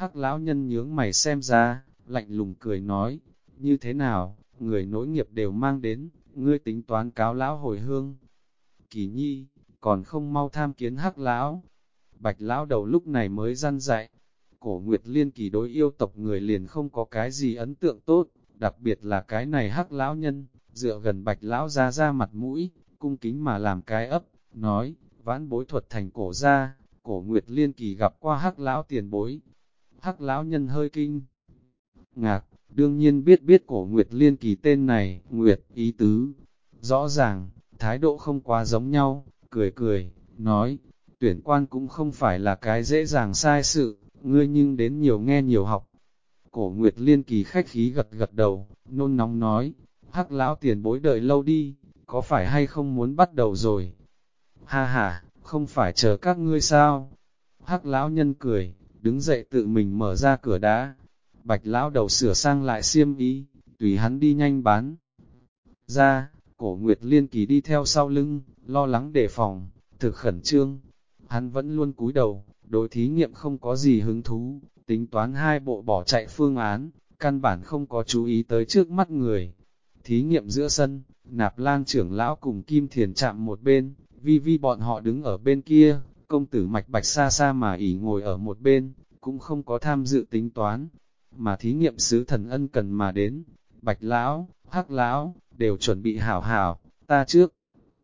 Hắc lão nhân nhướng mày xem ra, lạnh lùng cười nói, như thế nào, người nối nghiệp đều mang đến, ngươi tính toán cáo lão hồi hương. Kỳ nhi, còn không mau tham kiến Hắc lão. Bạch lão đầu lúc này mới răn dạy, Cổ Nguyệt Liên Kỳ đối yêu tộc người liền không có cái gì ấn tượng tốt, đặc biệt là cái này Hắc lão nhân, dựa gần Bạch lão ra mặt mũi, cung kính mà làm cái ấp, nói, vãn bối thuật thành cổ ra, Cổ Nguyệt Liên Kỳ gặp qua Hắc lão tiền bối. Hắc lão nhân hơi kinh ngạc, đương nhiên biết Cổ Nguyệt Liên Kỳ tên này, Nguyệt, ý tứ, rõ ràng, thái độ không quá giống nhau, cười, nói, tuyển quan cũng không phải là cái dễ dàng sai sự, ngươi nhưng đến nhiều nghe nhiều học. Cổ Nguyệt Liên Kỳ khách khí gật đầu, nôn nóng nói, Hắc lão tiền bối đợi lâu đi, có phải hay không muốn bắt đầu rồi? Ha ha, không phải chờ các ngươi sao? Hắc lão nhân cười, đứng dậy tự mình mở ra cửa đá. Bạch lão đầu sửa sang lại xiêm y, tùy hắn đi nhanh bán. Ra, Cổ Nguyệt Liên Kỳ đi theo sau lưng, lo lắng đề phòng, thực khẩn trương. Hắn vẫn luôn cúi đầu, đối thí nghiệm không có gì hứng thú, tính toán hai bộ bỏ chạy phương án, căn bản không có chú ý tới trước mắt người. Thí nghiệm giữa sân, Nạp Lan trưởng lão cùng Kim Thiền chạm một bên, Vi bọn họ đứng ở bên kia, công tử Mạch Bạch xa xa mà ỉ ngồi ở một bên, cũng không có tham dự tính toán. Mà thí nghiệm sứ Thần Ân cần mà đến, Bạch lão, Hắc lão, đều chuẩn bị hảo, ta trước.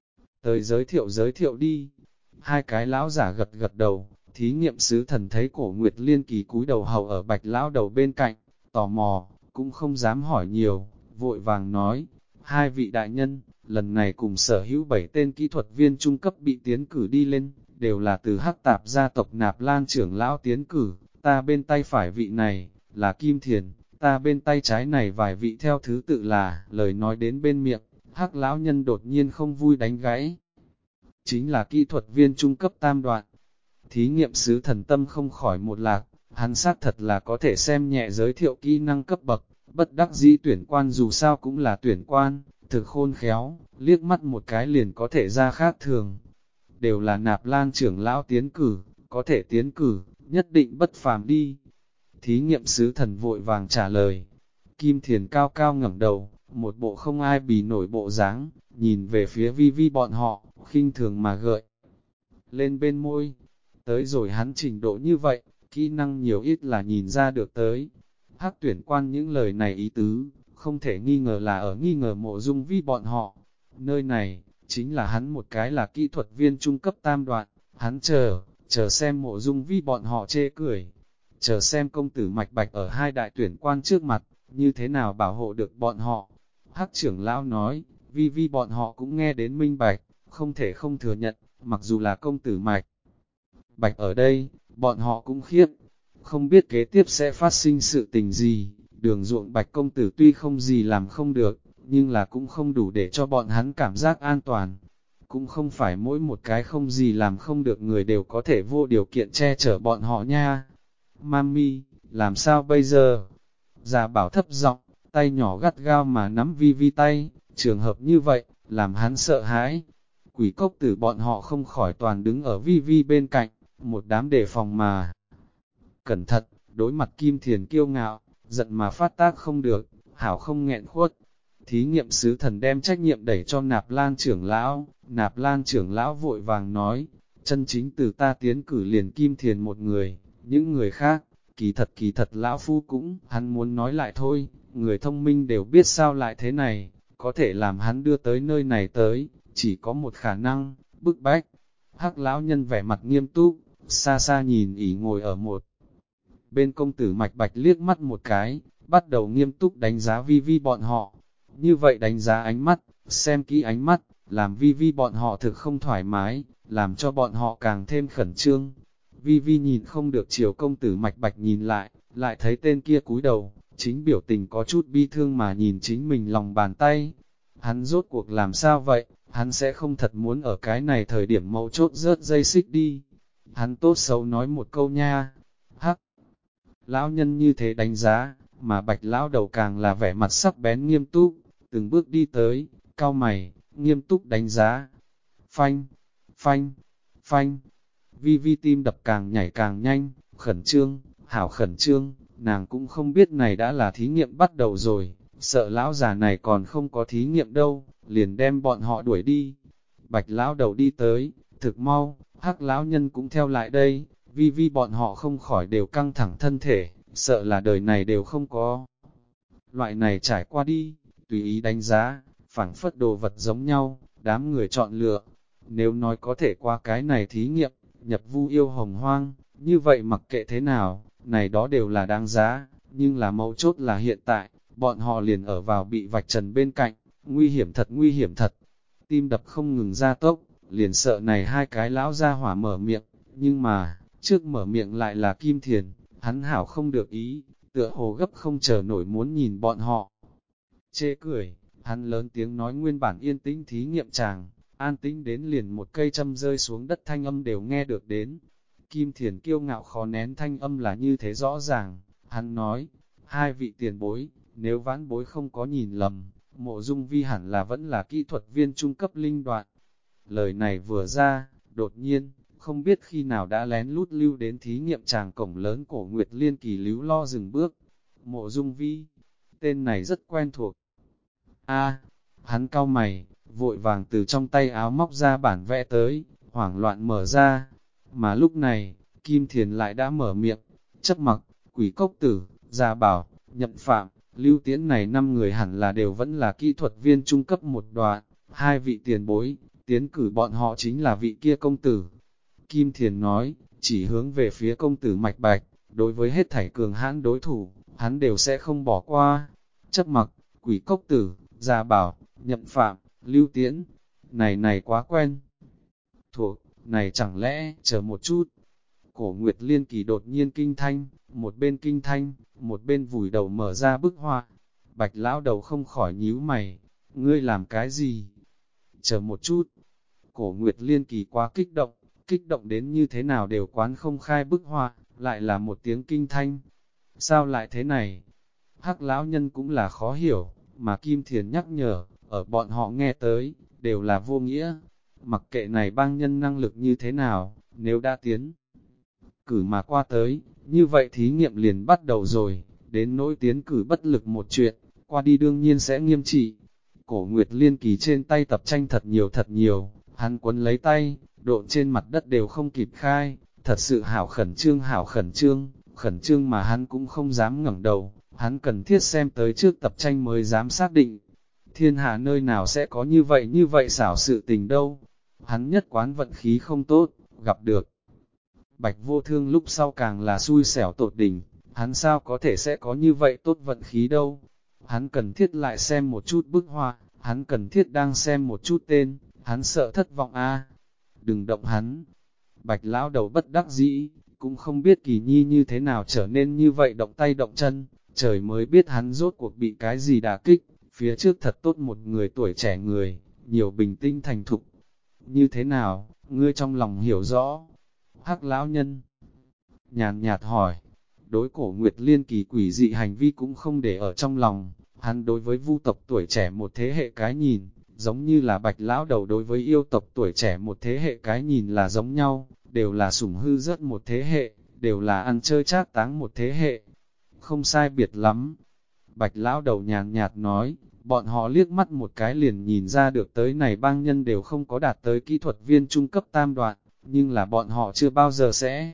Tới giới thiệu đi. Hai cái lão giả gật đầu, thí nghiệm sứ Thần thấy Cổ Nguyệt Liên Kỳ cúi đầu hầu ở Bạch lão đầu bên cạnh, tò mò, cũng không dám hỏi nhiều, vội vàng nói, hai vị đại nhân, lần này cùng sở hữu 7 tên kỹ thuật viên trung cấp bị tiến cử đi lên, đều là từ Hắc Tạp gia tộc Nạp Lan trưởng lão tiến cử, ta bên tay phải vị này, là Kim Thiền, ta bên tay trái này vài vị theo thứ tự là, lời nói đến bên miệng, Hắc lão nhân đột nhiên không vui đánh gãy. Chính là kỹ thuật viên trung cấp tam đoạn. Thí nghiệm sứ Thần tâm không khỏi một lạc, hắn xác thật là có thể xem nhẹ giới thiệu kỹ năng cấp bậc, bất đắc dĩ tuyển quan dù sao cũng là tuyển quan, thực khôn khéo, liếc mắt một cái liền có thể ra khác thường. Đều là Nạp Lan trưởng lão tiến cử, có thể tiến cử, nhất định bất phàm đi. Thí nghiệm sứ Thần vội vàng trả lời. Kim Thiền cao cao ngẩng đầu, một bộ không ai bì nổi bộ dáng, nhìn về phía Vi bọn họ, khinh thường mà gợi lên bên môi. Tới rồi hắn trình độ như vậy, kỹ năng nhiều ít là nhìn ra được tới. Hắc tuyển quan những lời này ý tứ, không thể nghi ngờ là ở nghi ngờ Mộ Dung Vi bọn họ. Nơi này, chính là hắn một cái là kỹ thuật viên trung cấp tam đoạn, hắn chờ xem Mộ Dung Vi bọn họ chê cười. Chờ xem công tử Mạch Bạch ở hai đại tuyển quan trước mặt, như thế nào bảo hộ được bọn họ. Hắc trưởng lão nói, Vi bọn họ cũng nghe đến minh bạch, không thể không thừa nhận, mặc dù là công tử Mạch Bạch ở đây, bọn họ cũng khiếp, không biết kế tiếp sẽ phát sinh sự tình gì. Đường ruộng Bạch công tử tuy không gì làm không được, nhưng là cũng không đủ để cho bọn hắn cảm giác an toàn. Cũng không phải mỗi một cái không gì làm không được người đều có thể vô điều kiện che chở bọn họ nha. Mami, làm sao bây giờ? Già bảo thấp giọng, tay nhỏ gắt gao mà nắm Vi tay, trường hợp như vậy, làm hắn sợ hãi. Quỷ cốc tử bọn họ không khỏi toàn đứng ở Vi bên cạnh, một đám đề phòng mà. Cẩn thận, đối mặt Kim Thiền kiêu ngạo, giận mà phát tác không được, hảo không nghẹn khuất. Thí nghiệm sứ Thần đem trách nhiệm đẩy cho Nạp Lan trưởng lão vội vàng nói, chân chính từ ta tiến cử liền Kim Thiền một người, những người khác, kỳ thật lão phu cũng, hắn muốn nói lại thôi, người thông minh đều biết sao lại thế này, có thể làm hắn đưa tới nơi này tới, chỉ có một khả năng, bức bách. Hắc lão nhân vẻ mặt nghiêm túc, xa xa nhìn ỉ ngồi ở một bên công tử Mạch Bạch liếc mắt một cái, bắt đầu nghiêm túc đánh giá Vi bọn họ. Như vậy đánh giá ánh mắt, xem kỹ ánh mắt, làm Vi bọn họ thực không thoải mái, làm cho bọn họ càng thêm khẩn trương. Vi nhìn không được chiều công tử Mạch Bạch nhìn lại thấy tên kia cúi đầu, chính biểu tình có chút bi thương mà nhìn chính mình lòng bàn tay. Hắn rốt cuộc làm sao vậy, hắn sẽ không thật muốn ở cái này thời điểm mấu chốt rớt dây xích đi. Hắn tốt xấu nói một câu nha. Hắc! Lão nhân như thế đánh giá, mà Bạch lão đầu càng là vẻ mặt sắc bén nghiêm túc, từng bước đi tới, cau mày, nghiêm túc đánh giá. Phanh! Phanh! Phanh! Vi tim đập càng nhảy càng nhanh, khẩn trương, hảo khẩn trương, nàng cũng không biết này đã là thí nghiệm bắt đầu rồi, sợ lão già này còn không có thí nghiệm đâu, liền đem bọn họ đuổi đi. Bạch lão đầu đi tới, thực mau, Hắc lão nhân cũng theo lại đây, vi vi bọn họ không khỏi đều căng thẳng thân thể, sợ là đời này đều không có. Loại này trải qua đi, tùy ý đánh giá, phảng phất đồ vật giống nhau, đám người chọn lựa. Nếu nói có thể qua cái này thí nghiệm, nhập vu yêu hồng hoang, như vậy mặc kệ thế nào, này đó đều là đáng giá, nhưng là mấu chốt là hiện tại, bọn họ liền ở vào bị vạch trần bên cạnh, nguy hiểm thật nguy hiểm thật. Tim đập không ngừng ra tốc, liền sợ này hai cái lão ra hỏa mở miệng, nhưng mà, trước mở miệng lại là Kim Thiền, hắn hảo không được ý, tựa hồ gấp không chờ nổi muốn nhìn bọn họ. Chê cười, hắn lớn tiếng nói nguyên bản yên tĩnh thí nghiệm chàng, an tĩnh đến liền một cây châm rơi xuống đất thanh âm đều nghe được đến. Kim Thiền kiêu ngạo khó nén thanh âm là như thế rõ ràng, hắn nói, hai vị tiền bối, nếu vãn bối không có nhìn lầm, Mộ Dung Vi hẳn là vẫn là kỹ thuật viên trung cấp linh đoạn. Lời này vừa ra, đột nhiên, không biết khi nào đã lén lút lưu đến thí nghiệm tràng cổng lớn Cổ Nguyệt Liên Kỳ líu lo dừng bước. Mộ Dung Vi, tên này rất quen thuộc. A, hắn cau mày, vội vàng từ trong tay áo móc ra bản vẽ tới, hoảng loạn mở ra. Mà lúc này, Kim Thiền lại đã mở miệng, chấp mặc, Quỷ Cốc Tử, Gia Bảo, Nhậm Phạm, Lưu Tiễn này 5 người hẳn là đều vẫn là kỹ thuật viên trung cấp một đoạn, hai vị tiền bối, tiến cử bọn họ chính là vị kia công tử. Kim Thiền nói, chỉ hướng về phía công tử Mạch Bạch, đối với hết thảy cường hãn đối thủ, hắn đều sẽ không bỏ qua. Chấp mặc, Quỷ Cốc Tử, Gia Bảo, Nhậm Phạm, Lưu Tiễn, này quá quen. Thuộc, này chẳng lẽ, chờ một chút. Cổ Nguyệt Liên Kỳ đột nhiên kinh thanh, một bên kinh thanh, một bên vùi đầu mở ra bức họa. Bạch lão đầu không khỏi nhíu mày, ngươi làm cái gì? Chờ một chút. Cổ Nguyệt Liên Kỳ quá kích động đến như thế nào đều quán không khai bức họa, lại là một tiếng kinh thanh. Sao lại thế này? Hắc lão nhân cũng là khó hiểu, mà Kim Thiền nhắc nhở, ở bọn họ nghe tới, đều là vô nghĩa. Mặc kệ này bang nhân năng lực như thế nào, nếu đã tiến cử mà qua tới, như vậy thí nghiệm liền bắt đầu rồi, đến nỗi tiến cử bất lực một chuyện, qua đi đương nhiên sẽ nghiêm trị. Cổ Nguyệt Liên Kỳ trên tay tập tranh thật nhiều, hắn quấn lấy tay, độn trên mặt đất đều không kịp khai, thật sự hảo khẩn trương mà hắn cũng không dám ngẩng đầu, hắn cần thiết xem tới trước tập tranh mới dám xác định. Thiên hạ nơi nào sẽ có như vậy xảo sự tình đâu. Hắn nhất quán vận khí không tốt, gặp được Bạch Vô Thương lúc sau càng là xui xẻo tột đỉnh, hắn sao có thể sẽ có như vậy tốt vận khí đâu. Hắn cần thiết lại xem một chút bức họa, hắn cần thiết đang xem một chút tên, hắn sợ thất vọng a. Đừng động hắn. Bạch lão đầu bất đắc dĩ, cũng không biết Kỳ Nhi như thế nào trở nên như vậy động tay động chân, trời mới biết hắn rốt cuộc bị cái gì đả kích, phía trước thật tốt một người tuổi trẻ người, nhiều bình tĩnh thành thục. Như thế nào, ngươi trong lòng hiểu rõ? Hắc lão nhân nhàn nhạt hỏi, đối Cổ Nguyệt Liên Kỳ quỷ dị hành vi cũng không để ở trong lòng, hắn đối với vu tộc tuổi trẻ một thế hệ cái nhìn, giống như là Bạch lão đầu đối với yêu tộc tuổi trẻ một thế hệ cái nhìn là giống nhau, đều là sủng hư rớt một thế hệ, đều là ăn chơi trác táng một thế hệ. Không sai biệt lắm. Bạch lão đầu nhàn nhạt nói, bọn họ liếc mắt một cái liền nhìn ra được tới này bang nhân đều không có đạt tới kỹ thuật viên trung cấp tam đoạn, nhưng là bọn họ chưa bao giờ sẽ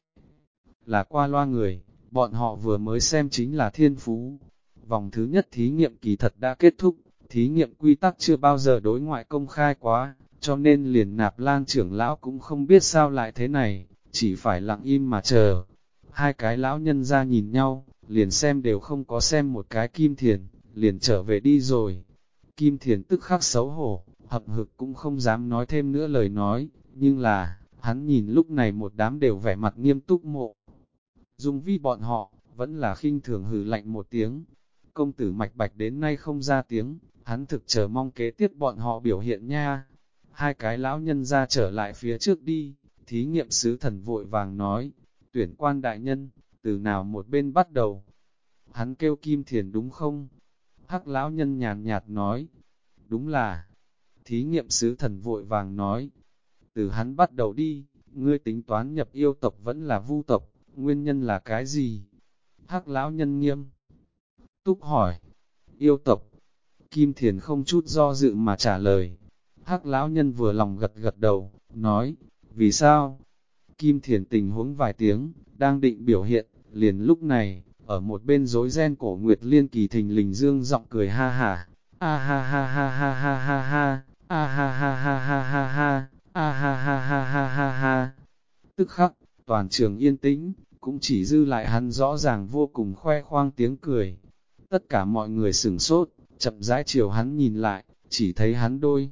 là qua loa người, bọn họ vừa mới xem chính là thiên phú. Vòng thứ nhất thí nghiệm kỳ thật đã kết thúc, thí nghiệm quy tắc chưa bao giờ đối ngoại công khai quá, cho nên liền Nạp Lan trưởng lão cũng không biết sao lại thế này, chỉ phải lặng im mà chờ. Hai cái lão nhân ra nhìn nhau, liền xem đều không có xem một cái Kim Thiền, liền trở về đi rồi. Kim Thiền tức khắc xấu hổ, hậm hực cũng không dám nói thêm nữa lời nói, nhưng là, hắn nhìn lúc này một đám đều vẻ mặt nghiêm túc Mộ Dung Vi bọn họ, vẫn là khinh thường hừ lạnh một tiếng. Công tử Mạch Bạch đến nay không ra tiếng, hắn thực chờ mong kế tiếp bọn họ biểu hiện nha. Hai cái lão nhân ra trở lại phía trước đi, thí nghiệm sứ thần vội vàng nói, tuyển quan đại nhân, từ nào một bên bắt đầu. Hắn kêu Kim Thiền đúng không? Hắc lão nhân nhàn nhạt nói, đúng là. Thí nghiệm sứ thần vội vàng nói, từ hắn bắt đầu đi, ngươi tính toán nhập yêu tộc vẫn là vu tộc, nguyên nhân là cái gì? Hắc lão nhân nghiêm túc hỏi, yêu tộc. Kim Thiền không chút do dự mà trả lời. Hắc lão nhân vừa lòng gật gật đầu, nói, vì sao? Kim Thiền tình huống vài tiếng, đang định biểu hiện, liền lúc này, ở một bên rối ren cổ Nguyệt Liên Kỳ thình lình dương giọng cười ha hả, a ha ha ha ha ha ha ha, a ha ha ha ha ha ha, a ha ha ha ha ha ha. Tức khắc, toàn trường yên tĩnh, cũng chỉ dư lại hắn rõ ràng vô cùng khoe khoang tiếng cười. Tất cả mọi người sửng sốt, chậm rãi chiều hắn nhìn lại, chỉ thấy hắn đôi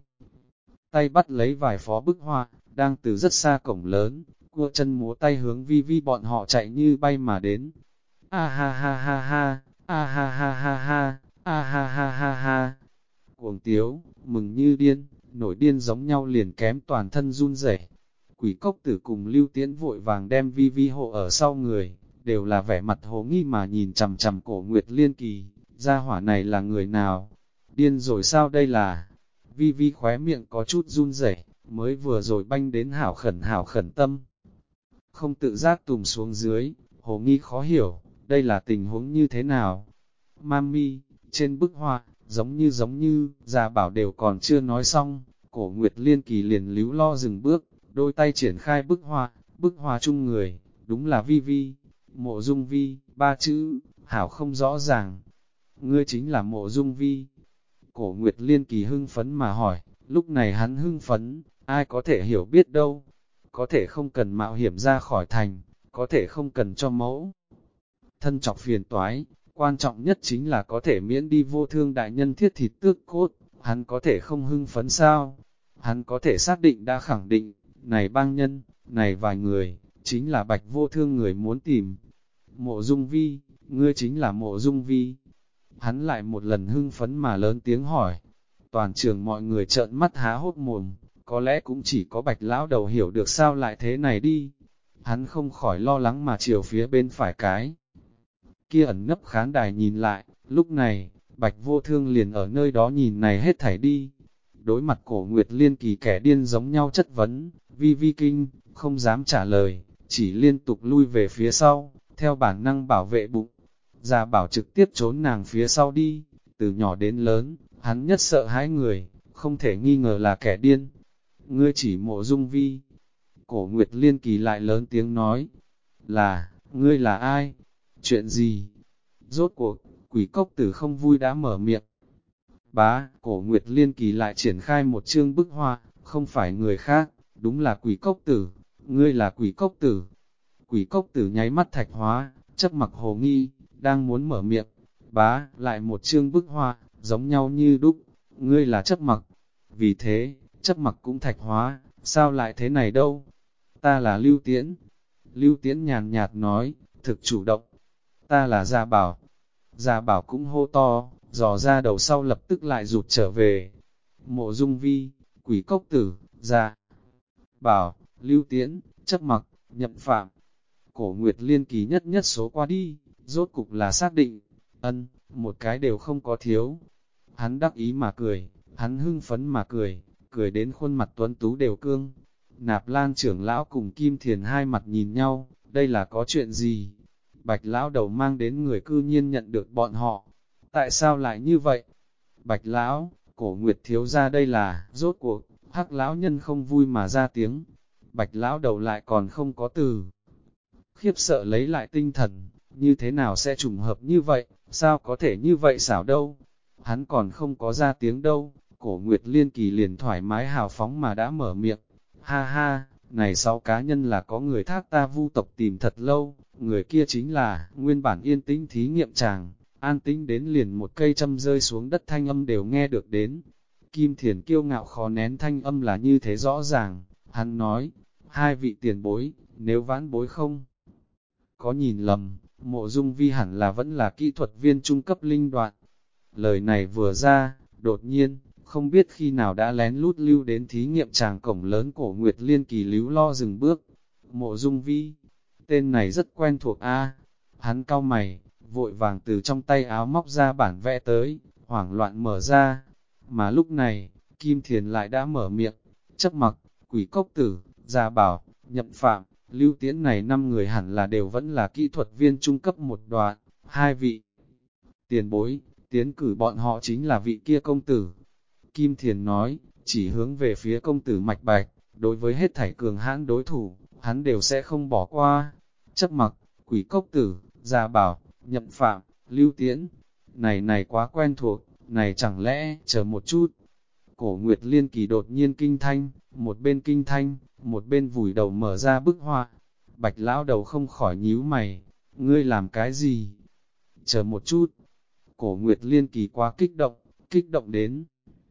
tay bắt lấy vài phó bức họa, đang từ rất xa cổng lớn, cua chân múa tay hướng vi vi bọn họ chạy như bay mà đến. A ha ha ha ha, a ha ha ha ha, a ha ha ha ha. Cuồng tiếu, mừng như điên, nổi điên giống nhau liền kém toàn thân run rẩy. Quỷ cốc tử cùng Lưu Tiễn vội vàng đem vi vi hộ ở sau người, đều là vẻ mặt hồ nghi mà nhìn chằm chằm cổ Nguyệt Liên Kỳ, gia hỏa này là người nào? Điên rồi sao đây là? Vi vi khóe miệng có chút run rẩy, mới vừa rồi banh đến hảo khẩn tâm. Không tự giác tùm xuống dưới, hồ nghi khó hiểu, đây là tình huống như thế nào? Mami, trên bức họa, giống như, già bảo đều còn chưa nói xong, cổ Nguyệt Liên Kỳ liền líu lo dừng bước, đôi tay triển khai bức họa chung người, đúng là Vi Vi, Mộ Dung Vi, ba chữ, hảo không rõ ràng. Ngươi chính là Mộ Dung Vi. Cổ Nguyệt Liên Kỳ hưng phấn mà hỏi, lúc này hắn hưng phấn, ai có thể hiểu biết đâu, có thể không cần mạo hiểm ra khỏi thành, có thể không cần cho mẫu thân chọc phiền toái, quan trọng nhất chính là có thể miễn đi vô thương đại nhân thiết thịt tước cốt, hắn có thể không hưng phấn sao? Hắn có thể xác định đã khẳng định, này bang nhân, này vài người, chính là Bạch Vô Thương người muốn tìm. Mộ Dung Vi, ngươi chính là Mộ Dung Vi. Hắn lại một lần hưng phấn mà lớn tiếng hỏi. Toàn trường mọi người trợn mắt há hốt mồm, có lẽ cũng chỉ có Bạch lão đầu hiểu được sao lại thế này đi. Hắn không khỏi lo lắng mà chiều phía bên phải cái kia ẩn nấp khán đài nhìn lại, lúc này, Bạch Vô Thương liền ở nơi đó nhìn này hết thảy đi. Đối mặt cổ Nguyệt Liên Kỳ kẻ điên giống nhau chất vấn, Vi Vi kinh, không dám trả lời, chỉ liên tục lui về phía sau, theo bản năng bảo vệ bụng. Già bảo trực tiếp trốn nàng phía sau đi, từ nhỏ đến lớn, hắn nhất sợ hãi người, không thể nghi ngờ là kẻ điên. Ngươi chỉ Mộ Dung Vi. Cổ Nguyệt Liên Kỳ lại lớn tiếng nói, ngươi là ai? Chuyện gì? Rốt cuộc, quỷ cốc tử không vui đã mở miệng. Bá, cổ Nguyệt Liên Kỳ lại triển khai một chương bức họa, không phải người khác, đúng là quỷ cốc tử, ngươi là quỷ cốc tử. Quỷ cốc tử nháy mắt thạch hóa, chấp mặc hồ nghi, đang muốn mở miệng. Bá, lại một chương bức họa, giống nhau như đúc, ngươi là chấp mặc. Vì thế, chấp mặc cũng thạch hóa, sao lại thế này đâu? Ta là Lưu Tiễn. Lưu Tiễn nhàn nhạt nói, thực chủ động. Ta là Gia Bảo. Gia Bảo cũng hô to, dò ra đầu sau lập tức lại rụt trở về. Mộ Dung Vi, quỷ cốc tử, Gia Bảo, Lưu Tiễn, chấp mặc, nhậm phạm. Cổ Nguyệt Liên Kỳ nhất nhất số qua đi, rốt cục là xác định, một cái đều không có thiếu. Hắn đắc ý mà cười, hắn hưng phấn mà cười đến khuôn mặt tuấn tú đều cương. Nạp Lan trưởng lão cùng Kim Thiền hai mặt nhìn nhau, đây là có chuyện gì? Bạch lão đầu mang đến người cư nhiên nhận được bọn họ. Tại sao lại như vậy? Bạch lão, cổ Nguyệt thiếu ra đây là, rốt cuộc, Hắc lão nhân không vui mà ra tiếng. Bạch lão đầu lại còn không có từ. Khiếp sợ lấy lại tinh thần, như thế nào sẽ trùng hợp như vậy, sao có thể như vậy xảo đâu? Hắn còn không có ra tiếng đâu, cổ Nguyệt Liên Kỳ liền thoải mái hào phóng mà đã mở miệng. Ha ha, này 6 cá nhân là có người thác ta Vu tộc tìm thật lâu, người kia chính là nguyên bản yên tĩnh thí nghiệm chàng, an tĩnh đến liền một cây châm rơi xuống đất thanh âm đều nghe được đến. Kim Thiền kiêu ngạo khó nén thanh âm là như thế rõ ràng, hắn nói, hai vị tiền bối, nếu vãn bối không có nhìn lầm, Mộ Dung Vi hẳn là vẫn là kỹ thuật viên trung cấp linh đoạn. Lời này vừa ra, đột nhiên, không biết khi nào đã lén lút lưu đến thí nghiệm tràng cổng lớn cổ Nguyệt Liên Kỳ líu lo dừng bước. Mộ Dung Vi, tên này rất quen thuộc a. Hắn cau mày, vội vàng từ trong tay áo móc ra bản vẽ tới, hoảng loạn mở ra. Mà lúc này, Kim Thiền lại đã mở miệng, chấp mặc, quỷ cốc tử, Gia Bảo, nhậm phạm, Lưu Tiễn này 5 người hẳn là đều vẫn là kỹ thuật viên trung cấp một đoạn, Hai vị tiền bối, tiến cử bọn họ chính là vị kia công tử. Kim Thiền nói, chỉ hướng về phía công tử Mạch Bạch, đối với hết thảy cường hãn đối thủ, hắn đều sẽ không bỏ qua. Chấp Mặc, Quỷ Cốc Tử, Gia Bảo, Nhậm Phạm, Lưu Tiễn, này quá quen thuộc, này chẳng lẽ, chờ một chút. Cổ Nguyệt Liên Kỳ đột nhiên kinh thanh, một bên kinh thanh, một bên vùi đầu mở ra bức họa. Bạch lão đầu không khỏi nhíu mày, ngươi làm cái gì? Chờ một chút. Cổ Nguyệt Liên Kỳ quá kích động đến.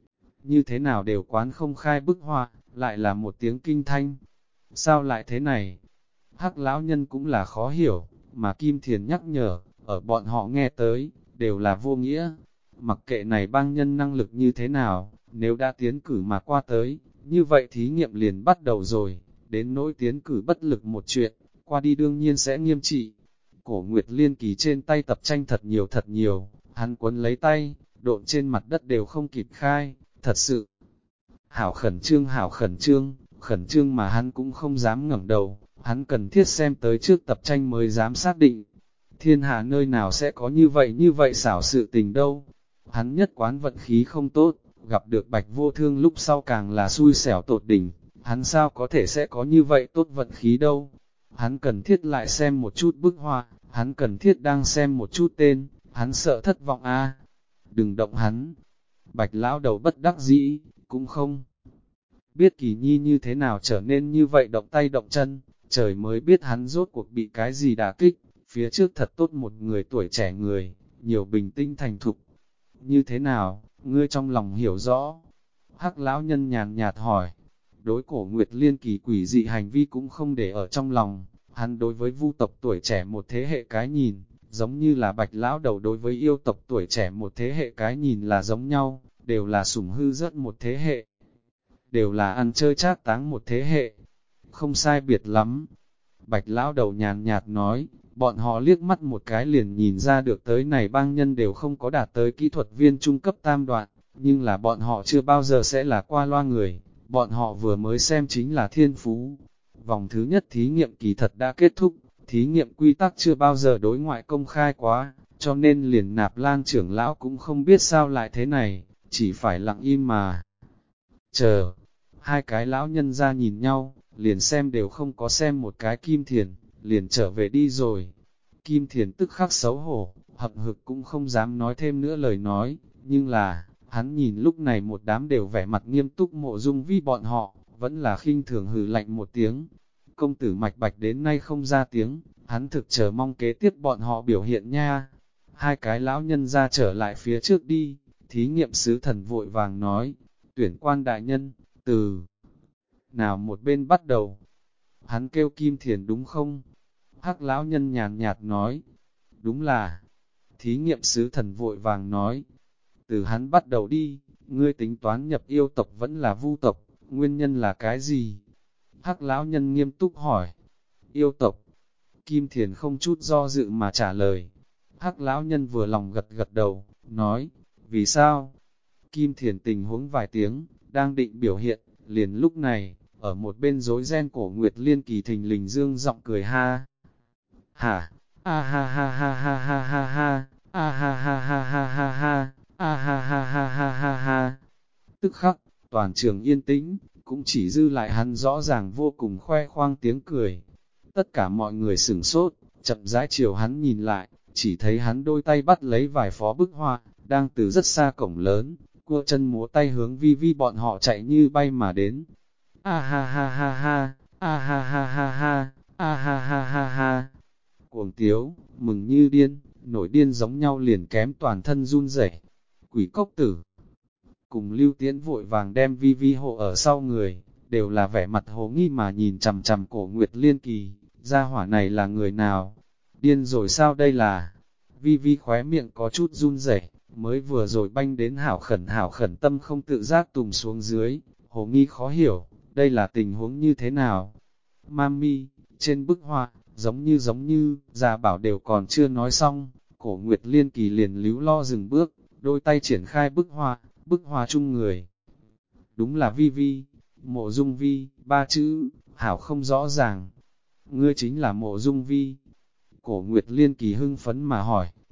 Như thế nào đều quán không khai bức họa, lại là một tiếng kinh thanh. Sao lại thế này? Hắc lão nhân cũng là khó hiểu, mà Kim Thiền nhắc nhở, ở bọn họ nghe tới, đều là vô nghĩa. Mặc kệ này bang nhân năng lực như thế nào, nếu đã tiến cử mà qua tới, như vậy thí nghiệm liền bắt đầu rồi, đến nỗi tiến cử bất lực một chuyện, qua đi đương nhiên sẽ nghiêm trị. Cổ Nguyệt Liên Kỳ trên tay tập tranh thật nhiều, hắn quấn lấy tay, độn trên mặt đất đều không kịp khai, thật sự. Hảo khẩn trương mà hắn cũng không dám ngẩng đầu, hắn cần thiết xem tới trước tập tranh mới dám xác định. Thiên hạ nơi nào sẽ có như vậy xảo sự tình đâu. Hắn nhất quán vận khí không tốt, gặp được Bạch Vô Thương lúc sau càng là xui xẻo tột đỉnh, hắn sao có thể sẽ có như vậy tốt vận khí đâu. Hắn cần thiết lại xem một chút bức họa, hắn cần thiết đang xem một chút tên, hắn sợ thất vọng a. Đừng động hắn. Bạch lão đầu bất đắc dĩ, cũng không biết Kỳ Nhi như thế nào trở nên như vậy động tay động chân, trời mới biết hắn rốt cuộc bị cái gì đả kích, phía trước thật tốt một người tuổi trẻ người, nhiều bình tĩnh thành thục. Như thế nào, ngươi trong lòng hiểu rõ? Hắc lão nhân nhàn nhạt hỏi. Đối Cổ Nguyệt Liên Kỳ quỷ dị hành vi cũng không để ở trong lòng, hắn đối với vu tộc tuổi trẻ một thế hệ cái nhìn, giống như là Bạch lão đầu đối với yêu tộc tuổi trẻ một thế hệ cái nhìn là giống nhau, đều là sủng hư rớt một thế hệ, đều là ăn chơi trác táng một thế hệ, không sai biệt lắm. Bạch lão đầu nhàn nhạt nói, bọn họ liếc mắt một cái liền nhìn ra được tới này bang nhân đều không có đạt tới kỹ thuật viên trung cấp tam đoạn, nhưng là bọn họ chưa bao giờ sẽ là qua loa người, bọn họ vừa mới xem chính là thiên phú. Vòng thứ nhất thí nghiệm kỳ thật đã kết thúc, thí nghiệm quy tắc chưa bao giờ đối ngoại công khai quá, cho nên liền Nạp Lan trưởng lão cũng không biết sao lại thế này, chỉ phải lặng im mà chờ. Hai cái lão nhân ra nhìn nhau, liền xem đều không có xem một cái Kim Thiền, liền trở về đi rồi. Kim Thiền tức khắc xấu hổ, hậm hực cũng không dám nói thêm nữa lời nói, nhưng là, hắn nhìn lúc này một đám đều vẻ mặt nghiêm túc Mộ Dung Vi bọn họ, vẫn là khinh thường hừ lạnh một tiếng. Công tử Mạch Bạch đến nay không ra tiếng, hắn thực chờ mong kế tiếp bọn họ biểu hiện nha. Hai cái lão nhân ra trở lại phía trước đi, thí nghiệm sứ thần vội vàng nói, tuyển quan đại nhân, từ nào một bên bắt đầu. Hắn kêu Kim Thiền đúng không? Hắc lão nhân nhàn nhạt nói, đúng là. Thí nghiệm sứ thần vội vàng nói, từ hắn bắt đầu đi, ngươi tính toán nhập yêu tộc vẫn là vu tộc, nguyên nhân là cái gì? Hắc lão nhân nghiêm túc hỏi, yêu tộc. Kim Thiền không chút do dự mà trả lời. Hắc lão nhân vừa lòng gật gật đầu, nói, vì sao? Kim Thiền tình huống vài tiếng, đang định biểu hiện, liền lúc này, ở một bên rối ren Cổ Nguyệt Liên Kỳ thình lình dương giọng cười ha. Hả? A ha ha ha ha ha ha ha, a ha ha ha ha ha ha, a ha ha ha ha ha ha. Tức khắc, toàn trường yên tĩnh, cũng chỉ dư lại hắn rõ ràng vô cùng khoe khoang tiếng cười. Tất cả mọi người sửng sốt, chậm rãi chiều hắn nhìn lại, chỉ thấy hắn đôi tay bắt lấy vài phó bức họa, đang từ rất xa cổng lớn, cua chân múa tay hướng Vi Vi bọn họ chạy như bay mà đến. A ha ha ha ha, a ha ha ha ha, a ha ha ha ha. Cuồng tiếu, mừng như điên, nổi điên giống nhau liền kém toàn thân run rẩy. Quỷ Cốc Tử cùng Lưu Tiễn vội vàng đem Vi Vi hộ ở sau người, đều là vẻ mặt hồ nghi mà nhìn chằm chằm Cổ Nguyệt Liên Kỳ, gia hỏa này là người nào? Điên rồi sao đây là? Vi Vi khóe miệng có chút run rẩy, mới vừa rồi banh đến hảo khẩn tâm không tự giác tùng xuống dưới, hồ nghi khó hiểu, đây là tình huống như thế nào? Mami, trên bức họa, giống như, Gia Bảo đều còn chưa nói xong, Cổ Nguyệt Liên Kỳ liền líu lo dừng bước, đôi tay triển khai bức họa chung người. Đúng là Vi Vi, Mộ Dung Vi, ba chữ, hảo không rõ ràng. Ngươi chính là Mộ Dung Vi. Cổ Nguyệt Liên Kỳ hưng phấn mà hỏi,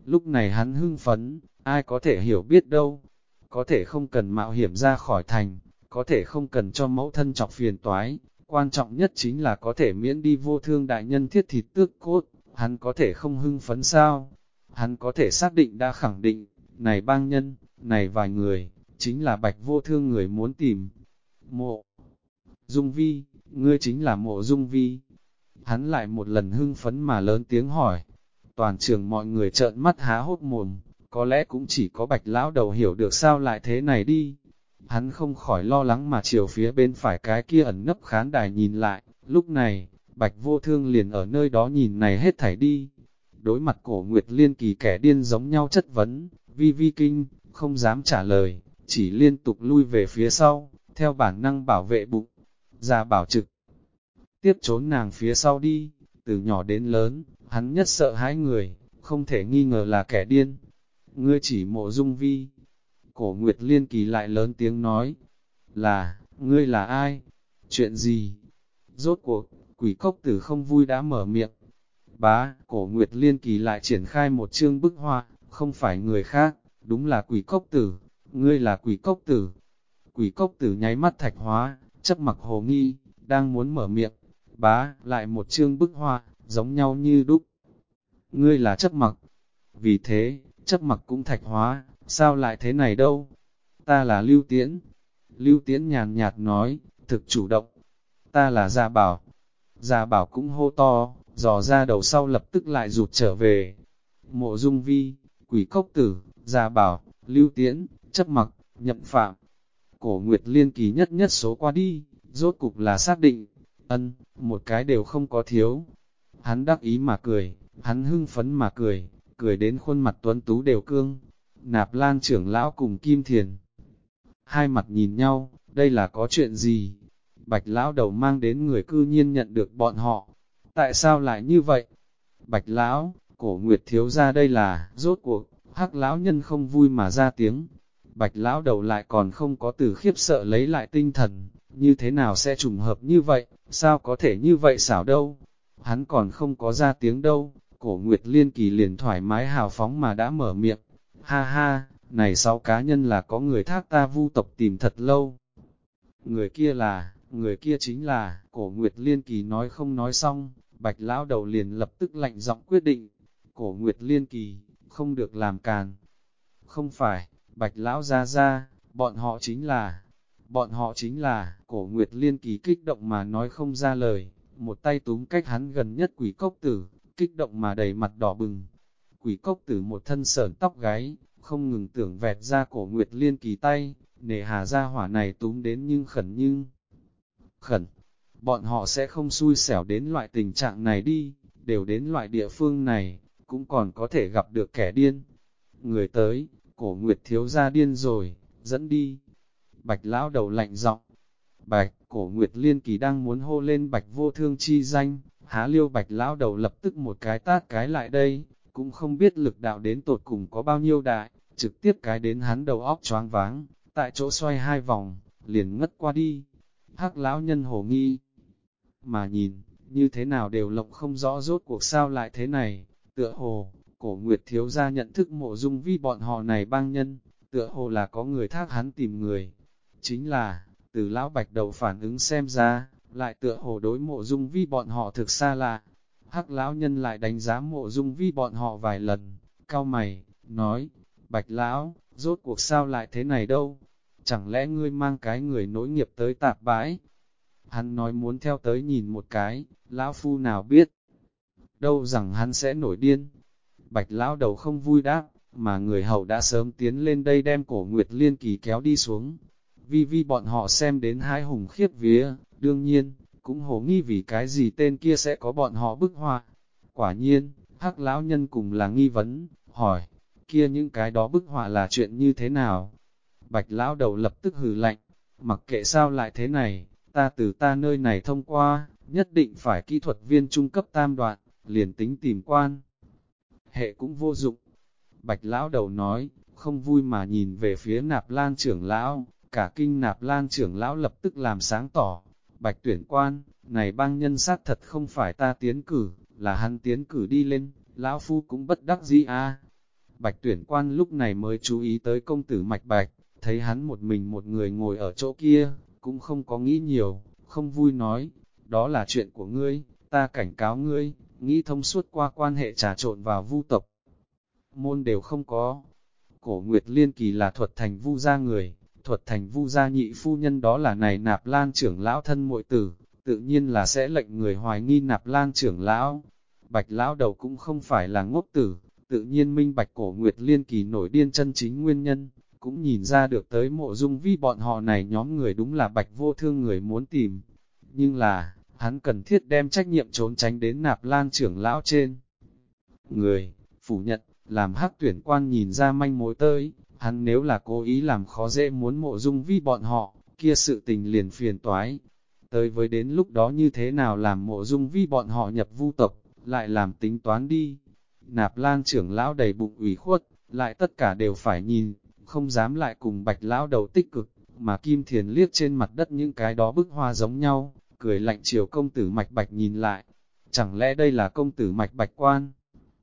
Lúc này hắn hưng phấn, ai có thể hiểu biết đâu. Có thể không cần mạo hiểm ra khỏi thành, có thể không cần cho mẫu thân chọc phiền toái, quan trọng nhất chính là có thể miễn đi vô thương đại nhân thiết thịt tước cốt, hắn có thể không hưng phấn sao? Hắn có thể xác định đã khẳng định, này bang nhân, này vài người, chính là Bạch Vô Thương người muốn tìm. Mộ Dung Vi, ngươi chính là Mộ Dung Vi. Hắn lại một lần hưng phấn mà lớn tiếng hỏi. Toàn trường mọi người trợn mắt há hốt mồm, có lẽ cũng chỉ có Bạch lão đầu hiểu được sao lại thế này đi. Hắn không khỏi lo lắng mà chiều phía bên phải cái kia ẩn nấp khán đài nhìn lại, lúc này, Bạch Vô Thương liền ở nơi đó nhìn này hết thảy đi. Đối mặt Cổ Nguyệt Liên Kỳ kẻ điên giống nhau chất vấn, Vi kinh, không dám trả lời, chỉ liên tục lui về phía sau, theo bản năng bảo vệ bụng. Gia Bảo trực tiếp trốn nàng phía sau đi, từ nhỏ đến lớn, hắn nhất sợ hãi người, không thể nghi ngờ là kẻ điên. Ngươi chỉ Mộ Dung Vi. Cổ Nguyệt Liên Kỳ lại lớn tiếng nói, ngươi là ai? Chuyện gì? Rốt cuộc, Quỷ Cốc Tử không vui đã mở miệng. Cổ Nguyệt Liên Kỳ lại triển khai một chương bức họa, không phải người khác, đúng là Quỷ Cốc Tử, ngươi là Quỷ Cốc Tử. Quỷ Cốc Tử nháy mắt thạch hóa, chấp mặc hồ nghi, đang muốn mở miệng. Lại một chương bức họa, giống nhau như đúc. Ngươi là chấp mặc. Vì thế, chấp mặc cũng thạch hóa, sao lại thế này đâu? Ta là Lưu Tiễn. Lưu Tiễn nhàn nhạt nói, thực chủ động. Ta là Gia Bảo. Gia Bảo cũng hô to, dò ra đầu sau lập tức lại rụt trở về. Mộ Dung Vi, Quỷ Cốc Tử, Gia Bảo, Lưu Tiễn, chấp mặc, nhậm phạm. Cổ Nguyệt Liên Kỳ nhất nhất số qua đi, rốt cục là xác định. Một cái đều không có thiếu. Hắn đắc ý mà cười, hắn hưng phấn mà cười, cười đến khuôn mặt tuấn tú đều cương. Nạp Lan trưởng lão cùng Kim Thiền hai mặt nhìn nhau, đây là có chuyện gì? Bạch lão đầu mang đến người cư nhiên nhận được bọn họ. Tại sao lại như vậy? Bạch lão, Cổ Nguyệt thiếu ra đây là, rốt cuộc, Hắc lão nhân không vui mà ra tiếng. Bạch lão đầu lại còn không có từ khiếp sợ lấy lại tinh thần, như thế nào sẽ trùng hợp như vậy, sao có thể như vậy xảo đâu? Hắn còn không có ra tiếng đâu, Cổ Nguyệt Liên Kỳ liền thoải mái hào phóng mà đã mở miệng. Ha ha, này 6 cá nhân là có người thác ta Vu tộc tìm thật lâu. Người kia chính là, Cổ Nguyệt Liên Kỳ nói không nói xong, Bạch lão đầu liền lập tức lạnh giọng quyết định. Cổ Nguyệt Liên Kỳ, không được làm càn. Không phải, Bạch lão ra, bọn họ chính là, Cổ Nguyệt Liên Kỳ kích động mà nói không ra lời, một tay túm cách hắn gần nhất Quỷ Cốc Tử, kích động mà đầy mặt đỏ bừng. Quỷ Cốc Tử một thân sởn tóc gáy, không ngừng tưởng vẹt ra Cổ Nguyệt Liên Kỳ tay, nề hà ra hỏa này túm đến nhưng khẩn. Bọn họ sẽ không xui xẻo đến loại tình trạng này đi, đều đến loại địa phương này, cũng còn có thể gặp được kẻ điên. Người tới, Cổ Nguyệt thiếu ra điên rồi, dẫn đi. Bạch lão đầu lạnh giọng. Cổ Nguyệt Liên Kỳ đang muốn hô lên Bạch Vô Thương chi danh, há liêu Bạch lão đầu lập tức một cái tát cái lại đây, cũng không biết lực đạo đến tột cùng có bao nhiêu đại, trực tiếp cái đến hắn đầu óc choáng váng, tại chỗ xoay 2 vòng, liền ngất qua đi. Hắc lão nhân hồ nghi mà nhìn, như thế nào đều lộng không rõ rốt cuộc sao lại thế này, tựa hồ, Cổ Nguyệt thiếu gia nhận thức Mộ Dung Vi bọn họ này bang nhân, tựa hồ là có người thác hắn tìm người. Chính là, từ lão Bạch đầu phản ứng xem ra, lại tựa hồ đối Mộ Dung Vi bọn họ thực xa lạ. Hắc lão nhân lại đánh giá Mộ Dung Vi bọn họ vài lần, cau mày, nói, Bạch lão, rốt cuộc sao lại thế này đâu? Chẳng lẽ ngươi mang cái người nối nghiệp tới tạp bãi? Hắn nói muốn theo tới nhìn một cái, lão phu nào biết đâu rằng hắn sẽ nổi điên. Bạch lão đầu không vui đáp, mà người hầu đã sớm tiến lên đây đem Cổ Nguyệt Liên Kỳ kéo đi xuống. Vi bọn họ xem đến hai hùng khiếp vía, đương nhiên, cũng hồ nghi vì cái gì tên kia sẽ có bọn họ bức họa. Quả nhiên, Hắc lão nhân cùng là nghi vấn, hỏi, kia những cái đó bức họa là chuyện như thế nào? Bạch lão đầu lập tức hừ lạnh, mặc kệ sao lại thế này, ta từ ta nơi này thông qua, nhất định phải kỹ thuật viên trung cấp tam đoạn, liền tính tìm quan. Hệ cũng vô dụng. Bạch lão đầu nói, không vui mà nhìn về phía Nạp Lan trưởng lão, cả kinh Nạp Lan trưởng lão lập tức làm sáng tỏ. Bạch tuyển quan, này bang nhân sát thật không phải ta tiến cử, là hắn tiến cử đi lên, lão phu cũng bất đắc dĩ a. Bạch tuyển quan lúc này mới chú ý tới công tử Mạch Bạch, thấy hắn một mình một người ngồi ở chỗ kia, cũng không có nghĩ nhiều, không vui nói, đó là chuyện của ngươi, ta cảnh cáo ngươi, nghĩ thông suốt qua quan hệ trà trộn vào vu tộc. Môn đều không có. Cổ Nguyệt Liên Kỳ là Thuật Thành Vu gia người, Thuật Thành Vu gia nhị phu nhân đó là này Nạp Lan trưởng lão thân muội tử, tự nhiên là sẽ lệnh người hoài nghi Nạp Lan trưởng lão. Bạch lão đầu cũng không phải là ngốc tử, tự nhiên minh bạch Cổ Nguyệt Liên Kỳ nổi điên chân chính nguyên nhân, cũng nhìn ra được tới Mộ Dung Vi bọn họ này nhóm người đúng là Bạch Vô Thương người muốn tìm. Nhưng là, hắn cần thiết đem trách nhiệm trốn tránh đến Nạp Lan trưởng lão trên người, phủ nhận, làm Hắc tuyển quan nhìn ra manh mối tới, hắn nếu là cố ý làm khó dễ muốn Mộ Dung Vi bọn họ, kia sự tình liền phiền toái. Tới với đến lúc đó như thế nào làm Mộ Dung Vi bọn họ nhập vu tộc, lại làm tính toán đi. Nạp Lan trưởng lão đầy bụng ủy khuất, lại tất cả đều phải nhìn, không dám lại cùng Bạch lão đầu tích cực, mà Kim Thiền liếc trên mặt đất những cái đó bức hoa giống nhau, cười lạnh chiều công tử Mạch Bạch nhìn lại. Chẳng lẽ đây là công tử Mạch Bạch quan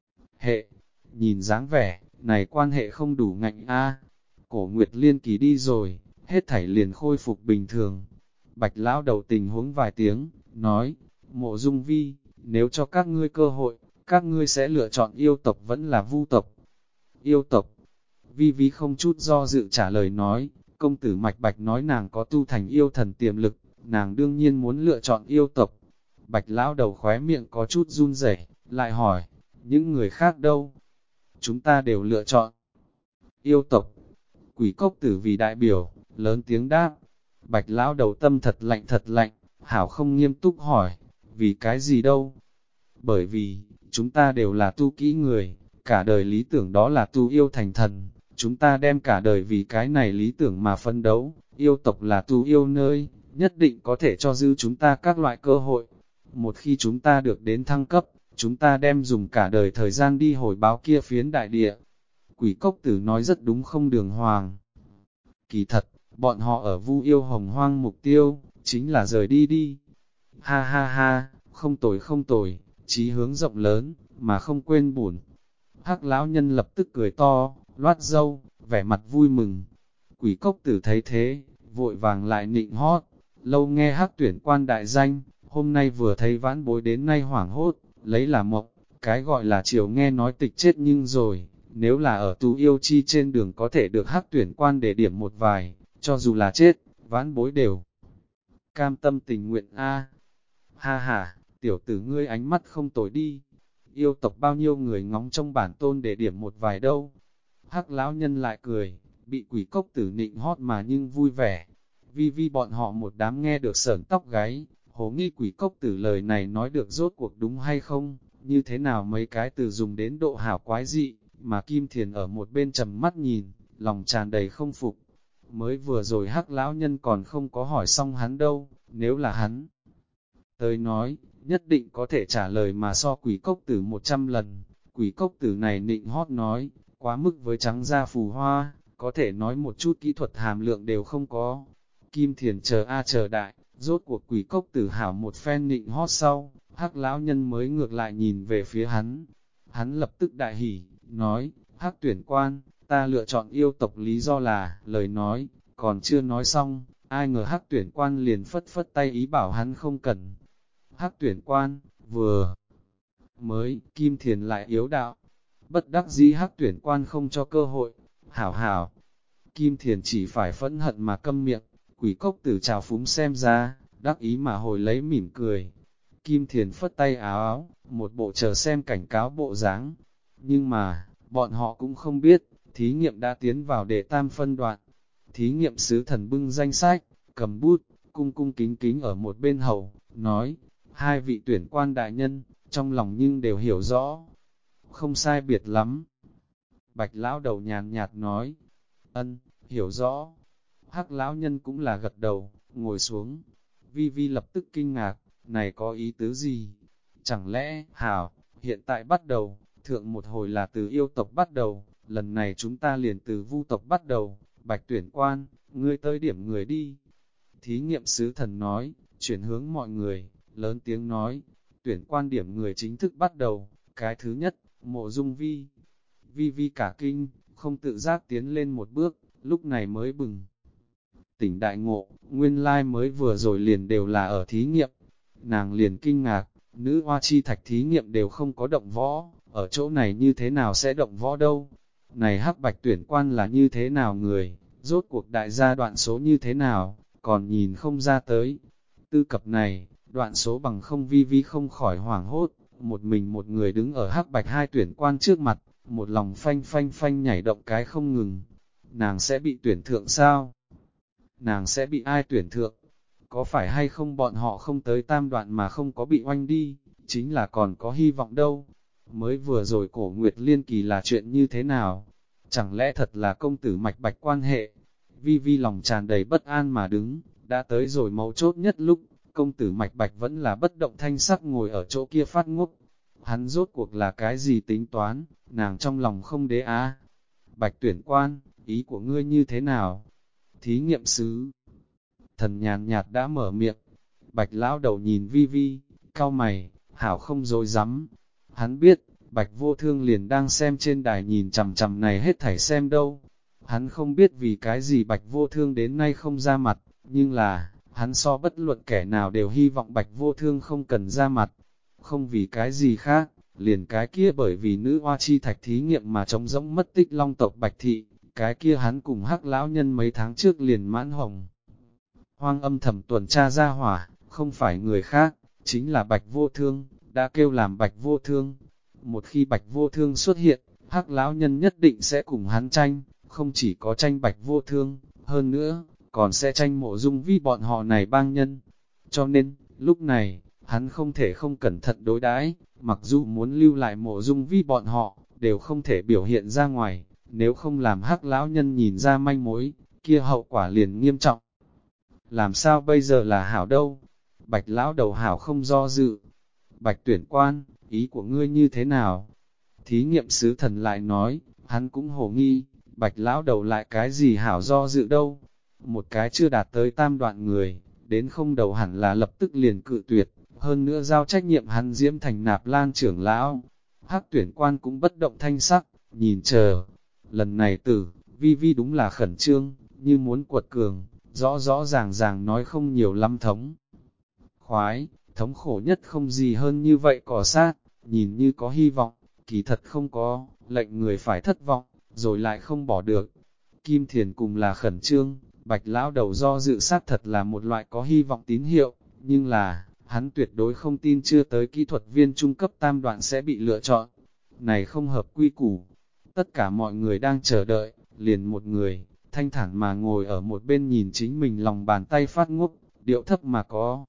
hệ? Nhìn dáng vẻ, này quan hệ không đủ ngạnh a. Cổ Nguyệt Liên Kỳ đi rồi, hết thảy liền khôi phục bình thường. Bạch lão đầu tình huống vài tiếng, nói, Mộ Dung Vi, nếu cho các ngươi cơ hội, các ngươi sẽ lựa chọn yêu tộc vẫn là vu tộc. Yêu tộc. Vi Vi không chút do dự trả lời nói, công tử Mạch Bạch nói nàng có tu thành yêu thần tiềm lực, nàng đương nhiên muốn lựa chọn yêu tộc. Bạch lão đầu khóe miệng có chút run rẩy, lại hỏi, những người khác đâu? Chúng ta đều lựa chọn yêu tộc. Quỷ cốc tử vì đại biểu, lớn tiếng đáp. Bạch lão đầu tâm thật lạnh, hảo không nghiêm túc hỏi, vì cái gì đâu? Bởi vì, chúng ta đều là tu kỹ người, cả đời lý tưởng đó là tu yêu thành thần, chúng ta đem cả đời vì cái này lý tưởng mà phân đấu, yêu tộc là tu yêu nơi, nhất định có thể cho dư chúng ta các loại cơ hội. Một khi chúng ta được đến thăng cấp, chúng ta đem dùng cả đời thời gian đi hồi báo kia phiến đại địa. Quỷ cốc tử nói rất đúng không đường hoàng. Kỳ thật, bọn họ ở Vu Yêu Hồng Hoang mục tiêu, chính là rời đi. Ha ha ha, không tồi, chí hướng rộng lớn, mà không quên bổn. Hắc lão nhân lập tức cười to, loát râu, vẻ mặt vui mừng. Quỷ cốc tử thấy thế, vội vàng lại nịnh hót, lâu nghe Hắc tuyển quan đại danh, hôm nay vừa thấy vãn bối đến nay hoảng hốt, lấy là mộng, cái gọi là chiều nghe nói tịch chết nhưng rồi, nếu là ở tu yêu chi trên đường có thể được Hắc tuyển quan để điểm một vài, cho dù là chết, vãn bối đều cam tâm tình nguyện a. Ha ha, tiểu tử ngươi ánh mắt không tồi đi, yêu tộc bao nhiêu người ngóng trong bản tôn để điểm một vài đâu. Hắc lão nhân lại cười, bị quỷ cốc tử nịnh hót mà nhưng vui vẻ. Vi Vi bọn họ một đám nghe được sởn tóc gáy, hồ nghi quỷ cốc tử lời này nói được rốt cuộc đúng hay không, như thế nào mấy cái từ dùng đến độ hảo quái dị, mà Kim Thiền ở một bên trầm mắt nhìn, lòng tràn đầy không phục. Mới vừa rồi Hắc lão nhân còn không có hỏi xong hắn đâu, nếu là hắn tới nói, nhất định có thể trả lời mà so quỷ cốc tử 100 lần. Quỷ cốc tử này nịnh hót nói, quá mức với trắng da phù hoa, có thể nói một chút kỹ thuật hàm lượng đều không có. Kim Thiền chờ đại, rốt cuộc quỷ cốc tử hảo một phen nịnh hót sau, Hắc lão nhân mới ngược lại nhìn về phía hắn. Hắn lập tức đại hỉ, nói, Hắc tuyển quan, ta lựa chọn yêu tộc lý do là, lời nói, còn chưa nói xong, ai ngờ Hắc tuyển quan liền phất phất tay ý bảo hắn không cần. Hắc tuyển quan, vừa mới, Kim Thiền lại yếu đạo, bất đắc dĩ Hắc tuyển quan không cho cơ hội, hảo, Kim Thiền chỉ phải phẫn hận mà câm miệng, quỷ cốc tử trào phúng xem ra, đắc ý mà hồi lấy mỉm cười. Kim Thiền phất tay áo áo, một bộ chờ xem cảnh cáo bộ dáng. Nhưng mà, bọn họ cũng không biết, thí nghiệm đã tiến vào đệ tam phân đoạn. Thí nghiệm sứ thần bưng danh sách, cầm bút, cung kính ở một bên hầu, nói, hai vị tuyển quan đại nhân, trong lòng nhưng đều hiểu rõ. Không sai biệt lắm. Bạch lão đầu nhàn nhạt nói, ân, hiểu rõ. Hắc lão nhân cũng là gật đầu, ngồi xuống. Vi Vi lập tức kinh ngạc, này có ý tứ gì? Chẳng lẽ, hảo, hiện tại bắt đầu, thượng một hồi là từ yêu tộc bắt đầu, lần này chúng ta liền từ vu tộc bắt đầu. Bạch tuyển quan, ngươi tới điểm người đi. Thí nghiệm sứ thần nói, chuyển hướng mọi người, lớn tiếng nói, tuyển quan điểm người chính thức bắt đầu. Cái thứ nhất, Mộ Dung Vi. Vi Vi cả kinh, không tự giác tiến lên một bước, lúc này mới bừng tỉnh đại ngộ, nguyên lai mới vừa rồi liền đều là ở thí nghiệm. Nàng liền kinh ngạc, nữ hoa chi thạch thí nghiệm đều không có động võ, ở chỗ này như thế nào sẽ động võ đâu? Này hắc bạch tuyển quan là như thế nào người, rốt cuộc đại gia đoạn số như thế nào, còn nhìn không ra tới. Tư cập này, đoạn số bằng không Vi Vi không khỏi hoảng hốt, một mình một người đứng ở hắc bạch hai tuyển quan trước mặt, một lòng phanh phanh phanh nhảy động cái không ngừng. Nàng sẽ bị tuyển thượng sao? Nàng sẽ bị ai tuyển thượng? Có phải hay không bọn họ không tới tam đoạn mà không có bị oanh đi, chính là còn có hy vọng đâu. Mới vừa rồi cổ Nguyệt Liên Kỳ là chuyện như thế nào? Chẳng lẽ thật là công tử mạch bạch quan hệ? Vi Vi lòng tràn đầy bất an mà đứng, đã tới rồi mấu chốt nhất lúc, công tử mạch bạch vẫn là bất động thanh sắc ngồi ở chỗ kia phát ngốc. Hắn rốt cuộc là cái gì tính toán, nàng trong lòng không đế á. Bạch tuyển quan, ý của ngươi như thế nào? Thí nghiệm sứ. Thần nhàn nhạt đã mở miệng. Bạch lão đầu nhìn Vi Vi, cau mày, hảo không dối rắm. Hắn biết, Bạch vô thương liền đang xem trên đài nhìn chằm chằm này hết thảy xem đâu. Hắn không biết vì cái gì Bạch vô thương đến nay không ra mặt, nhưng là, hắn so bất luận kẻ nào đều hy vọng Bạch vô thương không cần ra mặt. Không vì cái gì khác, liền cái kia bởi vì nữ hoa chi thạch thí nghiệm mà trống rỗng mất tích long tộc Bạch thị, cái kia hắn cùng hắc lão nhân mấy tháng trước liền mãn hồng. Hoang âm thầm tuần tra ra hỏa, không phải người khác, chính là Bạch vô thương, đã kêu làm Bạch vô thương. Một khi Bạch vô thương xuất hiện, hắc lão nhân nhất định sẽ cùng hắn tranh, không chỉ có tranh Bạch vô thương, hơn nữa, còn sẽ tranh Mộ Dung Vi bọn họ này bang nhân. Cho nên, lúc này, hắn không thể không cẩn thận đối đãi, mặc dù muốn lưu lại Mộ Dung Vi bọn họ, đều không thể biểu hiện ra ngoài, nếu không làm hắc lão nhân nhìn ra manh mối, kia hậu quả liền nghiêm trọng. Làm sao bây giờ là hảo đâu? Bạch lão đầu hảo không do dự. Bạch tuyển quan, ý của ngươi như thế nào? Thí nghiệm sứ thần lại nói, hắn cũng hồ nghi, bạch lão đầu lại cái gì hảo do dự đâu? Một cái chưa đạt tới tam đoạn người, đến không đầu hẳn là lập tức liền cự tuyệt, hơn nữa giao trách nhiệm hắn diễm thành Nạp Lan trưởng lão. Hắc tuyển quan cũng bất động thanh sắc, nhìn chờ. Lần này tử, Vi Vi đúng là khẩn trương, như muốn quật cường, rõ rõ ràng ràng nói không nhiều lắm thống. Khoái, thống khổ nhất không gì hơn như vậy cỏ sát, nhìn như có hy vọng, kỳ thật không có, lệnh người phải thất vọng, rồi lại không bỏ được. Kim Thiền cùng là khẩn trương, Bạch lão đầu do dự sát thật là một loại có hy vọng tín hiệu, nhưng là, hắn tuyệt đối không tin chưa tới kỹ thuật viên trung cấp tam đoạn sẽ bị lựa chọn. Này không hợp quy củ. Tất cả mọi người đang chờ đợi, liền một người, thanh thản mà ngồi ở một bên nhìn chính mình lòng bàn tay phát ngốc, điệu thấp mà có.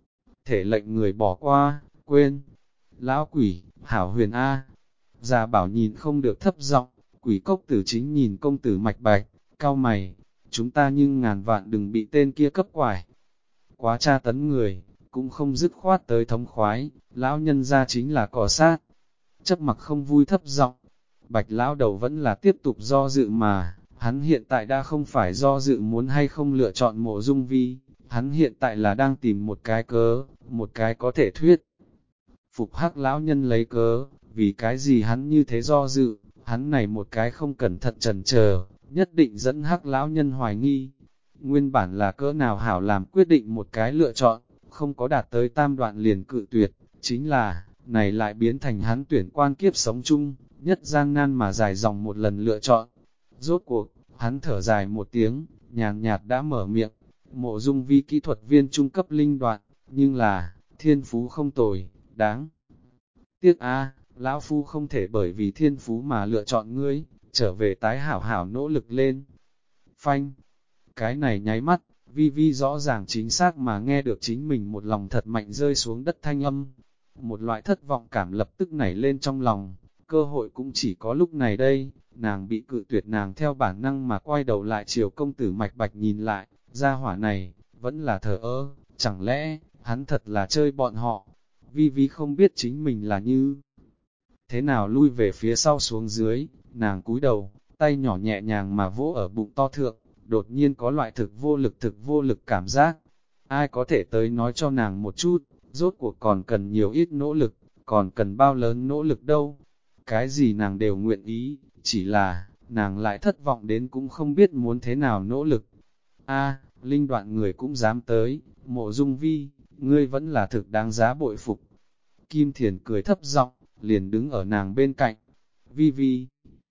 Thể lệnh người bỏ qua, quên. Lão quỷ, hảo huyền A. Già bảo nhìn không được thấp giọng, quỷ cốc tử chính nhìn công tử mạch bạch, cau mày. Chúng ta nhưng ngàn vạn đừng bị tên kia cấp quải. Quá tra tấn người, cũng không dứt khoát tới thống khoái, lão nhân ra chính là cỏ sát. Chấp mặc không vui thấp giọng. Bạch lão đầu vẫn là tiếp tục do dự mà, hắn hiện tại đã không phải do dự muốn hay không lựa chọn Mộ Dung Vi, hắn hiện tại là đang tìm một cái cớ, một cái có thể thuyết. Phục hắc lão nhân lấy cớ, vì cái gì hắn như thế do dự, hắn này một cái không cẩn thận chần chờ, nhất định dẫn hắc lão nhân hoài nghi. Nguyên bản là cỡ nào hảo làm quyết định một cái lựa chọn, không có đạt tới tam đoạn liền cự tuyệt, chính là, này lại biến thành hắn tuyển quan kiếp sống chung, nhất gian nan mà dài dòng một lần lựa chọn. Rốt cuộc, hắn thở dài một tiếng, nhàn nhạt đã mở miệng, Mộ Dung Vi kỹ thuật viên trung cấp linh đoạn, nhưng là, thiên phú không tồi, đáng. Tiếc a, lão phu không thể bởi vì thiên phú mà lựa chọn ngươi, trở về tái hảo hảo nỗ lực lên. Phanh, cái này nháy mắt, Vi Vi rõ ràng chính xác mà nghe được chính mình một lòng thật mạnh rơi xuống đất thanh âm. Một loại thất vọng cảm lập tức nảy lên trong lòng, cơ hội cũng chỉ có lúc này đây, nàng bị cự tuyệt nàng theo bản năng mà quay đầu lại chiều công tử mạch bạch nhìn lại, gia hỏa này, vẫn là thờ ơ, chẳng lẽ, hắn thật là chơi bọn họ. Vi Vi không biết chính mình là như thế nào lui về phía sau xuống dưới, nàng cúi đầu, tay nhỏ nhẹ nhàng mà vỗ ở bụng to thượng, đột nhiên có loại thực vô lực cảm giác. Ai có thể tới nói cho nàng một chút, rốt cuộc còn cần nhiều ít nỗ lực, còn cần bao lớn nỗ lực đâu. Cái gì nàng đều nguyện ý, chỉ là, nàng lại thất vọng đến cũng không biết muốn thế nào nỗ lực. Linh Đoạn người cũng dám tới, Mộ Dung Vi, ngươi vẫn là thực đáng giá bội phục. Kim Thiền cười thấp giọng, liền đứng ở nàng bên cạnh. Vi Vi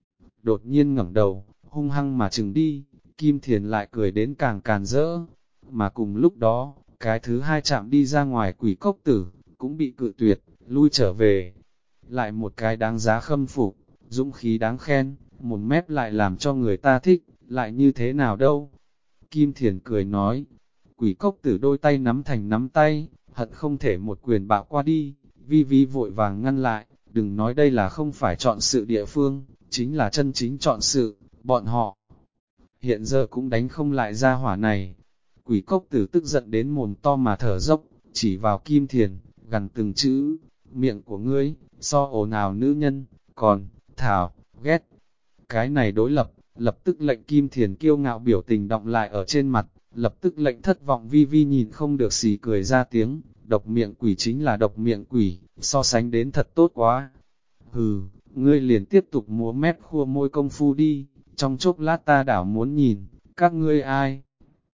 đột nhiên ngẩng đầu, hung hăng mà chừng đi, Kim Thiền lại cười đến càng càn rỡ. Mà cùng lúc đó, cái thứ hai chạm đi ra ngoài Quỷ Cốc Tử, cũng bị cự tuyệt, lui trở về. Lại một cái đáng giá khâm phục, dũng khí đáng khen, một mép lại làm cho người ta thích, lại như thế nào đâu. Kim Thiền cười nói, Quỷ Cốc Tử đôi tay nắm thành nắm tay, hận không thể một quyền bạo qua đi. Vi Vi vội vàng ngăn lại, đừng nói đây là không phải chọn sự địa phương, chính là chân chính chọn sự, bọn họ hiện giờ cũng đánh không lại ra hỏa này. Quỷ Cốc Tử tức giận đến mồm to mà thở dốc, chỉ vào Kim Thiền, gằn từng chữ, miệng của ngươi, so ồn ào nữ nhân, còn, thảo, ghét. Cái này đối lập, lập tức lệnh Kim Thiền kiêu ngạo biểu tình đọng lại ở trên mặt, lập tức lệnh thất vọng Vi Vi nhìn không được xì cười ra tiếng, độc miệng quỷ chính là độc miệng quỷ, so sánh đến thật tốt quá. Hừ, ngươi liền tiếp tục múa mép khua môi công phu đi, trong chốc lát ta đảo muốn nhìn, các ngươi ai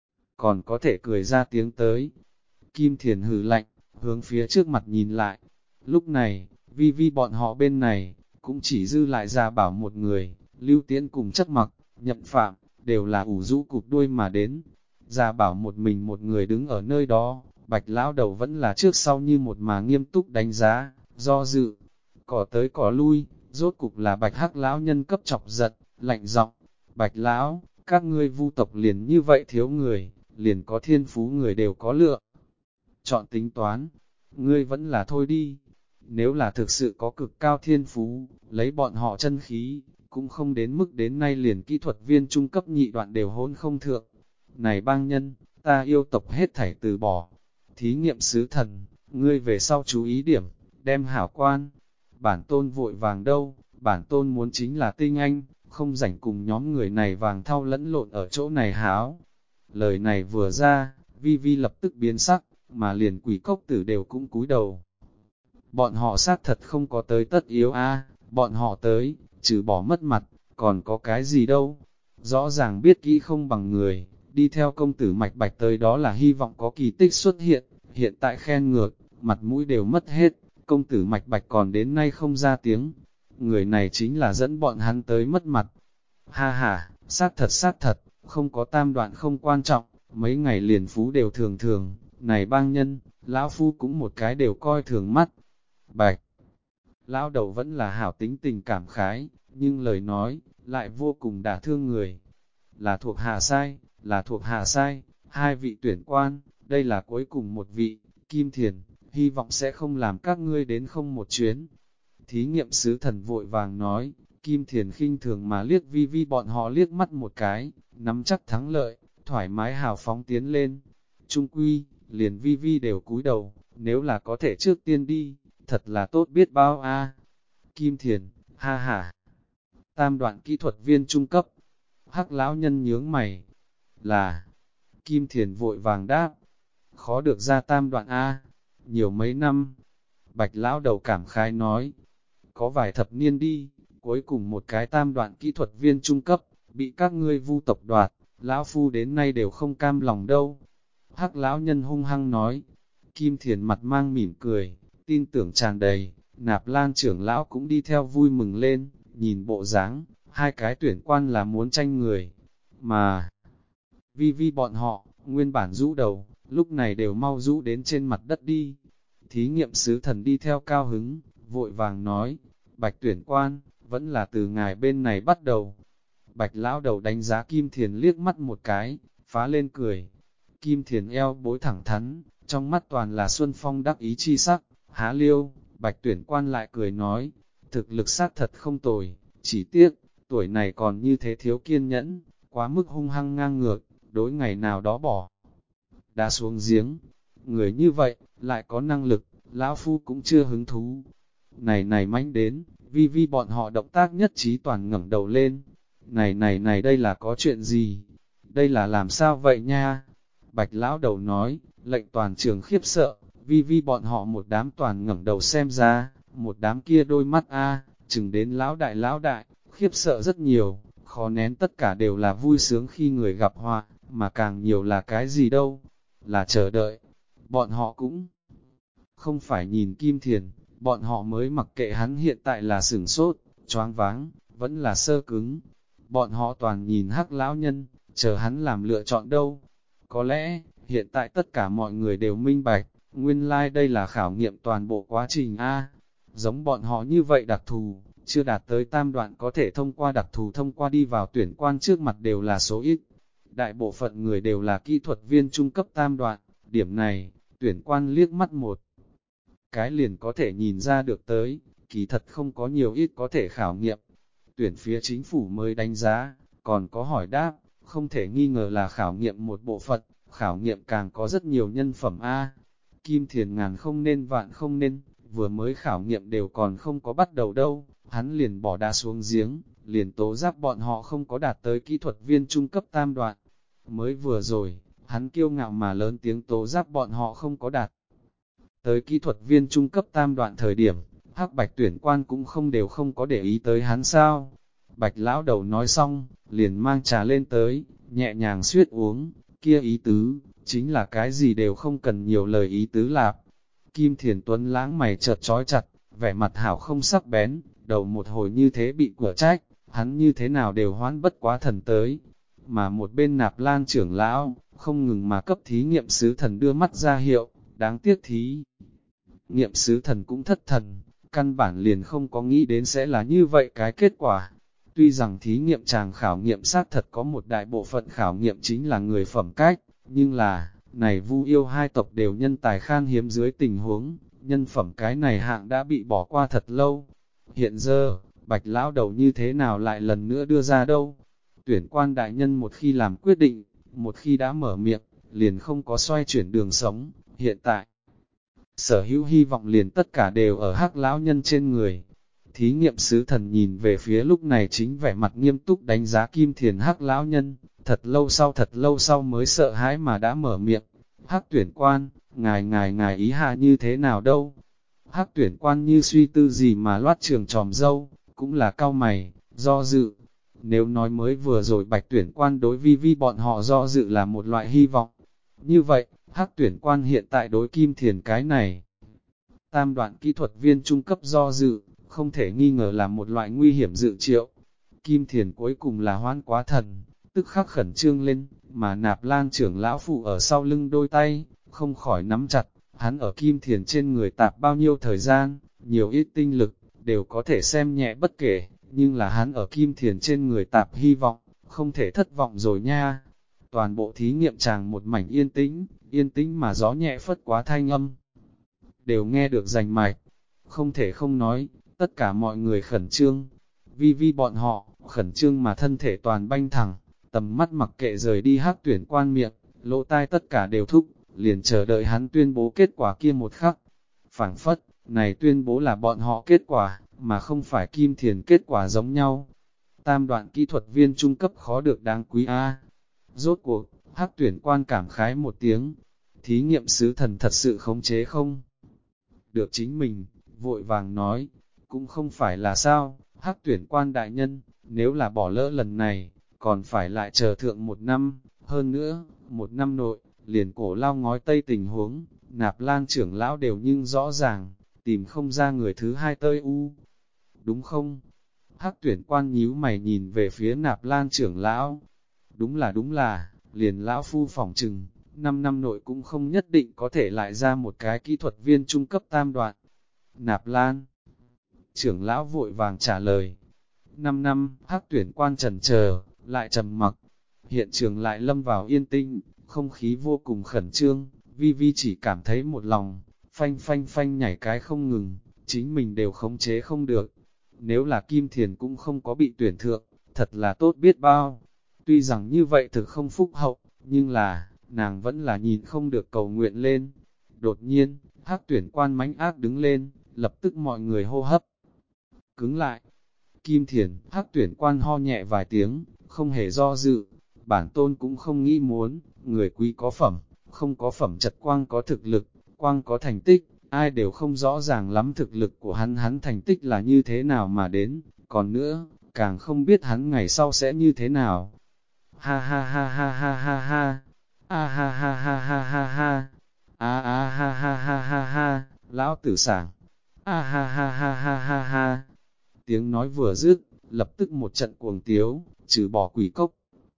còn có thể cười ra tiếng tới. Kim Thiền hừ lạnh, hướng phía trước mặt nhìn lại. Lúc này, Vi Vi bọn họ bên này, cũng chỉ dư lại Gia Bảo một người, Lưu Tiễn cùng Chất Mặc, Nhậm Phạm, đều là ủ rũ cụp đuôi mà đến. Gia Bảo một mình một người đứng ở nơi đó, Bạch lão đầu vẫn là trước sau như một mà nghiêm túc đánh giá, do dự, cỏ tới cỏ lui, rốt cục là Bạch Hắc lão nhân cấp chọc giận, lạnh giọng, Bạch lão, các ngươi Vu tộc liền như vậy thiếu người, liền có thiên phú người đều có lựa. Chọn tính toán, ngươi vẫn là thôi đi. Nếu là thực sự có cực cao thiên phú, lấy bọn họ chân khí, cũng không đến mức đến nay liền kỹ thuật viên trung cấp nhị đoạn đều hôn không thượng. Này bang nhân, ta yêu tộc hết thảy từ bỏ. Thí nghiệm sứ thần, ngươi về sau chú ý điểm, đem hảo quan. Bản tôn vội vàng đâu, bản tôn muốn chính là tinh anh, không rảnh cùng nhóm người này vàng thau lẫn lộn ở chỗ này háo. Lời này vừa ra, Vi Vi lập tức biến sắc, mà liền Quỷ Cốc Tử đều cũng cúi đầu. Bọn họ xác thật không có tới tất yếu bọn họ tới, trừ bỏ mất mặt, còn có cái gì đâu. Rõ ràng biết kỹ không bằng người, đi theo công tử Mạch Bạch tới đó là hy vọng có kỳ tích xuất hiện, hiện tại khen ngược, mặt mũi đều mất hết, công tử Mạch Bạch còn đến nay không ra tiếng. Người này chính là dẫn bọn hắn tới mất mặt. Ha ha, xác thật, không có tam đoạn không quan trọng, mấy ngày liền phú đều thường thường, này bang nhân, lão phu cũng một cái đều coi thường mắt. Bạch, lão đầu vẫn là hảo tính tình cảm khái, nhưng lời nói, lại vô cùng đả thương người. Là thuộc hạ sai, là thuộc hạ sai, hai vị tuyển quan, đây là cuối cùng một vị, Kim Thiền, hy vọng sẽ không làm các ngươi đến không một chuyến. Thí nghiệm sứ thần vội vàng nói, Kim Thiền khinh thường mà liếc Vi Vi bọn họ liếc mắt một cái, nắm chắc thắng lợi, thoải mái hào phóng tiến lên. Trung quy, liền Vi Vi đều cúi đầu, nếu là có thể trước tiên đi, thật là tốt biết bao Kim Thiền, ha ha. Tam đoạn kỹ thuật viên trung cấp. Hắc lão nhân nhướng mày. Là. Kim Thiền vội vàng đáp. Khó được ra tam đoạn nhiều mấy năm. Bạch lão đầu cảm khái nói. Có vài thập niên đi, cuối cùng một cái tam đoạn kỹ thuật viên trung cấp, bị các ngươi Vu tộc đoạt, lão phu đến nay đều không cam lòng đâu. Hắc lão nhân hung hăng nói. Kim Thiền mặt mang mỉm cười, tin tưởng tràn đầy, Nạp Lan trưởng lão cũng đi theo vui mừng lên, nhìn bộ dáng, hai cái tuyển quan là muốn tranh người, mà Vi Vi bọn họ, nguyên bản rũ đầu, lúc này đều mau rũ đến trên mặt đất đi. Thí nghiệm sứ thần đi theo cao hứng, vội vàng nói, Bạch tuyển quan, vẫn là từ ngài bên này bắt đầu. Bạch lão đầu đánh giá Kim Thiền liếc mắt một cái, phá lên cười. Kim Thiền eo bối thẳng thắn, trong mắt toàn là xuân phong đắc ý chi sắc, há liêu. Bạch tuyển quan lại cười nói, thực lực xác thật không tồi, chỉ tiếc, tuổi này còn như thế thiếu kiên nhẫn, quá mức hung hăng ngang ngược, đối ngày nào đó bỏ đá xuống giếng. Người như vậy, lại có năng lực, lão phu cũng chưa hứng thú. Này manh đến, Vi Vi bọn họ động tác nhất trí toàn ngẩng đầu lên. Này đây là có chuyện gì? Đây là làm sao vậy nha? Bạch lão đầu nói, lệnh toàn trường khiếp sợ. Vi Vi bọn họ một đám toàn ngẩng đầu xem ra, một đám kia đôi mắt chừng đến lão đại, khiếp sợ rất nhiều, khó nén tất cả đều là vui sướng khi người gặp họa, mà càng nhiều là cái gì đâu, là chờ đợi. Bọn họ cũng không phải nhìn Kim Thiền, bọn họ mới mặc kệ hắn hiện tại là sửng sốt, choáng váng, vẫn là sơ cứng. Bọn họ toàn nhìn Hắc lão nhân, chờ hắn làm lựa chọn đâu. Có lẽ, hiện tại tất cả mọi người đều minh bạch, nguyên lai đây là khảo nghiệm toàn bộ quá trình A. Giống bọn họ như vậy đặc thù, chưa đạt tới tam đoạn có thể thông qua đặc thù thông qua đi vào tuyển quan trước mặt đều là số ít. Đại bộ phận người đều là kỹ thuật viên trung cấp tam đoạn, điểm này, tuyển quan liếc mắt một cái liền có thể nhìn ra được tới, kỳ thật không có nhiều ít có thể khảo nghiệm. Tuyển phía chính phủ mới đánh giá, còn có hỏi đáp, không thể nghi ngờ là khảo nghiệm một bộ phận, khảo nghiệm càng có rất nhiều nhân phẩm A. Kim Thiền ngàn không nên vạn không nên, vừa mới khảo nghiệm đều còn không có bắt đầu đâu, hắn liền bỏ đá xuống giếng, liền tố giác bọn họ không có đạt tới kỹ thuật viên trung cấp tam đoạn. Mới vừa rồi, hắn kiêu ngạo mà lớn tiếng tố giác bọn họ không có đạt tới kỹ thuật viên trung cấp tam đoạn thời điểm, Hắc Bạch tuyển quan cũng không đều không có để ý tới hắn sao. Bạch lão đầu nói xong, liền mang trà lên tới, nhẹ nhàng suyết uống, kia ý tứ, chính là cái gì đều không cần nhiều lời ý tứ lạp. Kim Thiền Tuấn lãng mày chợt trói chặt, vẻ mặt hảo không sắc bén, đầu một hồi như thế bị cửa trách, hắn như thế nào đều hoán bất quá thần tới. Mà một bên Nạp Lan trưởng lão, không ngừng mà cấp thí nghiệm sứ thần đưa mắt ra hiệu, đáng tiếc thí nghiệm sứ thần cũng thất thần, căn bản liền không có nghĩ đến sẽ là như vậy cái kết quả. Tuy rằng thí nghiệm chàng khảo nghiệm xác thật có một đại bộ phận khảo nghiệm chính là người phẩm cách, nhưng là, này Vu Yêu hai tộc đều nhân tài khan hiếm dưới tình huống, nhân phẩm cái này hạng đã bị bỏ qua thật lâu. Hiện giờ, Bạch lão đầu như thế nào lại lần nữa đưa ra đâu? Tuyển quan đại nhân một khi làm quyết định, một khi đã mở miệng, liền không có xoay chuyển đường sống, hiện tại. Sở hữu hy vọng liền tất cả đều ở Hắc lão nhân trên người. Thí nghiệm sứ thần nhìn về phía lúc này chính vẻ mặt nghiêm túc đánh giá Kim Thiền Hắc lão nhân, thật lâu sau mới sợ hãi mà đã mở miệng. Hắc tuyển quan, ngài ý hạ như thế nào đâu? Hắc tuyển quan như suy tư gì mà loát trường tròm dâu, cũng là cau mày, do dự. Nếu nói mới vừa rồi Bạch tuyển quan đối vi bọn họ do dự là một loại hy vọng. Như vậy, Hắc tuyển quan hiện tại đối Kim Thiền cái này. Tam đoạn kỹ thuật viên trung cấp do dự, không thể nghi ngờ là một loại nguy hiểm dự triệu. Kim Thiền cuối cùng là hoan quá thần, tức khắc khẩn trương lên, mà Nạp Lan trưởng lão phụ ở sau lưng đôi tay, không khỏi nắm chặt, hắn ở Kim Thiền trên người tạp bao nhiêu thời gian, nhiều ít tinh lực, đều có thể xem nhẹ bất kể, nhưng là hắn ở Kim Thiền trên người tạp hy vọng, không thể thất vọng rồi nha. Toàn bộ thí nghiệm chàng một mảnh yên tĩnh mà gió nhẹ phất quá thanh âm. Đều nghe được rành mạch, không thể không nói, tất cả mọi người khẩn trương. Vi bọn họ, khẩn trương mà thân thể toàn banh thẳng, tầm mắt mặc kệ rời đi Hắc tuyển quan miệng, lỗ tai tất cả đều thúc, liền chờ đợi hắn tuyên bố kết quả kia một khắc. Phảng phất, này tuyên bố là bọn họ kết quả, mà không phải Kim Thiền kết quả giống nhau. Tam đoạn kỹ thuật viên trung cấp khó được đáng quý A. Rốt cuộc, Hắc tuyển quan cảm khái một tiếng, thí nghiệm sứ thần thật sự khống chế không? Được chính mình, vội vàng nói, cũng không phải là sao, Hắc tuyển quan đại nhân, nếu là bỏ lỡ lần này, còn phải lại chờ thượng một năm, hơn nữa, một năm nội, liền cổ lao ngói tây tình huống, Nạp Lan trưởng lão đều nhưng rõ ràng, tìm không ra người thứ hai tơi u. Đúng không? Hắc tuyển quan nhíu mày nhìn về phía Nạp Lan trưởng lão. Đúng là, liền lão phu phỏng chừng, 5 năm nội cũng không nhất định có thể lại ra một cái kỹ thuật viên trung cấp tam đoạn. Nạp Lan trưởng lão vội vàng trả lời. 5 năm, Hắc tuyển quan trần chờ, lại trầm mặc. Hiện trường lại lâm vào yên tĩnh, không khí vô cùng khẩn trương, Vi chỉ cảm thấy một lòng, phanh nhảy cái không ngừng, chính mình đều khống chế không được. Nếu là Kim Thiền cũng không có bị tuyển thượng, thật là tốt biết bao. Tuy rằng như vậy thực không phúc hậu, nhưng là, nàng vẫn là nhìn không được cầu nguyện lên. Đột nhiên, Hắc tuyển quan mãnh ác đứng lên, lập tức mọi người hô hấp cứng lại. Kim Thiền, Hắc tuyển quan ho nhẹ vài tiếng, không hề do dự, bản tôn cũng không nghĩ muốn, người quý có phẩm, không có phẩm chất quang có thực lực, quang có thành tích, ai đều không rõ ràng lắm thực lực của hắn thành tích là như thế nào mà đến, còn nữa, càng không biết hắn ngày sau sẽ như thế nào. Ha ha ha ha ha ha ha, a ha ha ha ha ha ha, a a ha ha ha ha ha, lão tử sảng, a ha ha ha ha ha ha. Tiếng nói vừa dứt, lập tức một trận cuồng tiếu, trừ bỏ quỷ cốc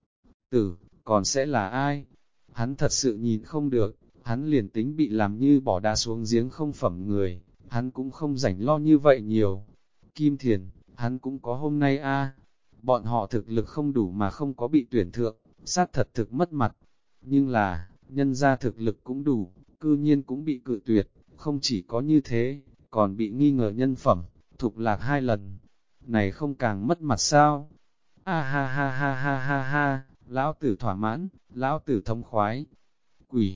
tử, còn sẽ là ai? Hắn thật sự nhìn không được, hắn liền tính bị làm như bỏ đá xuống giếng không phẩm người, hắn cũng không rảnh lo như vậy nhiều. Kim Thiền, hắn cũng có hôm nay a. Bọn họ thực lực không đủ mà không có bị tuyển thượng, xác thật thực mất mặt. Nhưng là, nhân ra thực lực cũng đủ, cư nhiên cũng bị cự tuyệt, không chỉ có như thế, còn bị nghi ngờ nhân phẩm, thục lạc 2 lần. Này không càng mất mặt sao? A ha ha ha ha ha ha, lão tử thỏa mãn, lão tử thông khoái. Quỷ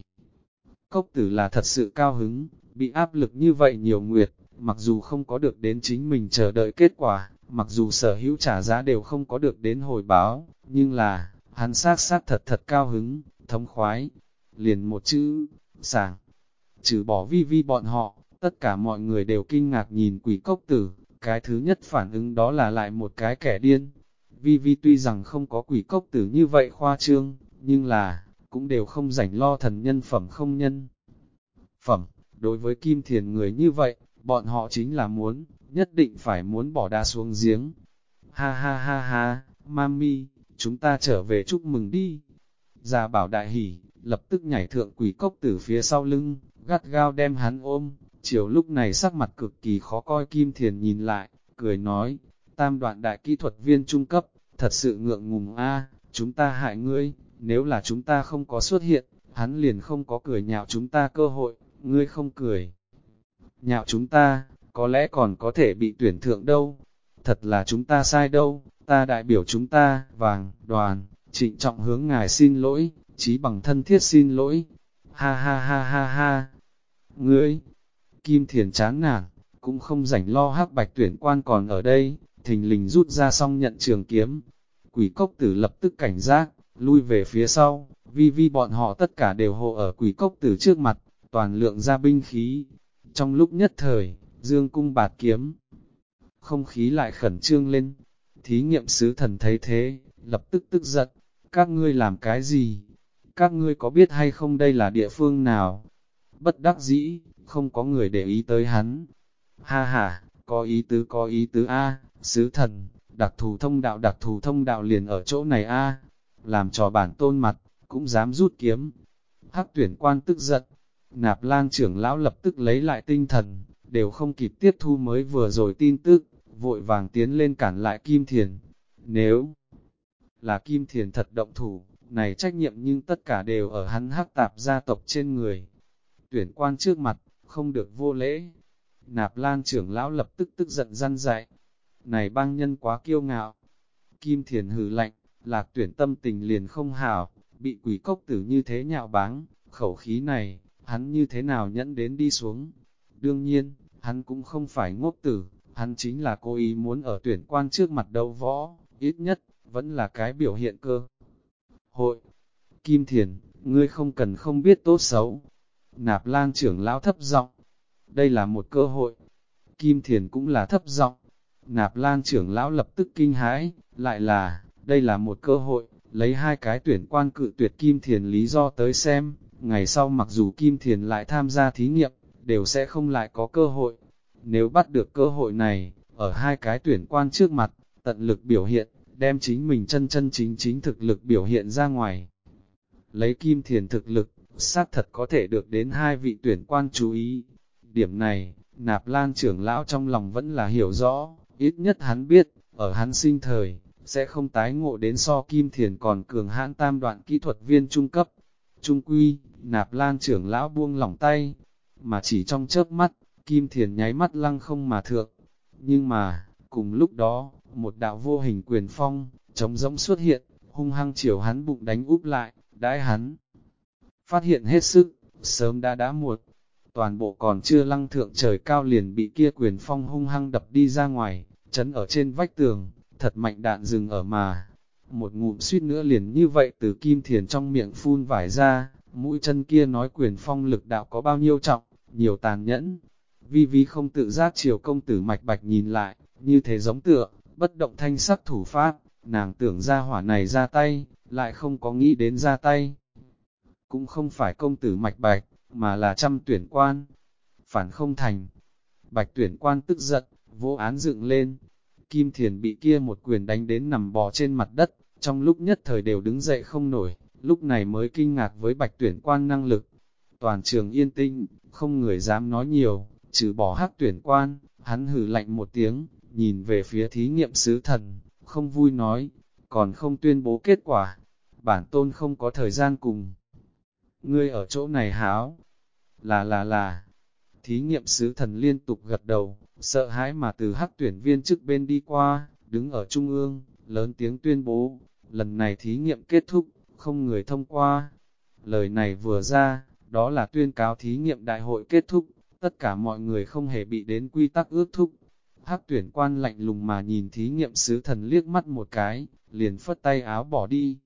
cốc tử là thật sự cao hứng, bị áp lực như vậy nhiều nguyệt, mặc dù không có được đến chính mình chờ đợi kết quả, mặc dù sở hữu trả giá đều không có được đến hồi báo, nhưng là, hắn xác thật cao hứng, thống khoái, liền một chữ, sảng. Trừ bỏ vi vi bọn họ, tất cả mọi người đều kinh ngạc nhìn quỷ cốc tử, cái thứ nhất phản ứng đó là lại một cái kẻ điên. Vi vi tuy rằng không có quỷ cốc tử như vậy khoa trương, nhưng là, cũng đều không rảnh lo thần nhân phẩm không nhân phẩm. Đối với Kim Thiền người như vậy, bọn họ chính là muốn, nhất định phải muốn bỏ đá xuống giếng. Ha ha ha ha, mami, chúng ta trở về chúc mừng đi. Già bảo đại hỉ, lập tức nhảy thượng quỷ cốc tử phía sau lưng, gắt gao đem hắn ôm. Chiều lúc này sắc mặt cực kỳ khó coi. Kim Thiền nhìn lại, cười nói, tam đoạn đại kỹ thuật viên trung cấp, thật sự ngượng ngùng a, chúng ta hại ngươi, nếu là chúng ta không có xuất hiện, hắn liền không có cười nhạo chúng ta cơ hội, ngươi không cười nhạo chúng ta, có lẽ còn có thể bị tuyển thượng đâu. Thật là chúng ta sai đâu, ta đại biểu chúng ta, Vàng, Đoàn, trịnh trọng hướng ngài xin lỗi, chí bằng thân thiết xin lỗi. Ha ha ha ha ha. Ngươi, Kim Thiền chán nản, cũng không rảnh lo hắc bạch tuyển quan còn ở đây, thình lình rút ra xong nhận trường kiếm. Quỷ cốc tử lập tức cảnh giác, lui về phía sau, vi vi bọn họ tất cả đều hộ ở quỷ cốc tử trước mặt, toàn lượng ra binh khí. Trong lúc nhất thời, dương cung bạt kiếm, không khí lại khẩn trương lên. Thí nghiệm sứ thần thấy thế, lập tức tức giận, các ngươi làm cái gì? Các ngươi có biết hay không đây là địa phương nào? Bất đắc dĩ, không có người để ý tới hắn. Ha ha, có ý tứ a, sứ thần, đặc thù thông đạo liền ở chỗ này a, làm trò bản tôn mặt, cũng dám rút kiếm. Hắc tuyển quan tức giận, Nạp Lan trưởng lão lập tức lấy lại tinh thần, đều không kịp tiếp thu mới vừa rồi tin tức, vội vàng tiến lên cản lại Kim Thiền. Nếu là Kim Thiền thật động thủ, này trách nhiệm nhưng tất cả đều ở hắn Hắc tạp gia tộc trên người. Tuyển quan trước mặt, không được vô lễ. Nạp Lan trưởng lão lập tức tức giận răn dạy. Này bang nhân quá kiêu ngạo. Kim Thiền hừ lạnh, Lạc Tuyển tâm tình liền không hảo, bị quỷ cốc tử như thế nhạo báng, khẩu khí này, hắn như thế nào nhẫn đến đi xuống. Đương nhiên, hắn cũng không phải ngốc tử, hắn chính là cố ý muốn ở tuyển quan trước mặt đấu võ, ít nhất, vẫn là cái biểu hiện cơ hội. Kim Thiền, ngươi không cần không biết tốt xấu. Nạp Lan trưởng lão thấp giọng, đây là một cơ hội. Kim Thiền cũng là thấp giọng. Nạp Lan trưởng lão lập tức kinh hãi, lại là, đây là một cơ hội, lấy 2 cái tuyển quan cự tuyệt Kim Thiền lý do tới xem, ngày sau mặc dù Kim Thiền lại tham gia thí nghiệm, đều sẽ không lại có cơ hội. Nếu bắt được cơ hội này, ở 2 cái tuyển quan trước mặt, tận lực biểu hiện, đem chính mình chân chính thực lực biểu hiện ra ngoài. Lấy Kim Thiền thực lực, xác thật có thể được đến 2 vị tuyển quan chú ý. Điểm này, Nạp Lan trưởng lão trong lòng vẫn là hiểu rõ, ít nhất hắn biết, ở hắn sinh thời, sẽ không tái ngộ đến so Kim Thiền còn cường hãn tam đoạn kỹ thuật viên trung cấp. Trung quy, Nạp Lan trưởng lão buông lỏng tay, mà chỉ trong chớp mắt, Kim Thiền nháy mắt lăng không mà thượng. Nhưng mà, cùng lúc đó, một đạo vô hình quyền phong, trống rỗng xuất hiện, hung hăng chiều hắn bụng đánh úp lại, đãi hắn. Phát hiện hết sức, sớm đã muộn, toàn bộ còn chưa lăng thượng trời cao liền bị kia quyền phong hung hăng đập đi ra ngoài, chấn ở trên vách tường, thật mạnh đạn dừng ở mà. Một ngụm suýt nữa liền như vậy từ Kim Thiền trong miệng phun vải ra, mũi chân kia nói quyền phong lực đạo có bao nhiêu trọng, nhiều tàn nhẫn. Vi Vi không tự giác chiều công tử mạch bạch nhìn lại, như thế giống tựa, bất động thanh sắc thủ pháp, nàng tưởng ra hỏa này ra tay, lại không có nghĩ đến ra tay. Cũng không phải công tử Mạch Bạch, mà là trăm tuyển quan. Phản không thành. Bạch tuyển quan tức giận, vô án dựng lên. Kim Thiền bị kia một quyền đánh đến nằm bò trên mặt đất, trong lúc nhất thời đều đứng dậy không nổi, lúc này mới kinh ngạc với bạch tuyển quan năng lực. Toàn trường yên tĩnh, không người dám nói nhiều, trừ bỏ hắc tuyển quan, hắn hừ lạnh một tiếng, nhìn về phía thí nghiệm sứ thần, không vui nói, còn không tuyên bố kết quả. Bản tôn không có thời gian cùng. Ngươi ở chỗ này háo. Là. Thí nghiệm sứ thần liên tục gật đầu, sợ hãi mà từ hắc tuyển viên trước bên đi qua, đứng ở trung ương, lớn tiếng tuyên bố, lần này thí nghiệm kết thúc, không người thông qua. Lời này vừa ra, đó là tuyên cáo thí nghiệm đại hội kết thúc, tất cả mọi người không hề bị đến quy tắc ước thúc. Hắc tuyển quan lạnh lùng mà nhìn thí nghiệm sứ thần liếc mắt một cái, liền phất tay áo bỏ đi.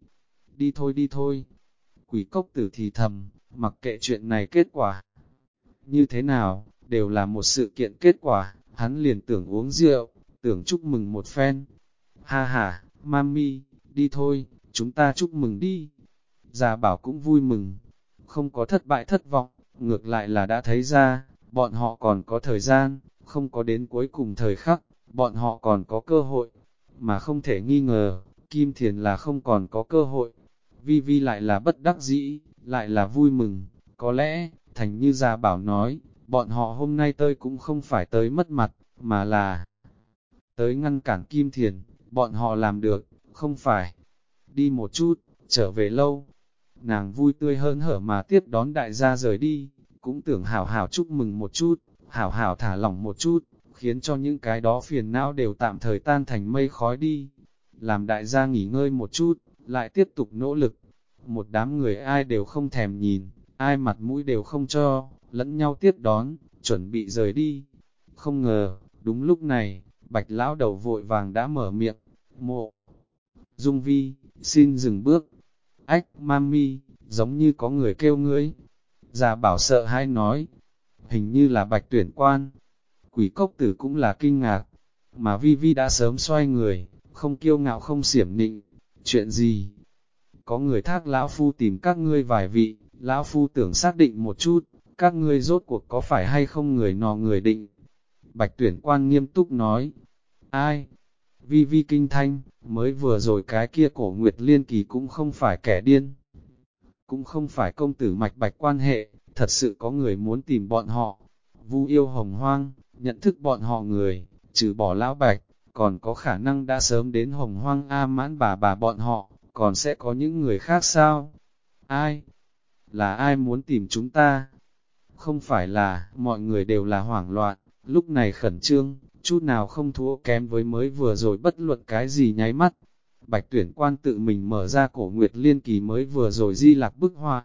Đi thôi. Quỷ cốc tử thì thầm, mặc kệ chuyện này kết quả như thế nào, đều là một sự kiện kết quả, hắn liền tưởng uống rượu, tưởng chúc mừng một phen. Ha ha, mami, đi thôi, chúng ta chúc mừng đi. Già bảo cũng vui mừng, không có thất bại thất vọng, ngược lại là đã thấy ra, bọn họ còn có thời gian, không có đến cuối cùng thời khắc, bọn họ còn có cơ hội, mà không thể nghi ngờ, Kim Thiền là không còn có cơ hội. Vi Vi lại là bất đắc dĩ, lại là vui mừng, có lẽ, thành như Gia Bảo nói, bọn họ hôm nay tới cũng không phải tới mất mặt, mà là tới ngăn cản Kim Thiền, bọn họ làm được, không phải đi một chút, trở về lâu. Nàng vui tươi hớn hở mà tiếp đón đại gia rời đi, cũng tưởng hảo hảo chúc mừng một chút, hảo hảo thả lỏng một chút, khiến cho những cái đó phiền não đều tạm thời tan thành mây khói đi. Làm đại gia nghỉ ngơi một chút, lại tiếp tục nỗ lực. Một đám người ai đều không thèm nhìn, ai mặt mũi đều không cho, lẫn nhau tiếp đón, chuẩn bị rời đi. Không ngờ, đúng lúc này, Bạch lão đầu vội vàng đã mở miệng, Mộ Dung Vi, xin dừng bước. Ách, mami, giống như có người kêu ngươi. Già bảo sợ hãi nói, hình như là Bạch tuyển quan. Quỷ cốc tử cũng là kinh ngạc, mà Vi Vi đã sớm xoay người, không kiêu ngạo không xiểm nịnh. Chuyện gì? Có người thác lão phu tìm các ngươi vài vị, lão phu tưởng xác định một chút, các ngươi rốt cuộc có phải hay không người nọ người định. Bạch tuyển quan nghiêm túc nói, ai? Vi Vi kinh thanh, mới vừa rồi cái kia cổ Nguyệt Liên Kỳ cũng không phải kẻ điên, cũng không phải công tử Mạch Bạch quan hệ, thật sự có người muốn tìm bọn họ. Vu yêu hồng hoang, nhận thức bọn họ người, trừ bỏ lão Bạch, còn có khả năng đã sớm đến hồng hoang A Mãn bà bọn họ, còn sẽ có những người khác sao? Ai? Là ai muốn tìm chúng ta? Không phải là, mọi người đều là hoảng loạn, lúc này khẩn trương, chút nào không thua kém với mới vừa rồi bất luận cái gì nháy mắt. Bạch tuyển quan tự mình mở ra cổ Nguyệt Liên Kỳ mới vừa rồi di lạc bức họa,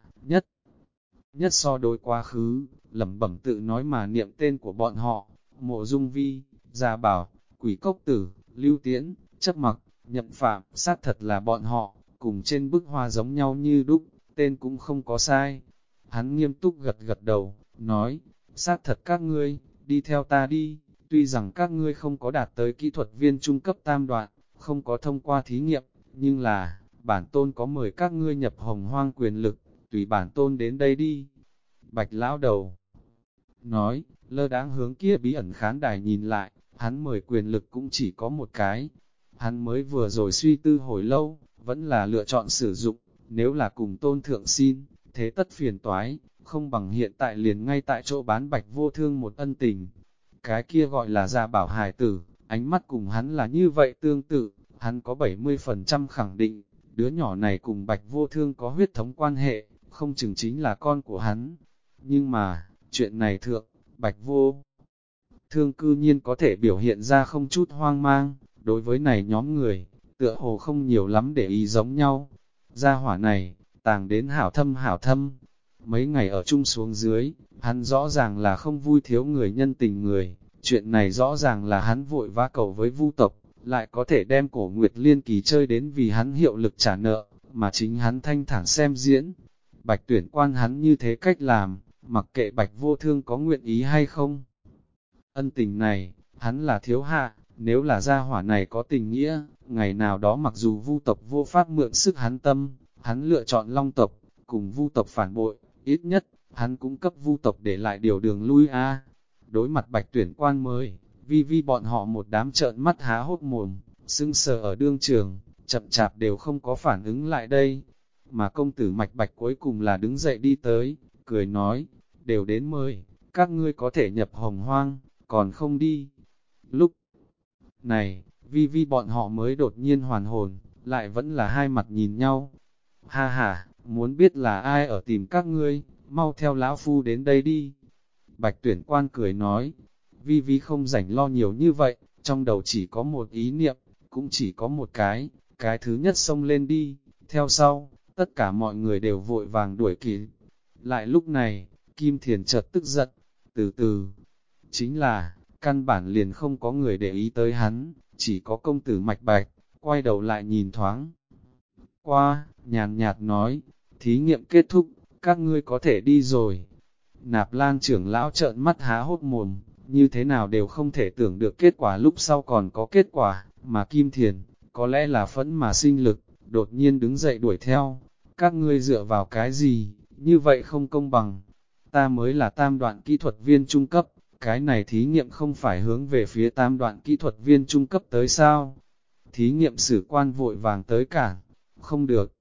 nhất so đối quá khứ, lẩm bẩm tự nói mà niệm tên của bọn họ, Mộ Dung Vi, Gia Bảo, Quỷ Cốc Tử, Lưu Tiễn, Chấp Mặc, Nhậm Phạm, xác thật là bọn họ, cùng trên bức hoa giống nhau như đúc, tên cũng không có sai. Hắn nghiêm túc gật gật đầu, nói, xác thật các ngươi, đi theo ta đi, tuy rằng các ngươi không có đạt tới kỹ thuật viên trung cấp tam đoạn, không có thông qua thí nghiệm, nhưng là, bản tôn có mời các ngươi nhập hồng hoang quyền lực, tùy bản tôn đến đây đi. Bạch lão đầu nói, lơ đáng hướng kia bí ẩn khán đài nhìn lại, hắn mời quyền lực cũng chỉ có một cái. Hắn mới vừa rồi suy tư hồi lâu, vẫn là lựa chọn sử dụng, nếu là cùng tôn thượng xin, thế tất phiền toái, không bằng hiện tại liền ngay tại chỗ bán Bạch vô thương một ân tình. Cái kia gọi là Gia Bảo hài tử, ánh mắt cùng hắn là như vậy tương tự, hắn có 70% khẳng định, đứa nhỏ này cùng Bạch vô thương có huyết thống quan hệ, không chừng chính là con của hắn. Nhưng mà, chuyện này thượng, Bạch vô thương cư nhiên có thể biểu hiện ra không chút hoang mang, đối với này nhóm người, tựa hồ không nhiều lắm để ý giống nhau. Gia hỏa này, tàng đến hảo thâm. Mấy ngày ở chung xuống dưới, hắn rõ ràng là không vui thiếu người nhân tình người, chuyện này rõ ràng là hắn vội vã cầu với Vu tộc, lại có thể đem cổ Nguyệt Liên Kỳ chơi đến vì hắn hiệu lực trả nợ, mà chính hắn thanh thản xem diễn. Bạch tuyển quan hắn như thế cách làm, mặc kệ Bạch vô thương có nguyện ý hay không. Ân tình này, hắn là thiếu hạ, nếu là gia hỏa này có tình nghĩa, ngày nào đó mặc dù Vu tộc vô pháp mượn sức hắn tâm, hắn lựa chọn Long tộc, cùng Vu tộc phản bội, ít nhất, hắn cũng cấp Vu tộc để lại điều đường lui a. Đối mặt Bạch Tuyển Quan mới, vi vi bọn họ một đám trợn mắt há hốc mồm, sững sờ ở đương trường, chậm chạp đều không có phản ứng lại đây. Mà công tử Mạch Bạch cuối cùng là đứng dậy đi tới, cười nói, đều đến mời, các ngươi có thể nhập Hồng Hoang, còn không đi. Lúc này, vi vi bọn họ mới đột nhiên hoàn hồn, lại vẫn là hai mặt nhìn nhau. Ha ha, muốn biết là ai ở tìm các ngươi, mau theo lão phu đến đây đi. Bạch Tuyển Quan cười nói, vi vi không rảnh lo nhiều như vậy, trong đầu chỉ có một ý niệm, cũng chỉ có một cái thứ nhất xông lên đi, theo sau, tất cả mọi người đều vội vàng đuổi kịp. Lại lúc này, Kim Thiền chợt tức giận, từ từ, chính là, căn bản liền không có người để ý tới hắn, chỉ có công tử Mạch Bạch, quay đầu lại nhìn thoáng. Qua, nhàn nhạt nói, thí nghiệm kết thúc, các ngươi có thể đi rồi. Nạp Lan trưởng lão trợn mắt há hốt mồm, như thế nào đều không thể tưởng được kết quả lúc sau còn có kết quả, mà Kim Thiền, có lẽ là phẫn mà sinh lực, đột nhiên đứng dậy đuổi theo. Các ngươi dựa vào cái gì, như vậy không công bằng. Ta mới là tam đoạn kỹ thuật viên trung cấp, cái này thí nghiệm không phải hướng về phía tam đoạn kỹ thuật viên trung cấp tới sao? Thí nghiệm sử quan vội vàng tới cản, không được.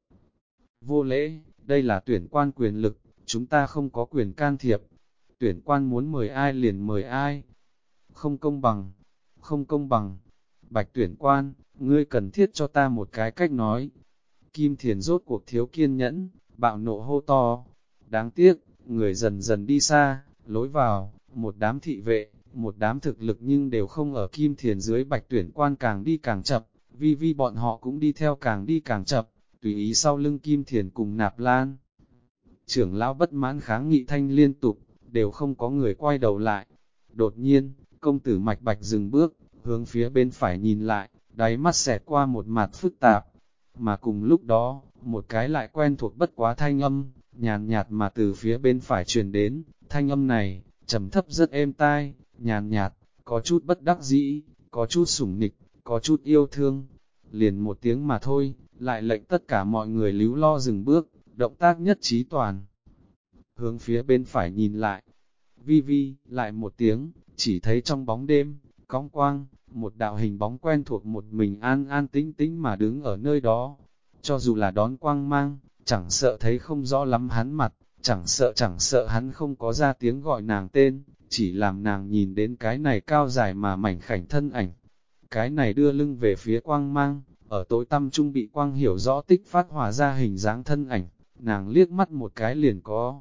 Vô lễ, đây là tuyển quan quyền lực, chúng ta không có quyền can thiệp. Tuyển quan muốn mời ai liền mời ai. Không công bằng, không công bằng. Bạch tuyển quan, ngươi cần thiết cho ta một cái cách nói. Kim Thiền rốt cuộc thiếu kiên nhẫn, bạo nộ hô to. Đáng tiếc, người dần dần đi xa, lối vào, một đám thị vệ, một đám thực lực nhưng đều không ở Kim Thiền dưới. Bạch tuyển quan càng đi càng chậm, vi vi bọn họ cũng đi theo càng đi càng chậm, tùy ý sau lưng Kim Thiền cùng Nạp Lan. Trưởng lão bất mãn kháng nghị thanh liên tục, đều không có người quay đầu lại. Đột nhiên, công tử Mạch Bạch dừng bước, hướng phía bên phải nhìn lại, đáy mắt xẹt qua một mặt phức tạp. Mà cùng lúc đó, một cái lại quen thuộc bất quá thanh âm, nhàn nhạt mà từ phía bên phải truyền đến. Thanh âm này, trầm thấp rất êm tai, nhàn nhạt, có chút bất đắc dĩ, có chút sủng nịch, có chút yêu thương. Liền một tiếng mà thôi, lại lệnh tất cả mọi người líu lo dừng bước, động tác nhất trí toàn. Hướng phía bên phải nhìn lại, vi vi, lại một tiếng, chỉ thấy trong bóng đêm, cong quang, một đạo hình bóng quen thuộc một mình an an tĩnh tĩnh mà đứng ở nơi đó. Cho dù là đón quang mang, chẳng sợ thấy không rõ lắm hắn mặt, chẳng sợ hắn không có ra tiếng gọi nàng tên, chỉ làm nàng nhìn đến cái này cao dài mà mảnh khảnh thân ảnh. Cái này đưa lưng về phía quang mang, ở tối tăm trung bị quang hiểu rõ tích phát hòa ra hình dáng thân ảnh, nàng liếc mắt một cái liền có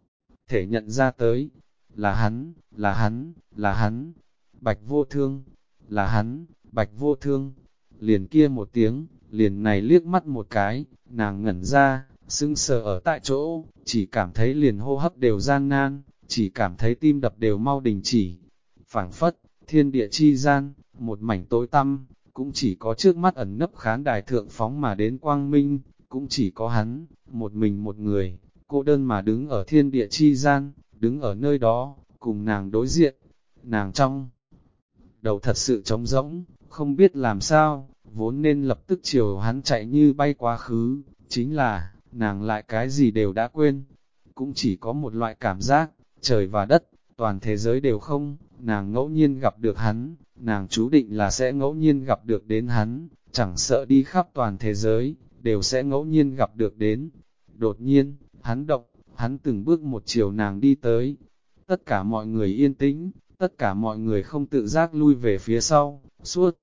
thể nhận ra tới, là hắn, là hắn, là hắn, Bạch Vô Thương, là hắn, Bạch Vô Thương, liền kia một tiếng, liền này liếc mắt một cái, nàng ngẩn ra, sững sờ ở tại chỗ, chỉ cảm thấy liền hô hấp đều gian nan, chỉ cảm thấy tim đập đều mau đình chỉ, phảng phất, thiên địa chi gian, một mảnh tối tăm, cũng chỉ có trước mắt ẩn nấp khán đài thượng phóng mà đến quang minh, cũng chỉ có hắn, một mình một người, cô đơn mà đứng ở thiên địa chi gian, đứng ở nơi đó, cùng nàng đối diện, nàng trong đầu thật sự trống rỗng, không biết làm sao, vốn nên lập tức chiều hắn chạy như bay quá khứ, chính là, nàng lại cái gì đều đã quên, cũng chỉ có một loại cảm giác, trời và đất, toàn thế giới đều không, nàng ngẫu nhiên gặp được hắn, nàng chú định là sẽ ngẫu nhiên gặp được đến hắn, chẳng sợ đi khắp toàn thế giới, đều sẽ ngẫu nhiên gặp được đến. Đột nhiên, hắn động, hắn từng bước một chiều nàng đi tới. Tất cả mọi người yên tĩnh, tất cả mọi người không tự giác lui về phía sau, suốt.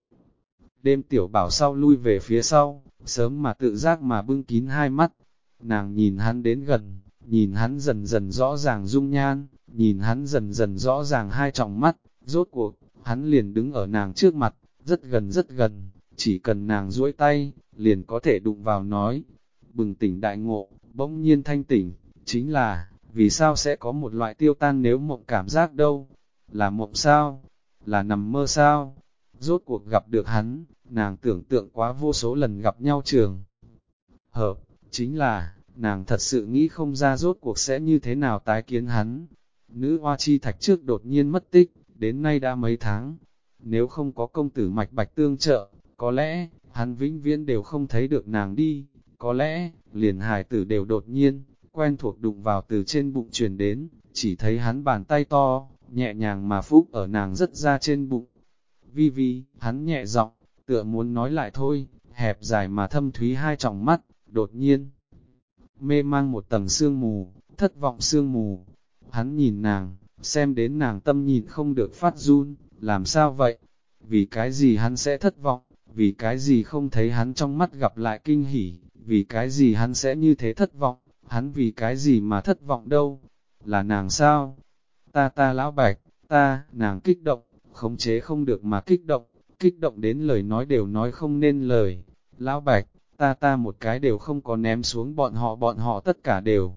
Đêm tiểu bảo sau lui về phía sau, sớm mà tự giác mà bưng kín hai mắt. Nàng nhìn hắn đến gần, nhìn hắn dần dần rõ ràng dung nhan, nhìn hắn dần dần rõ ràng hai tròng mắt, rốt cuộc, hắn liền đứng ở nàng trước mặt, rất gần, chỉ cần nàng duỗi tay, liền có thể đụng vào nói. Bừng tỉnh đại ngộ, bỗng nhiên thanh tỉnh, chính là, vì sao sẽ có một loại tiêu tan nếu mộng cảm giác đâu? Là mộng sao? Là nằm mơ sao? Rốt cuộc gặp được hắn, nàng tưởng tượng quá vô số lần gặp nhau trường. Hợp, chính là, nàng thật sự nghĩ không ra rốt cuộc sẽ như thế nào tái kiến hắn. Nữ hoa chi thạch trước đột nhiên mất tích, đến nay đã mấy tháng. nếu không có công tử Mạch Bạch tương trợ, có lẽ, hắn vĩnh viễn đều không thấy được nàng đi, có lẽ, liền hài tử đều đột nhiên, quen thuộc đụng vào từ trên bụng truyền đến, chỉ thấy hắn bàn tay to, nhẹ nhàng mà phúc ở nàng rất ra trên bụng. Vi Vi, hắn nhẹ giọng, tựa muốn nói lại thôi, hẹp dài mà thâm thúy hai tròng mắt, đột nhiên. Mê mang một tầng sương mù, thất vọng sương mù. Hắn nhìn nàng, xem đến nàng tâm nhìn không được phát run, làm sao vậy? Vì cái gì hắn sẽ thất vọng? Vì cái gì không thấy hắn trong mắt gặp lại kinh hỉ? Vì cái gì hắn sẽ như thế thất vọng? Hắn vì cái gì mà thất vọng đâu? Là nàng sao? Ta lão Bạch, nàng kích động, khống chế không được mà kích động đến lời nói đều nói không nên lời. Lão Bạch, ta một cái đều không có ném xuống bọn họ tất cả đều.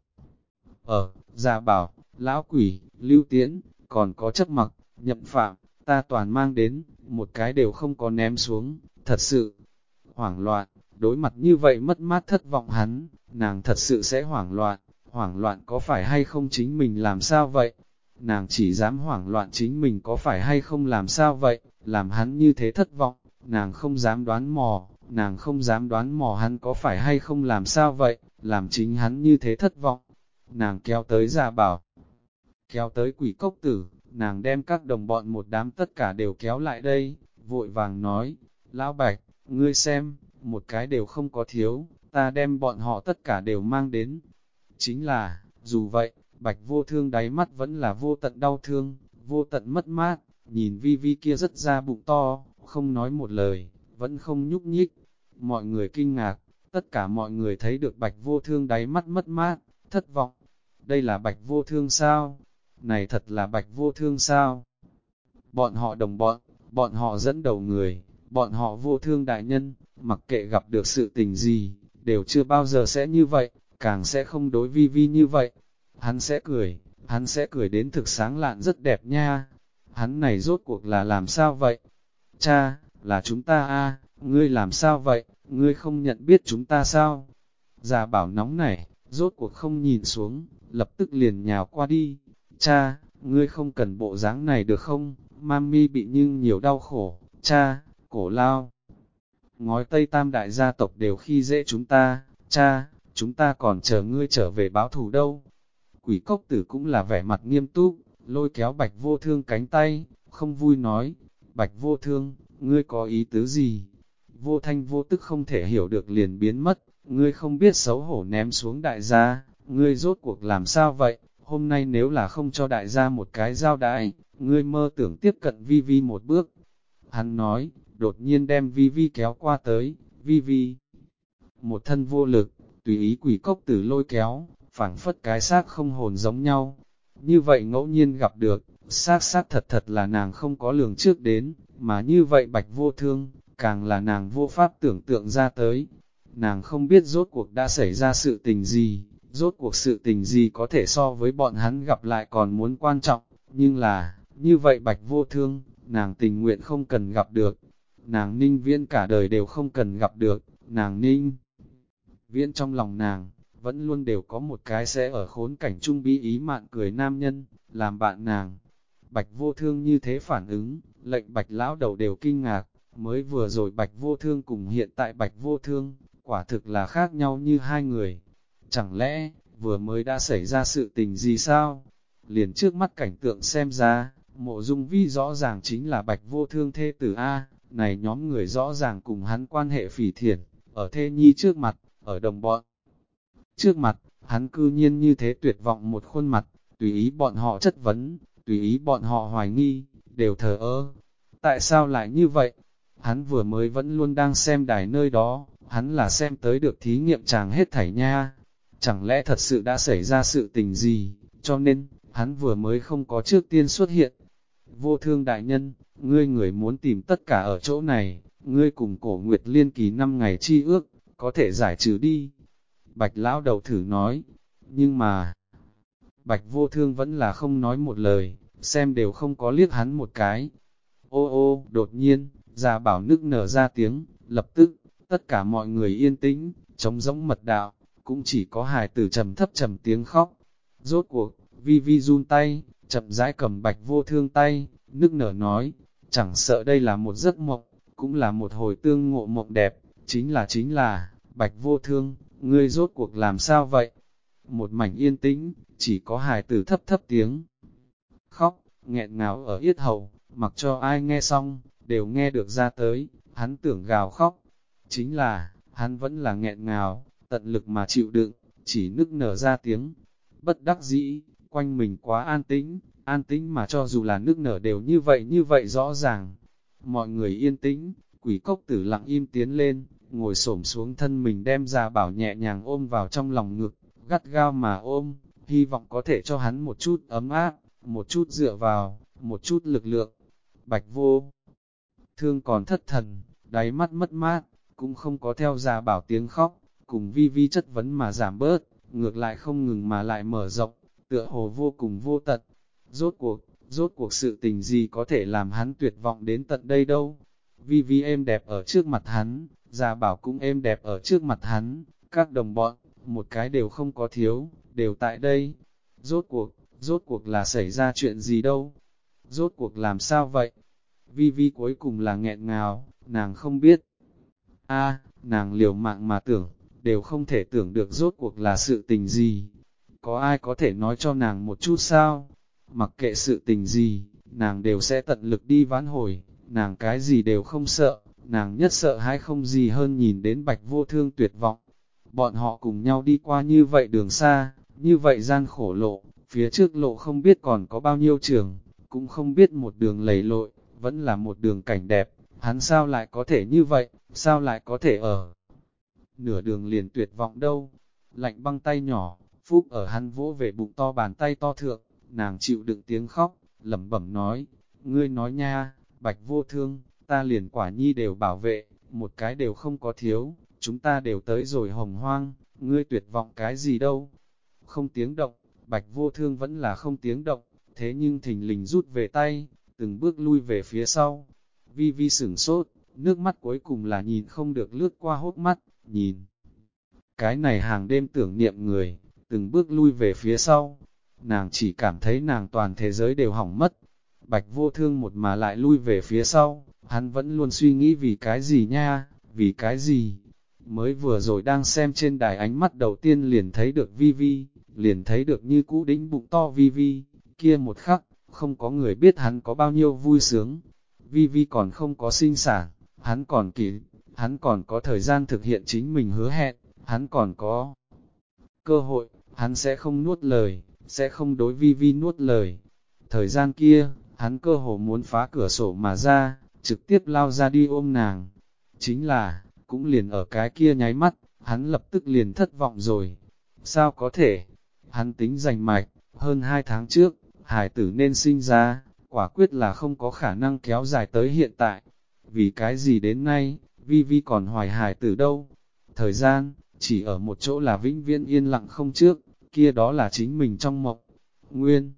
Gia Bảo, Lão Quỷ, Lưu Tiễn, còn có Chấp Mặc, Nhậm Phạm, ta toàn mang đến, một cái đều không có ném xuống, thật sự. Hoảng loạn, đối mặt như vậy mất mát thất vọng hắn, nàng thật sự sẽ hoảng loạn có phải hay không chính mình làm sao vậy? Nàng chỉ dám hoảng loạn chính mình có phải hay không làm sao vậy, làm hắn như thế thất vọng, nàng không dám đoán mò hắn có phải hay không làm sao vậy, làm chính hắn như thế thất vọng. Nàng kéo tới Gia Bảo, kéo tới Quỷ Cốc Tử, nàng đem các đồng bọn một đám tất cả đều kéo lại đây, vội vàng nói, Lão Bạch, ngươi xem, một cái đều không có thiếu, ta đem bọn họ tất cả đều mang đến. Chính là, dù vậy, Bạch Vô Thương đáy mắt vẫn là vô tận đau thương, vô tận mất mát, nhìn Vi Vi kia rất ra bụng to, không nói một lời, vẫn không nhúc nhích. Mọi người kinh ngạc, tất cả mọi người thấy được Bạch Vô Thương đáy mắt mất mát, thất vọng. Đây là Bạch Vô Thương sao? Này thật là Bạch Vô Thương sao? Bọn họ đồng bọn họ dẫn đầu người, bọn họ Vô Thương đại nhân, mặc kệ gặp được sự tình gì, đều chưa bao giờ sẽ như vậy, càng sẽ không đối Vi Vi như vậy. Hắn sẽ cười đến thực sáng lạn rất đẹp nha. Hắn này rốt cuộc là làm sao vậy? Cha, là chúng ta a, ngươi làm sao vậy? Ngươi không nhận biết chúng ta sao? Gia Bảo nóng nảy, rốt cuộc không nhìn xuống, lập tức liền nhào qua đi. Cha, ngươi không cần bộ dáng này được không? Mami bị nhưng nhiều đau khổ. Cha, Cổ Lao, ngói Tây Tam đại gia tộc đều khi dễ chúng ta. Cha, chúng ta còn chờ ngươi trở về báo thù đâu. Quỷ Cốc Tử cũng là vẻ mặt nghiêm túc, lôi kéo Bạch Vô Thương cánh tay, không vui nói, Bạch Vô Thương, ngươi có ý tứ gì? Vô thanh vô tức không thể hiểu được liền biến mất, ngươi không biết xấu hổ ném xuống đại gia, ngươi rốt cuộc làm sao vậy? Hôm nay nếu là không cho đại gia một cái giao đãi, ngươi mơ tưởng tiếp cận Vi Vi một bước. Hắn nói, đột nhiên đem Vi Vi kéo qua tới, Vi Vi. Một thân vô lực, tùy ý Quỷ Cốc Tử lôi kéo, phảng phất cái xác không hồn giống nhau. Như vậy ngẫu nhiên gặp được, xác thật là nàng không có lường trước đến, mà như vậy Bạch Vô Thương, càng là nàng vô pháp tưởng tượng ra tới. Nàng không biết rốt cuộc đã xảy ra sự tình gì, rốt cuộc sự tình gì có thể so với bọn hắn gặp lại còn muốn quan trọng, nhưng là, như vậy Bạch Vô Thương, nàng tình nguyện không cần gặp được. Nàng Ninh Viễn cả đời đều không cần gặp được, nàng Ninh Viễn trong lòng nàng, vẫn luôn đều có một cái sẽ ở khốn cảnh trung bí ý mạn cười nam nhân, làm bạn nàng. Bạch Vô Thương như thế phản ứng, lệnh Bạch Lão Đầu đều kinh ngạc, mới vừa rồi Bạch Vô Thương cùng hiện tại Bạch Vô Thương, quả thực là khác nhau như hai người. Chẳng lẽ, vừa mới đã xảy ra sự tình gì sao? Liền trước mắt cảnh tượng xem ra, Mộ Dung Vi rõ ràng chính là Bạch Vô Thương thê tử A, này nhóm người rõ ràng cùng hắn quan hệ phỉ thiện, ở thê nhi trước mặt, ở đồng bọn. Trước mặt, hắn cư nhiên như thế tuyệt vọng một khuôn mặt, tùy ý bọn họ chất vấn, tùy ý bọn họ hoài nghi, đều thờ ơ. Tại sao lại như vậy? Hắn vừa mới vẫn luôn đang xem đài nơi đó, hắn là xem tới được thí nghiệm chàng hết thảy nha. Chẳng lẽ thật sự đã xảy ra sự tình gì, cho nên, hắn vừa mới không có trước tiên xuất hiện. Vô Thương đại nhân, ngươi người muốn tìm tất cả ở chỗ này, ngươi cùng Cổ Nguyệt Liên ký 5 ngày chi ước, có thể giải trừ đi. Bạch Lão Đầu thử nói, nhưng mà, Bạch Vô Thương vẫn là không nói một lời, xem đều không có liếc hắn một cái. Ô ô, đột nhiên, Gia Bảo nức nở ra tiếng, lập tức, tất cả mọi người yên tĩnh, trống rỗng mật đạo, cũng chỉ có hài tử trầm thấp trầm tiếng khóc. Rốt cuộc, Vi Vi run tay, chậm rãi cầm Bạch Vô Thương tay, nức nở nói, chẳng sợ đây là một giấc mộng, cũng là một hồi tương ngộ mộng đẹp, chính là, Bạch Vô Thương, ngươi rốt cuộc làm sao vậy? Một mảnh yên tĩnh, chỉ có hài tử thấp thấp tiếng khóc, nghẹn ngào ở yết hầu, mặc cho ai nghe xong, đều nghe được ra tới, hắn tưởng gào khóc, chính là, hắn vẫn là nghẹn ngào, tận lực mà chịu đựng, chỉ nức nở ra tiếng, bất đắc dĩ, quanh mình quá an tĩnh mà cho dù là nức nở đều như vậy rõ ràng. Mọi người yên tĩnh, Quỷ Cốc Tử lặng im tiến lên, ngồi xổm xuống thân mình đem Gia Bảo nhẹ nhàng ôm vào trong lòng ngực, gắt gao mà ôm, hy vọng có thể cho hắn một chút ấm áp, một chút dựa vào, một chút lực lượng. Bạch Vô Thương còn thất thần, đáy mắt mất mát, cũng không có theo Gia Bảo tiếng khóc, cùng Vi Vi chất vấn mà giảm bớt, ngược lại không ngừng mà lại mở rộng, tựa hồ vô cùng vô tận. Rốt cuộc sự tình gì có thể làm hắn tuyệt vọng đến tận đây đâu. Vi Vi êm đẹp ở trước mặt hắn, Gia Bảo cũng êm đẹp ở trước mặt hắn, các đồng bọn, một cái đều không có thiếu, đều tại đây. Rốt cuộc là xảy ra chuyện gì đâu? Rốt cuộc làm sao vậy? Vi Vi cuối cùng là nghẹn ngào, nàng không biết. Nàng liều mạng mà tưởng, đều không thể tưởng được rốt cuộc là sự tình gì. Có ai có thể nói cho nàng một chút sao? Mặc kệ sự tình gì, nàng đều sẽ tận lực đi vãn hồi, nàng cái gì đều không sợ, nàng nhất sợ hãi không gì hơn nhìn đến Bạch Vô Thương tuyệt vọng. Bọn họ cùng nhau đi qua như vậy đường xa, như vậy gian khổ lộ, phía trước lộ không biết còn có bao nhiêu trường, cũng không biết một đường lầy lội, vẫn là một đường cảnh đẹp, hắn sao lại có thể như vậy, sao lại có thể ở nửa đường liền tuyệt vọng đâu. Lạnh băng tay nhỏ, Phúc ở hắn vỗ về bụng to bàn tay to thượng, nàng chịu đựng tiếng khóc, lẩm bẩm nói, ngươi nói nha, Bạch Vô Thương, ta liền Quả Nhi đều bảo vệ, một cái đều không có thiếu, chúng ta đều tới rồi Hồng Hoang, ngươi tuyệt vọng cái gì đâu. Không tiếng động, Bạch Vô Thương vẫn là không tiếng động, thế nhưng thình lình rút về tay, từng bước lui về phía sau. Vi Vi sửng sốt, nước mắt cuối cùng là nhìn không được lướt qua hốc mắt, nhìn. Cái này hàng đêm tưởng niệm người, từng bước lui về phía sau, nàng chỉ cảm thấy nàng toàn thế giới đều hỏng mất. Bạch Vô Thương một mà lại lui về phía sau, hắn vẫn luôn suy nghĩ vì cái gì nha, vì cái gì. Mới vừa rồi đang xem trên đài ánh mắt đầu tiên liền thấy được Vi Vi, liền thấy được như cũ đĩnh bụng to Vi Vi, kia một khắc, không có người biết hắn có bao nhiêu vui sướng. Vi Vi còn không có sinh sản, hắn còn có thời gian thực hiện chính mình hứa hẹn, hắn còn có cơ hội, hắn sẽ không nuốt lời, sẽ không đối Vi Vi nuốt lời. Thời gian kia, hắn cơ hồ muốn phá cửa sổ mà ra, trực tiếp lao ra đi ôm nàng. Chính là, cũng liền ở cái kia nháy mắt, hắn lập tức liền thất vọng rồi. Sao có thể? Hắn tính giành mạch, hơn 2 tháng trước, hài tử nên sinh ra, quả quyết là không có khả năng kéo dài tới hiện tại. Vì cái gì đến nay, Vi Vi còn hoài hài tử đâu? Thời gian, chỉ ở một chỗ là vĩnh viễn yên lặng không trước, kia đó là chính mình trong mộng. Nguyên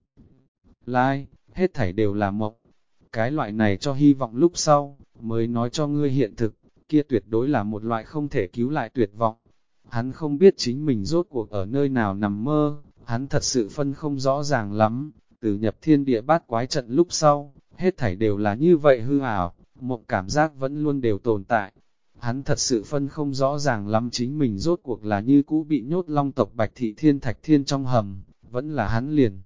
lai, hết thảy đều là mộng. Cái loại này cho hy vọng lúc sau, mới nói cho ngươi hiện thực, kia tuyệt đối là một loại không thể cứu lại tuyệt vọng. Hắn không biết chính mình rốt cuộc ở nơi nào nằm mơ, hắn thật sự phân không rõ ràng lắm, từ nhập thiên địa bát quái trận lúc sau, hết thảy đều là như vậy hư ảo, mộng cảm giác vẫn luôn đều tồn tại. Hắn thật sự phân không rõ ràng lắm chính mình rốt cuộc là như cũ bị nhốt Long tộc Bạch Thị Thiên Thạch Thiên trong hầm, vẫn là hắn liền.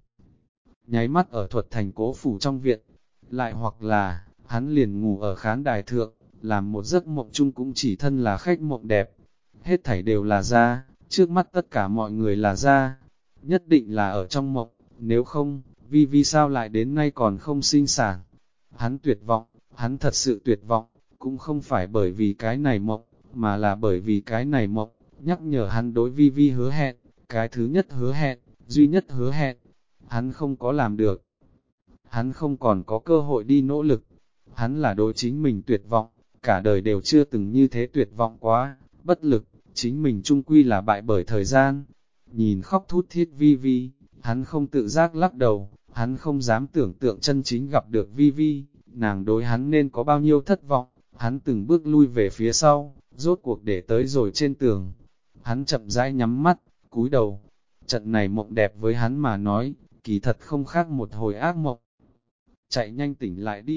Nháy mắt ở Thuật Thành Cố phủ trong viện, lại hoặc là, hắn liền ngủ ở khán đài thượng, làm một giấc mộng chung cũng chỉ thân là khách mộng đẹp. Hết thảy đều là ra, trước mắt tất cả mọi người là ra, nhất định là ở trong mộng, nếu không, Vi sao lại đến nay còn không sinh sản. Hắn tuyệt vọng, hắn thật sự tuyệt vọng, cũng không phải bởi vì cái này mộng, mà là bởi vì cái này mộng, nhắc nhở hắn đối Vi hứa hẹn, cái thứ nhất hứa hẹn, duy nhất hứa hẹn, hắn không có làm được. Hắn không còn có cơ hội đi nỗ lực, hắn là đối chính mình tuyệt vọng, cả đời đều chưa từng như thế tuyệt vọng quá, bất lực, chính mình chung quy là bại bởi thời gian. Nhìn khóc thút thít Vi, hắn không tự giác lắc đầu, hắn không dám tưởng tượng chân chính gặp được Vi, nàng đối hắn nên có bao nhiêu thất vọng, hắn từng bước lui về phía sau, rốt cuộc để tới rồi trên tường. Hắn chậm rãi nhắm mắt, cúi đầu, trận này mộng đẹp với hắn mà nói, kỳ thật không khác một hồi ác mộng. Chạy nhanh tỉnh lại đi,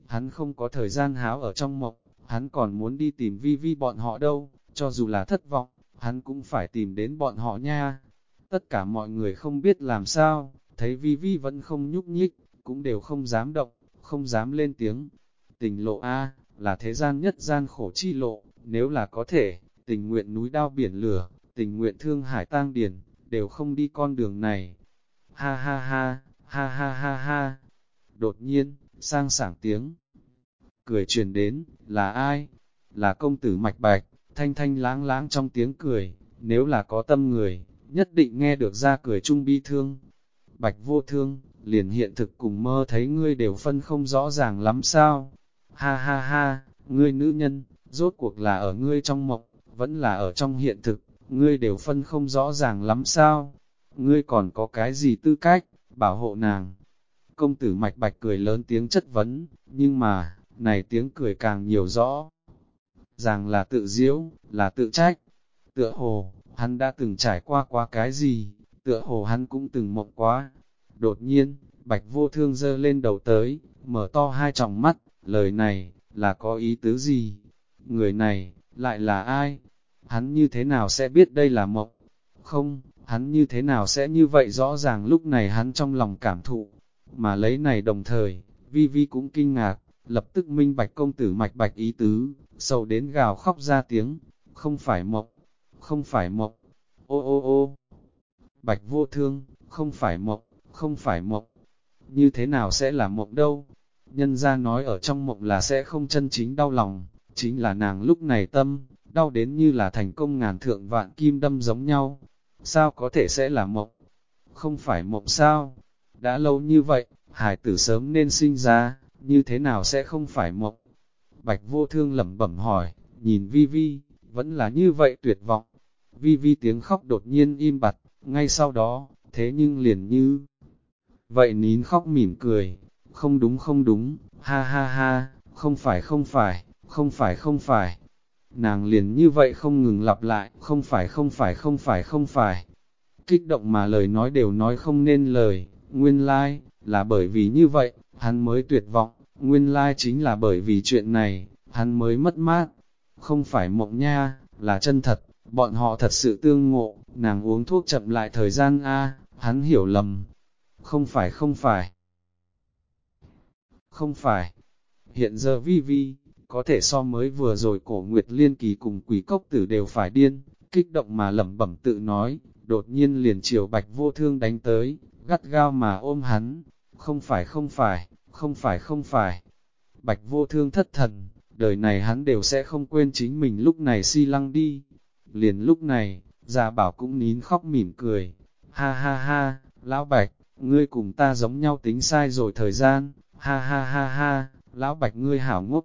hắn không có thời gian háo ở trong mộng, hắn còn muốn đi tìm Vi Vi bọn họ đâu, cho dù là thất vọng, hắn cũng phải tìm đến bọn họ nha. Tất cả mọi người không biết làm sao, thấy Vi Vi vẫn không nhúc nhích, cũng đều không dám động, không dám lên tiếng. Tình lộ A, là thế gian nhất gian khổ chi lộ, nếu là có thể, tình nguyện núi đao biển lửa, tình nguyện thương hải tang điền, đều không đi con đường này. Ha ha ha, ha ha ha ha. Đột nhiên, sang sảng tiếng cười truyền đến, là ai? Là công tử Mạch Bạch, thanh thanh láng láng trong tiếng cười, nếu là có tâm người, nhất định nghe được ra cười chung bi thương. Bạch vô thương, liền hiện thực cùng mơ thấy ngươi đều phân không rõ ràng lắm sao? Ha ha ha, ngươi nữ nhân, rốt cuộc là ở ngươi trong mộng, vẫn là ở trong hiện thực, ngươi đều phân không rõ ràng lắm sao? Ngươi còn có cái gì tư cách, bảo hộ nàng? Công tử Mạch Bạch cười lớn tiếng chất vấn, nhưng mà, này tiếng cười càng nhiều rõ. Ràng là tự diễu, là tự trách. Tựa hồ, hắn đã từng trải qua cái gì, tựa hồ hắn cũng từng mộng quá. Đột nhiên, Bạch vô thương giơ lên đầu tới, mở to hai tròng mắt, lời này, là có ý tứ gì? Người này, lại là ai? Hắn như thế nào sẽ biết đây là mộng? Không, hắn như thế nào sẽ như vậy rõ ràng lúc này hắn trong lòng cảm thụ. Mà lấy này đồng thời, Vi Vi cũng kinh ngạc, lập tức minh bạch công tử Mạch Bạch ý tứ, sầu đến gào khóc ra tiếng, không phải mộng, không phải mộng, ô ô ô. Bạch vô thương, không phải mộng, không phải mộng, như thế nào sẽ là mộng đâu? Nhân ra nói ở trong mộng là sẽ không chân chính đau lòng, chính là nàng lúc này tâm, đau đến như là thành công ngàn thượng vạn kim đâm giống nhau. Sao có thể sẽ là mộng? Không phải mộng sao? Đã lâu như vậy, hải tử sớm nên sinh ra, như thế nào sẽ không phải mộng? Bạch vô thương lẩm bẩm hỏi, nhìn Vi Vi, vẫn là như vậy tuyệt vọng. Vi Vi tiếng khóc đột nhiên im bặt, ngay sau đó, thế nhưng liền như vậy nín khóc mỉm cười, không đúng, ha ha ha, không phải không phải, không phải không phải. Nàng liền như vậy không ngừng lặp lại, không phải không phải không phải không phải. Kích động mà lời nói đều nói không nên lời, nguyên lai, là bởi vì như vậy, hắn mới tuyệt vọng, nguyên lai chính là bởi vì chuyện này, hắn mới mất mát. Không phải mộng nha, là chân thật, bọn họ thật sự tương ngộ, nàng uống thuốc chậm lại thời gian A, hắn hiểu lầm. Không phải không phải, không phải, hiện giờ Vi Vi, có thể so mới vừa rồi cổ Nguyệt Liên Kỳ cùng quỷ cốc tử đều phải điên, kích động mà lẩm bẩm tự nói, đột nhiên liền chiều Bạch vô thương đánh tới, gắt gao mà ôm hắn, không phải không phải, không phải không phải. Bạch vô thương thất thần, đời này hắn đều sẽ không quên chính mình lúc này si lăng đi. Liền lúc này, Gia Bảo cũng nín khóc mỉm cười, ha ha ha, lão Bạch, ngươi cùng ta giống nhau tính sai rồi thời gian, ha ha ha ha, lão Bạch ngươi hảo ngốc.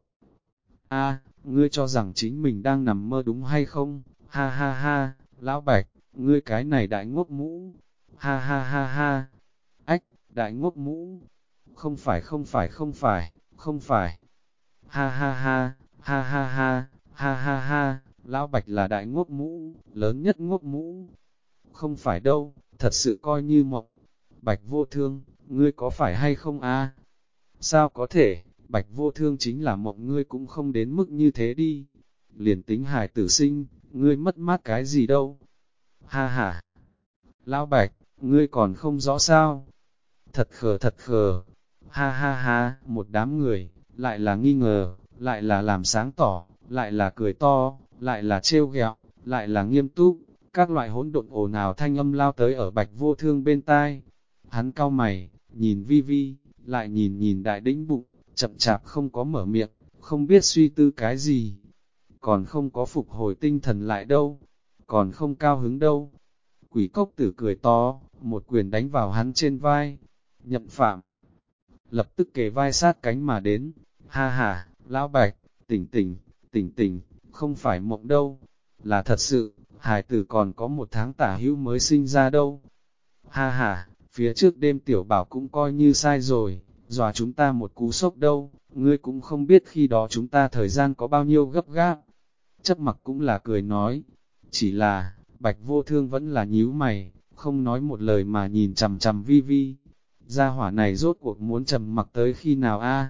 A, ngươi cho rằng chính mình đang nằm mơ đúng hay không? Ha ha ha, lão Bạch, ngươi cái này đại ngốc mũ. Ha ha ha ha. Ách, đại ngốc mũ. Không phải không phải không phải, không phải. Ha ha ha, ha ha ha, ha ha ha, lão Bạch là đại ngốc mũ, lớn nhất ngốc mũ. Không phải đâu, thật sự coi như mộng. Bạch vô thương, ngươi có phải hay không a? Sao có thể? Bạch vô thương chính là mộng, ngươi cũng không đến mức như thế đi. Liền tính hài tử sinh, ngươi mất mát cái gì đâu. Ha ha. Lão Bạch, ngươi còn không rõ sao. Thật khờ thật khờ. Ha ha ha, một đám người, lại là nghi ngờ, lại là làm sáng tỏ, lại là cười to, lại là trêu ghẹo, lại là nghiêm túc. Các loại hỗn độn ồn ào thanh âm lao tới ở Bạch vô thương bên tai. Hắn cau mày, nhìn Vi Vi, lại nhìn nhìn đại đĩnh bụng, chậm chạp không có mở miệng, không biết suy tư cái gì. Còn không có phục hồi tinh thần lại đâu, còn không cao hứng đâu. Quỷ cốc tử cười to, một quyền đánh vào hắn trên vai. Nhậm Phạm lập tức kề vai sát cánh mà đến. Ha ha, lão Bạch, tỉnh tỉnh, tỉnh tỉnh, không phải mộng đâu, là thật sự, hài tử còn có 1 tháng tả hữu mới sinh ra đâu. Ha ha, phía trước đêm tiểu bảo cũng coi như sai rồi, dọa chúng ta một cú sốc đâu, ngươi cũng không biết khi đó chúng ta thời gian có bao nhiêu gấp gáp. Chấp mặc cũng là cười nói, chỉ là, Bạch vô thương vẫn là nhíu mày, không nói một lời mà nhìn chằm chằm Vi Vi. Gia hỏa này rốt cuộc muốn trầm mặc tới khi nào a?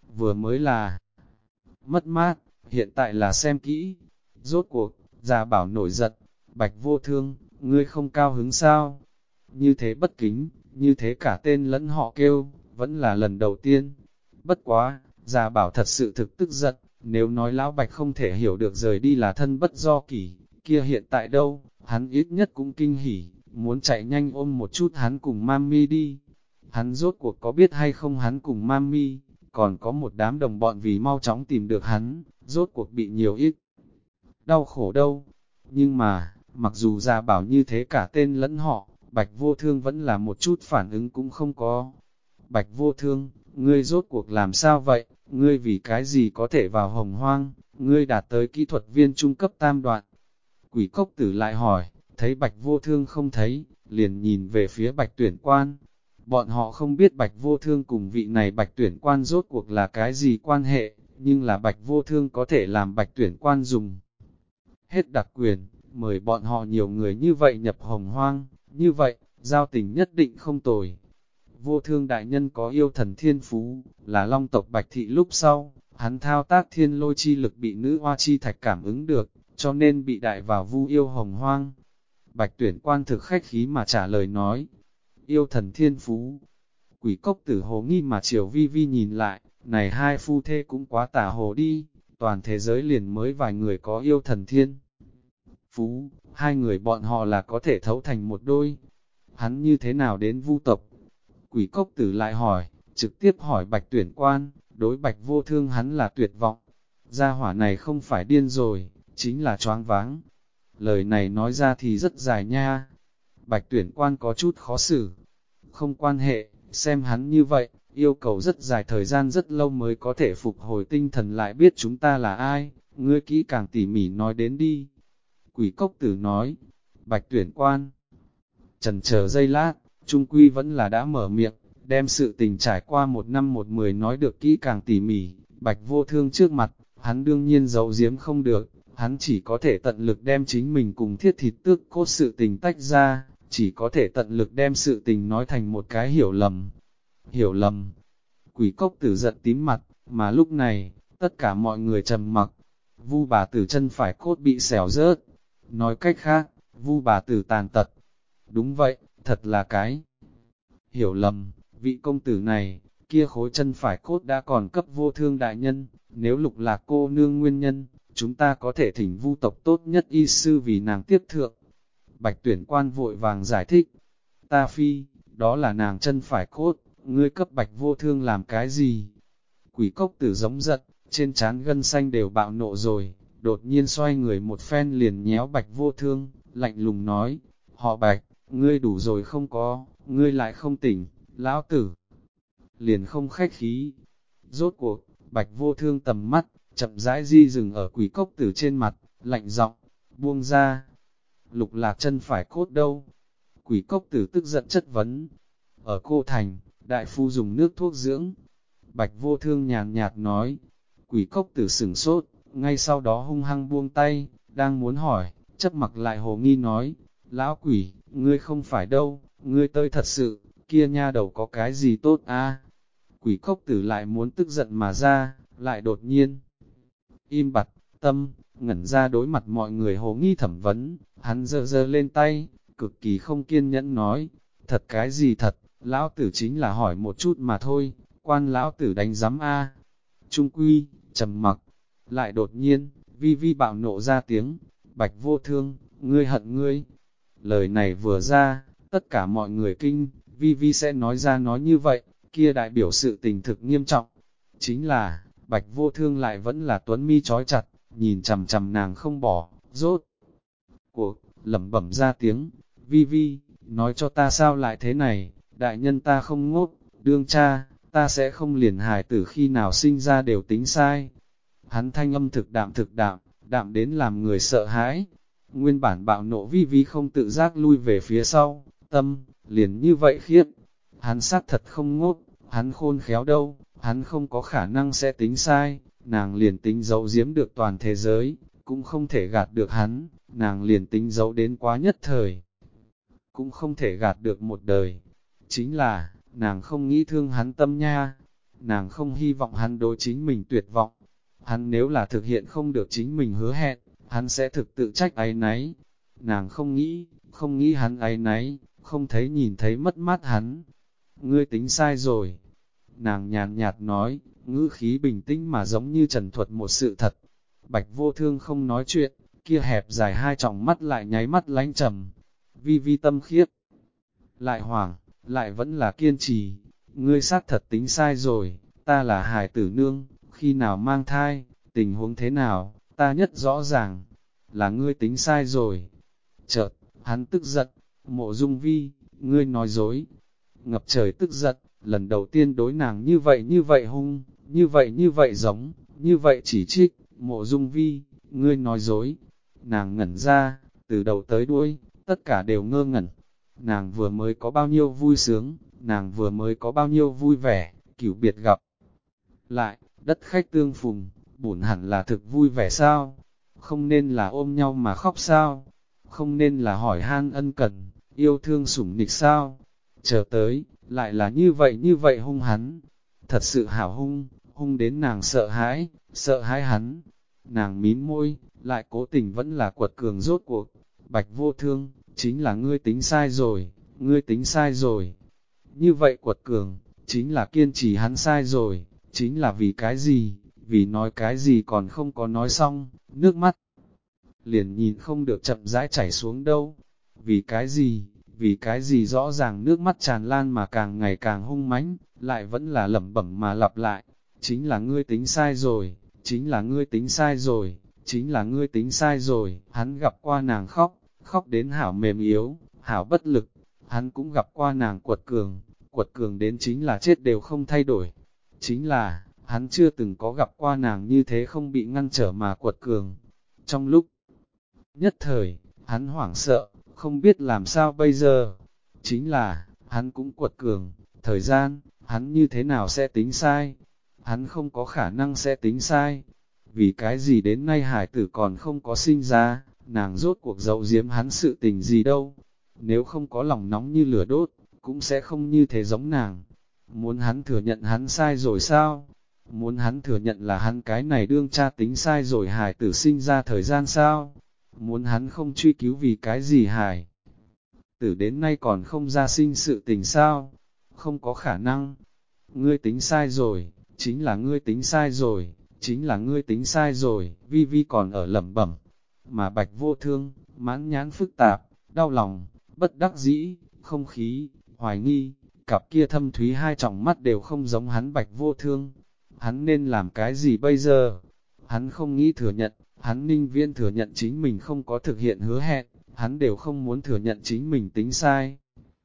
vừa mới là mất mát, hiện tại là xem kỹ. Rốt cuộc, Gia Bảo nổi giận, Bạch Vô Thương, ngươi không cao hứng sao? Như thế bất kính, như thế cả tên lẫn họ kêu, vẫn là lần đầu tiên. Bất quá, Gia Bảo thật sự thực tức giận, nếu nói Lão Bạch không thể hiểu được rời đi là thân bất do kỷ, kia hiện tại đâu, hắn ít nhất cũng kinh hỉ, muốn chạy nhanh ôm một chút hắn cùng Mami đi. Hắn rốt cuộc có biết hay không hắn cùng Mami, còn có một đám đồng bọn vì mau chóng tìm được hắn, rốt cuộc bị nhiều ít đau khổ đâu. Nhưng mà, mặc dù Gia Bảo như thế cả tên lẫn họ, Bạch Vô Thương vẫn là một chút phản ứng cũng không có. Bạch Vô Thương, ngươi rốt cuộc làm sao vậy? Ngươi vì cái gì có thể vào Hồng Hoang? Ngươi đạt tới kỹ thuật viên trung cấp tam đoạn. Quỷ Cốc Tử lại hỏi, thấy Bạch Vô Thương không thấy, liền nhìn về phía Bạch Tuyển Quan. Bọn họ không biết Bạch Vô Thương cùng vị này Bạch Tuyển Quan rốt cuộc là cái gì quan hệ, nhưng là Bạch Vô Thương có thể làm Bạch Tuyển Quan dùng hết đặc quyền, mời bọn họ nhiều người như vậy nhập Hồng Hoang, như vậy, giao tình nhất định không tồi. Vô Thương đại nhân có yêu thần thiên phú, là Long tộc Bạch Thị lúc sau, hắn thao tác thiên lôi chi lực bị nữ hoa chi thạch cảm ứng được, cho nên bị đại vào Vu yêu Hồng Hoang. Bạch Tuyển Quan thực khách khí mà trả lời nói, yêu thần thiên phú. Quỷ Cốc Tử hồ nghi mà Triều Vi Vi nhìn lại, này hai phu thê cũng quá tà hồ đi, toàn thế giới liền mới vài người có yêu thần thiên phú, hai người bọn họ là có thể thấu thành một đôi. Hắn như thế nào đến Vu tộc? Quỷ Cốc Tử lại hỏi, trực tiếp hỏi Bạch Tuyển Quan, đối Bạch Vô Thương hắn là tuyệt vọng. Gia hỏa này không phải điên rồi, chính là choáng váng. Lời này nói ra thì rất dài nha. Bạch Tuyển Quan có chút khó xử. Không quan hệ, xem hắn như vậy, yêu cầu rất dài thời gian rất lâu mới có thể phục hồi tinh thần lại biết chúng ta là ai, ngươi kỹ càng tỉ mỉ nói đến đi. Quỷ Cốc Tử nói, Bạch Tuyển Quan. Chần chờ giây lát, Trung Quy vẫn là đã mở miệng, đem sự tình trải qua 1 năm 1 10 nói được kỹ càng tỉ mỉ. Bạch Vô Thương trước mặt, hắn đương nhiên giấu giếm không được, hắn chỉ có thể tận lực đem chính mình cùng thiết thịt tước cốt sự tình tách ra, chỉ có thể tận lực đem sự tình nói thành một cái hiểu lầm. Hiểu lầm. Quỷ Cốc Tử giận tím mặt, mà lúc này, tất cả mọi người trầm mặc. Vu bà tử chân phải cốt bị xẻo rớt. Nói cách khác, Vu bà tử tàn tật. Đúng vậy, thật là cái hiểu lầm, vị công tử này, kia khối chân phải cốt đã còn cấp Vô Thương đại nhân, nếu Lục Lạc cô nương nguyên nhân, chúng ta có thể thỉnh Vu tộc tốt nhất y sư vì nàng tiếp thượng. Bạch Tuyển Quan vội vàng giải thích, ta phi, đó là nàng chân phải cốt, ngươi cấp Bạch Vô Thương làm cái gì? Quỷ Cốc Tử giống giận, trên trán gân xanh đều bạo nộ rồi, đột nhiên xoay người một phen liền nhéo Bạch Vô Thương, lạnh lùng nói, họ Bạch, ngươi đủ rồi không có, ngươi lại không tỉnh, lão tử liền không khách khí. Rốt cuộc, Bạch Vô Thương tầm mắt, chậm rãi di dừng ở Quỷ Cốc Tử trên mặt, lạnh giọng, buông ra. Lục Lạc chân phải cốt đâu? Quỷ Cốc Tử tức giận chất vấn. Ở Cô Thành, đại phu dùng nước thuốc dưỡng. Bạch Vô Thương nhàn nhạt nói. Quỷ Cốc Tử sửng sốt, ngay sau đó hung hăng buông tay, đang muốn hỏi, chấp mặc lại hồ nghi nói, lão quỷ, ngươi không phải đâu, ngươi tơi thật sự, kia nha đầu có cái gì tốt a? Quỷ Cốc Tử lại muốn tức giận mà ra, lại đột nhiên im bặt, tâm, ngẩn ra đối mặt mọi người hồ nghi thẩm vấn, hắn giơ giơ lên tay, cực kỳ không kiên nhẫn nói, thật cái gì thật, lão tử chính là hỏi một chút mà thôi, quan lão tử đánh giám a. Trung Quy, trầm mặc, lại đột nhiên, Vi Vi bạo nộ ra tiếng, Bạch Vô Thương, ngươi hận ngươi. Lời này vừa ra, tất cả mọi người kinh, Vi Vi sẽ nói ra nói như vậy, kia đại biểu sự tình thực nghiêm trọng. Chính là, Bạch Vô Thương lại vẫn là tuấn mi trói chặt, nhìn chằm chằm nàng không bỏ, rốt. Cuộc, lẩm bẩm ra tiếng, Vi Vi, nói cho ta sao lại thế này, đại nhân ta không ngốc, đương cha, ta sẽ không liền hài tử khi nào sinh ra đều tính sai. Hắn thanh âm thực đạm, đạm đến làm người sợ hãi. Nguyên bản bạo nộ Vi Vi không tự giác lui về phía sau, tâm, liền như vậy khiếp. Hắn xác thật không ngốc, hắn khôn khéo đâu, hắn không có khả năng sẽ tính sai, nàng liền tính giấu giếm được toàn thế giới, cũng không thể gạt được hắn, nàng liền tính giấu đến quá nhất thời, cũng không thể gạt được một đời. Chính là, nàng không nghĩ thương hắn tâm nha. nàng không hy vọng hắn đối chính mình tuyệt vọng. Hắn nếu là thực hiện không được chính mình hứa hẹn, hắn sẽ thực tự trách áy náy. Nàng không nghĩ hắn áy náy, không thấy nhìn thấy mất mát hắn. Ngươi tính sai rồi. Nàng nhàn nhạt nói, ngữ khí bình tĩnh mà giống như trần thuật một sự thật. Bạch Vô Thương không nói chuyện, kia hẹp dài hai tròng mắt lại nháy mắt lánh trầm. Vi vi tâm khiếp. Lại hoảng, lại vẫn là kiên trì. Ngươi xác thật tính sai rồi, ta là hài tử nương, khi nào mang thai, tình huống thế nào, ta nhất rõ ràng. Là ngươi tính sai rồi. Chợt, hắn tức giận, Mộ Dung Vi, ngươi nói dối. Ngập trời tức giận, lần đầu tiên đối nàng như vậy hung, như vậy giống, như vậy chỉ trích. Mộ Dung Vi, ngươi nói dối. Nàng ngẩn ra, từ đầu tới đuôi, tất cả đều ngơ ngẩn. Nàng vừa mới có bao nhiêu vui sướng, nàng vừa mới có bao nhiêu vui vẻ, cửu biệt gặp. Lại, đất khách tương phùng, bổn hẳn là thực vui vẻ sao? Không nên là ôm nhau mà khóc sao? Không nên là hỏi han ân cần, yêu thương sủng nịch sao? Chờ tới, lại là như vậy hung hắn. Thật sự hảo hung, hung đến nàng sợ hãi hắn. Nàng mím môi, lại cố tình vẫn là quật cường rốt cuộc. Bạch Vô Thương, chính là ngươi tính sai rồi, ngươi tính sai rồi. Như vậy quật cường, chính là kiên trì hắn sai rồi, chính là vì cái gì, vì nói cái gì còn không có nói xong, nước mắt liền nhìn không được chậm rãi chảy xuống đâu. Vì cái gì rõ ràng nước mắt tràn lan mà càng ngày càng hung mãnh, lại vẫn là lẩm bẩm mà lặp lại. Chính là ngươi tính sai rồi, chính là ngươi tính sai rồi, chính là ngươi tính sai rồi. Hắn gặp qua nàng khóc, khóc đến hảo mềm yếu, hảo bất lực. Hắn cũng gặp qua nàng quật cường đến chính là chết đều không thay đổi. Chính là, hắn chưa từng có gặp qua nàng như thế không bị ngăn trở mà quật cường. Trong lúc nhất thời, hắn hoảng sợ, không biết làm sao bây giờ. Chính là, hắn cũng quật cường, thời gian, hắn như thế nào sẽ tính sai? Hắn không có khả năng sẽ tính sai. Vì cái gì đến nay hải tử còn không có sinh ra, nàng rốt cuộc giấu giếm hắn sự tình gì đâu. Nếu không có lòng nóng như lửa đốt, cũng sẽ không như thế giống nàng. Muốn hắn thừa nhận hắn sai rồi sao? Muốn hắn thừa nhận là hắn cái này đương cha tính sai rồi hải tử sinh ra thời gian sao? Muốn hắn không truy cứu vì cái gì hải tử đến nay còn không ra sinh sự tình sao? Không có khả năng. Ngươi tính sai rồi, chính là ngươi tính sai rồi, chính là ngươi tính sai rồi. Vi Vi còn ở lẩm bẩm, mà Bạch Vô Thương, mãn nhãn phức tạp, đau lòng, bất đắc dĩ, không khí, hoài nghi, cặp kia thâm thúy hai tròng mắt đều không giống hắn Bạch Vô Thương. Hắn nên làm cái gì bây giờ? Hắn không nghĩ thừa nhận, hắn Ninh Viễn thừa nhận chính mình không có thực hiện hứa hẹn, hắn đều không muốn thừa nhận chính mình tính sai.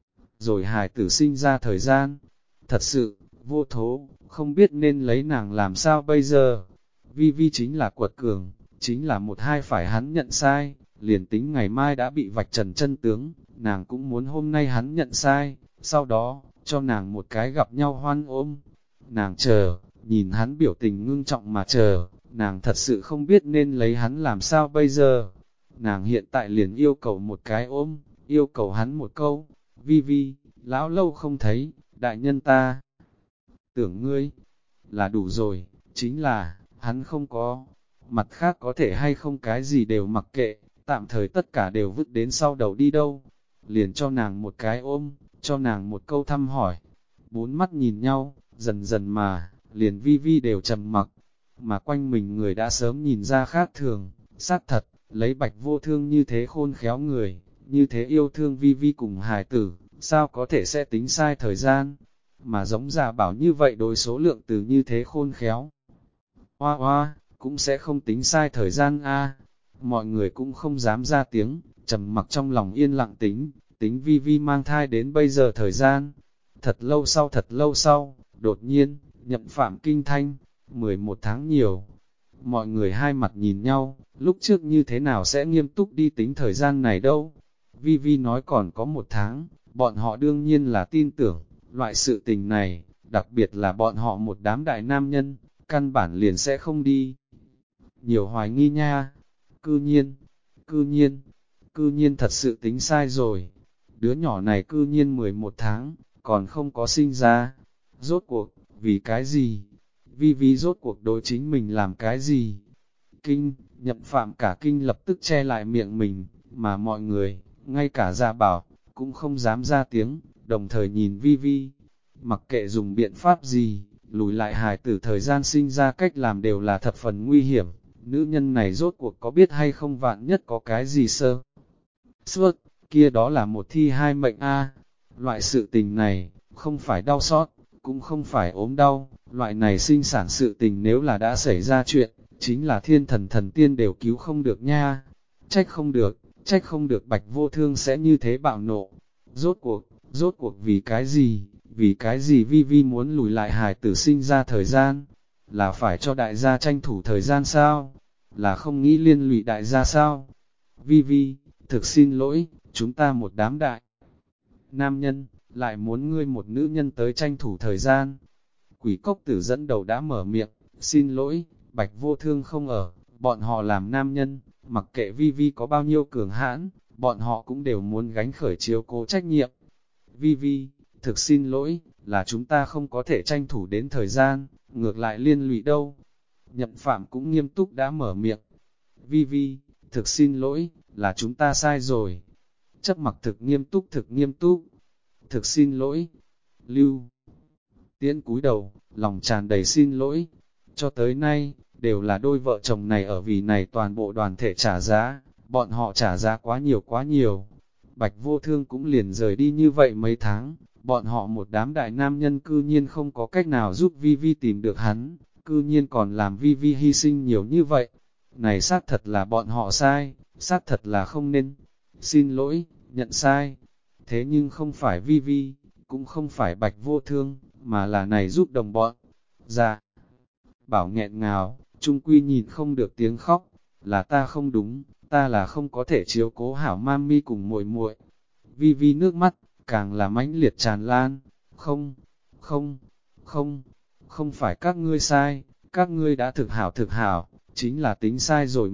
Rồi hài tử sinh ra thời gian, thật sự, vô thố, không biết nên lấy nàng làm sao bây giờ. Vi Vi chính là quật cường, chính là một hai phải hắn nhận sai, liền tính ngày mai đã bị vạch trần chân tướng, nàng cũng muốn hôm nay hắn nhận sai, sau đó, cho nàng một cái gặp nhau hoan ôm. Nàng chờ, nhìn hắn biểu tình ngưng trọng mà chờ, nàng thật sự không biết nên lấy hắn làm sao bây giờ. Nàng hiện tại liền yêu cầu một cái ôm, yêu cầu hắn một câu, Vi Vi, lão lâu không thấy, đại nhân ta. Tưởng ngươi, là đủ rồi, chính là, hắn không có, mặt khác có thể hay không cái gì đều mặc kệ, tạm thời tất cả đều vứt đến sau đầu đi đâu. Liền cho nàng một cái ôm, cho nàng một câu thăm hỏi. Bốn mắt nhìn nhau, dần dần mà, liền Vi Vi đều trầm mặc, mà quanh mình người đã sớm nhìn ra khác thường, xác thật, lấy Bạch Vô Thương như thế khôn khéo người, như thế yêu thương Vi Vi cùng hài tử, sao có thể sẽ tính sai thời gian, mà giống Gia Bảo như vậy đối số lượng từ như thế khôn khéo. Hoa hoa, cũng sẽ không tính sai thời gian a. Mọi người cũng không dám ra tiếng, trầm mặc trong lòng yên lặng tính Vi Vi mang thai đến bây giờ thời gian. Thật lâu sau, đột nhiên, nhậm phạm kinh thanh, 11 tháng nhiều. Mọi người hai mặt nhìn nhau, lúc trước như thế nào sẽ nghiêm túc đi tính thời gian này đâu. Vi Vi nói còn có 1 tháng, bọn họ đương nhiên là tin tưởng, loại sự tình này, đặc biệt là bọn họ một đám đại nam nhân, căn bản liền sẽ không đi. Nhiều hoài nghi nha, cư nhiên thật sự tính sai rồi. Đứa nhỏ này cư nhiên 11 tháng, còn không có sinh ra. Rốt cuộc, Vì cái gì? Vi Vi rốt cuộc đối chính mình làm cái gì? Kinh, Nhậm Phạm cả kinh lập tức che lại miệng mình, mà mọi người, ngay cả Gia Bảo, cũng không dám ra tiếng, đồng thời nhìn Vi Vi. Mặc kệ dùng biện pháp gì, lùi lại hài tử thời gian sinh ra cách làm đều là thập phần nguy hiểm. Nữ nhân này rốt cuộc có biết hay không, vạn nhất có cái gì sơ suất, kia đó là một thi hai mệnh a. Loại sự tình này, không phải đau xót, cũng không phải ốm đau, loại này sinh sản sự tình nếu là đã xảy ra chuyện, chính là thiên thần thần tiên đều cứu không được nha. Trách không được Bạch Vô Thương sẽ như thế bạo nộ. Rốt cuộc vì cái gì Vi Vi muốn lùi lại hài tử sinh ra thời gian? Là phải cho đại gia tranh thủ thời gian sao? Là không nghĩ liên lụy đại gia sao? Vi Vi, thực xin lỗi, chúng ta một đám đại nam nhân, lại muốn ngươi một nữ nhân tới tranh thủ thời gian. Quỷ cốc tử dẫn đầu đã mở miệng, xin lỗi, Bạch Vô Thương không ở, bọn họ làm nam nhân, mặc kệ Vi Vi có bao nhiêu cường hãn, bọn họ cũng đều muốn gánh khởi chiếu cố trách nhiệm. Vi Vi, thực xin lỗi, là chúng ta không có thể tranh thủ đến thời gian, ngược lại liên lụy đâu. Nhậm Phạm cũng nghiêm túc đã mở miệng. Vi Vi, thực xin lỗi, là chúng ta sai rồi. Chấp mặc thực nghiêm túc. Thực xin lỗi. Lưu Tiễn cúi đầu, lòng tràn đầy xin lỗi. Cho tới nay, đều là đôi vợ chồng này ở vì này toàn bộ đoàn thể trả giá, bọn họ trả giá quá nhiều. Bạch Vô Thương cũng liền rời đi như vậy mấy tháng, bọn họ một đám đại nam nhân cư nhiên không có cách nào giúp Vi Vi tìm được hắn, cư nhiên còn làm Vi Vi hy sinh nhiều như vậy. Này xác thật là bọn họ sai, xác thật là không nên. Xin lỗi, nhận sai. Thế nhưng không phải Vi Vi, cũng không phải Bạch Vô Thương, mà là này giúp đồng bọn. Dạ. Bảo nghẹn ngào, trung quy nhìn không được tiếng khóc, là ta không đúng, ta là không có thể chiếu cố hảo mami cùng muội muội. Vi Vi nước mắt, càng là mãnh liệt tràn lan, không phải các ngươi sai, các ngươi đã thực hảo, chính là tính sai rồi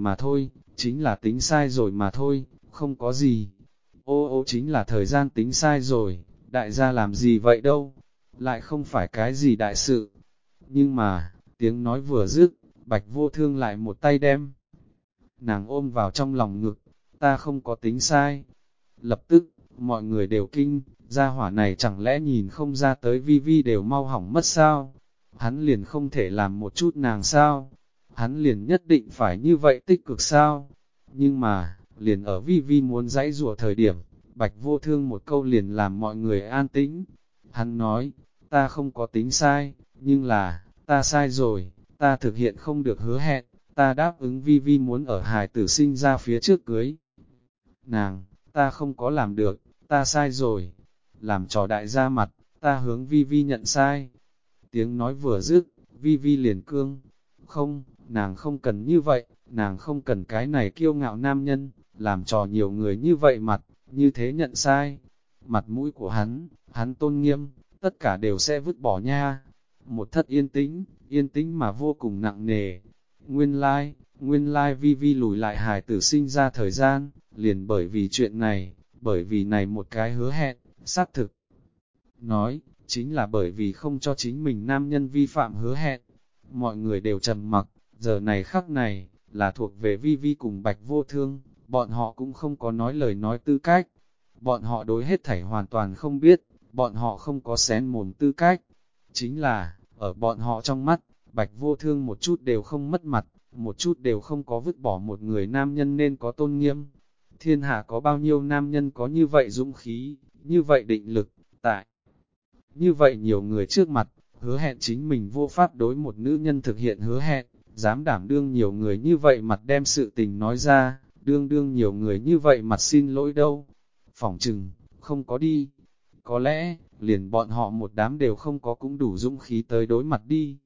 mà thôi, không có gì. Ô chính là thời gian tính sai rồi, đại gia làm gì vậy đâu, lại không phải cái gì đại sự. Nhưng mà, tiếng nói vừa dứt, Bạch Vô Thương lại một tay đem nàng ôm vào trong lòng ngực, ta không có tính sai. Lập tức, mọi người đều kinh, gia hỏa này chẳng lẽ nhìn không ra tới Vi Vi đều mau hỏng mất sao? Hắn liền không thể làm một chút nàng sao? Hắn liền nhất định phải như vậy tích cực sao? Nhưng mà, liền ở Vi Vi muốn dãy rủa thời điểm, Bạch Vô Thương một câu liền làm mọi người an tĩnh. Hắn nói, ta không có tính sai, nhưng là, ta sai rồi, ta thực hiện không được hứa hẹn, ta đáp ứng Vi Vi muốn ở hài tử sinh ra phía trước cưới. Nàng, ta không có làm được, ta sai rồi. Làm trò đại gia mặt, ta hướng Vi Vi nhận sai. Tiếng nói vừa dứt, Vi Vi liền cương. Không, nàng không cần như vậy, nàng không cần cái này kiêu ngạo nam nhân, làm trò nhiều người như vậy mặt, như thế nhận sai. Mặt mũi của hắn tôn nghiêm, tất cả đều sẽ vứt bỏ nha. Một thất yên tĩnh mà vô cùng nặng nề. Nguyên lai Vi Vi lùi lại hài tử sinh ra thời gian, liền bởi vì chuyện này, bởi vì này một cái hứa hẹn, xác thực. Nói, chính là bởi vì không cho chính mình nam nhân vi phạm hứa hẹn. Mọi người đều trầm mặc, giờ này khắc này, là thuộc về Vi Vi cùng Bạch Vô Thương, bọn họ cũng không có nói lời nói tư cách. Bọn họ đối hết thảy hoàn toàn không biết, bọn họ không có xén mồm tư cách. Chính là, ở bọn họ trong mắt, Bạch Vô Thương một chút đều không mất mặt, một chút đều không có vứt bỏ một người nam nhân nên có tôn nghiêm. Thiên hạ có bao nhiêu nam nhân có như vậy dũng khí, như vậy định lực, tại như vậy nhiều người trước mặt, hứa hẹn chính mình vô pháp đối một nữ nhân thực hiện hứa hẹn, dám đảm đương nhiều người như vậy mặt đem sự tình nói ra, đương nhiều người như vậy mặt xin lỗi đâu. Phỏng chừng, không có đi. Có lẽ, liền bọn họ một đám đều không có cũng đủ dũng khí tới đối mặt đi.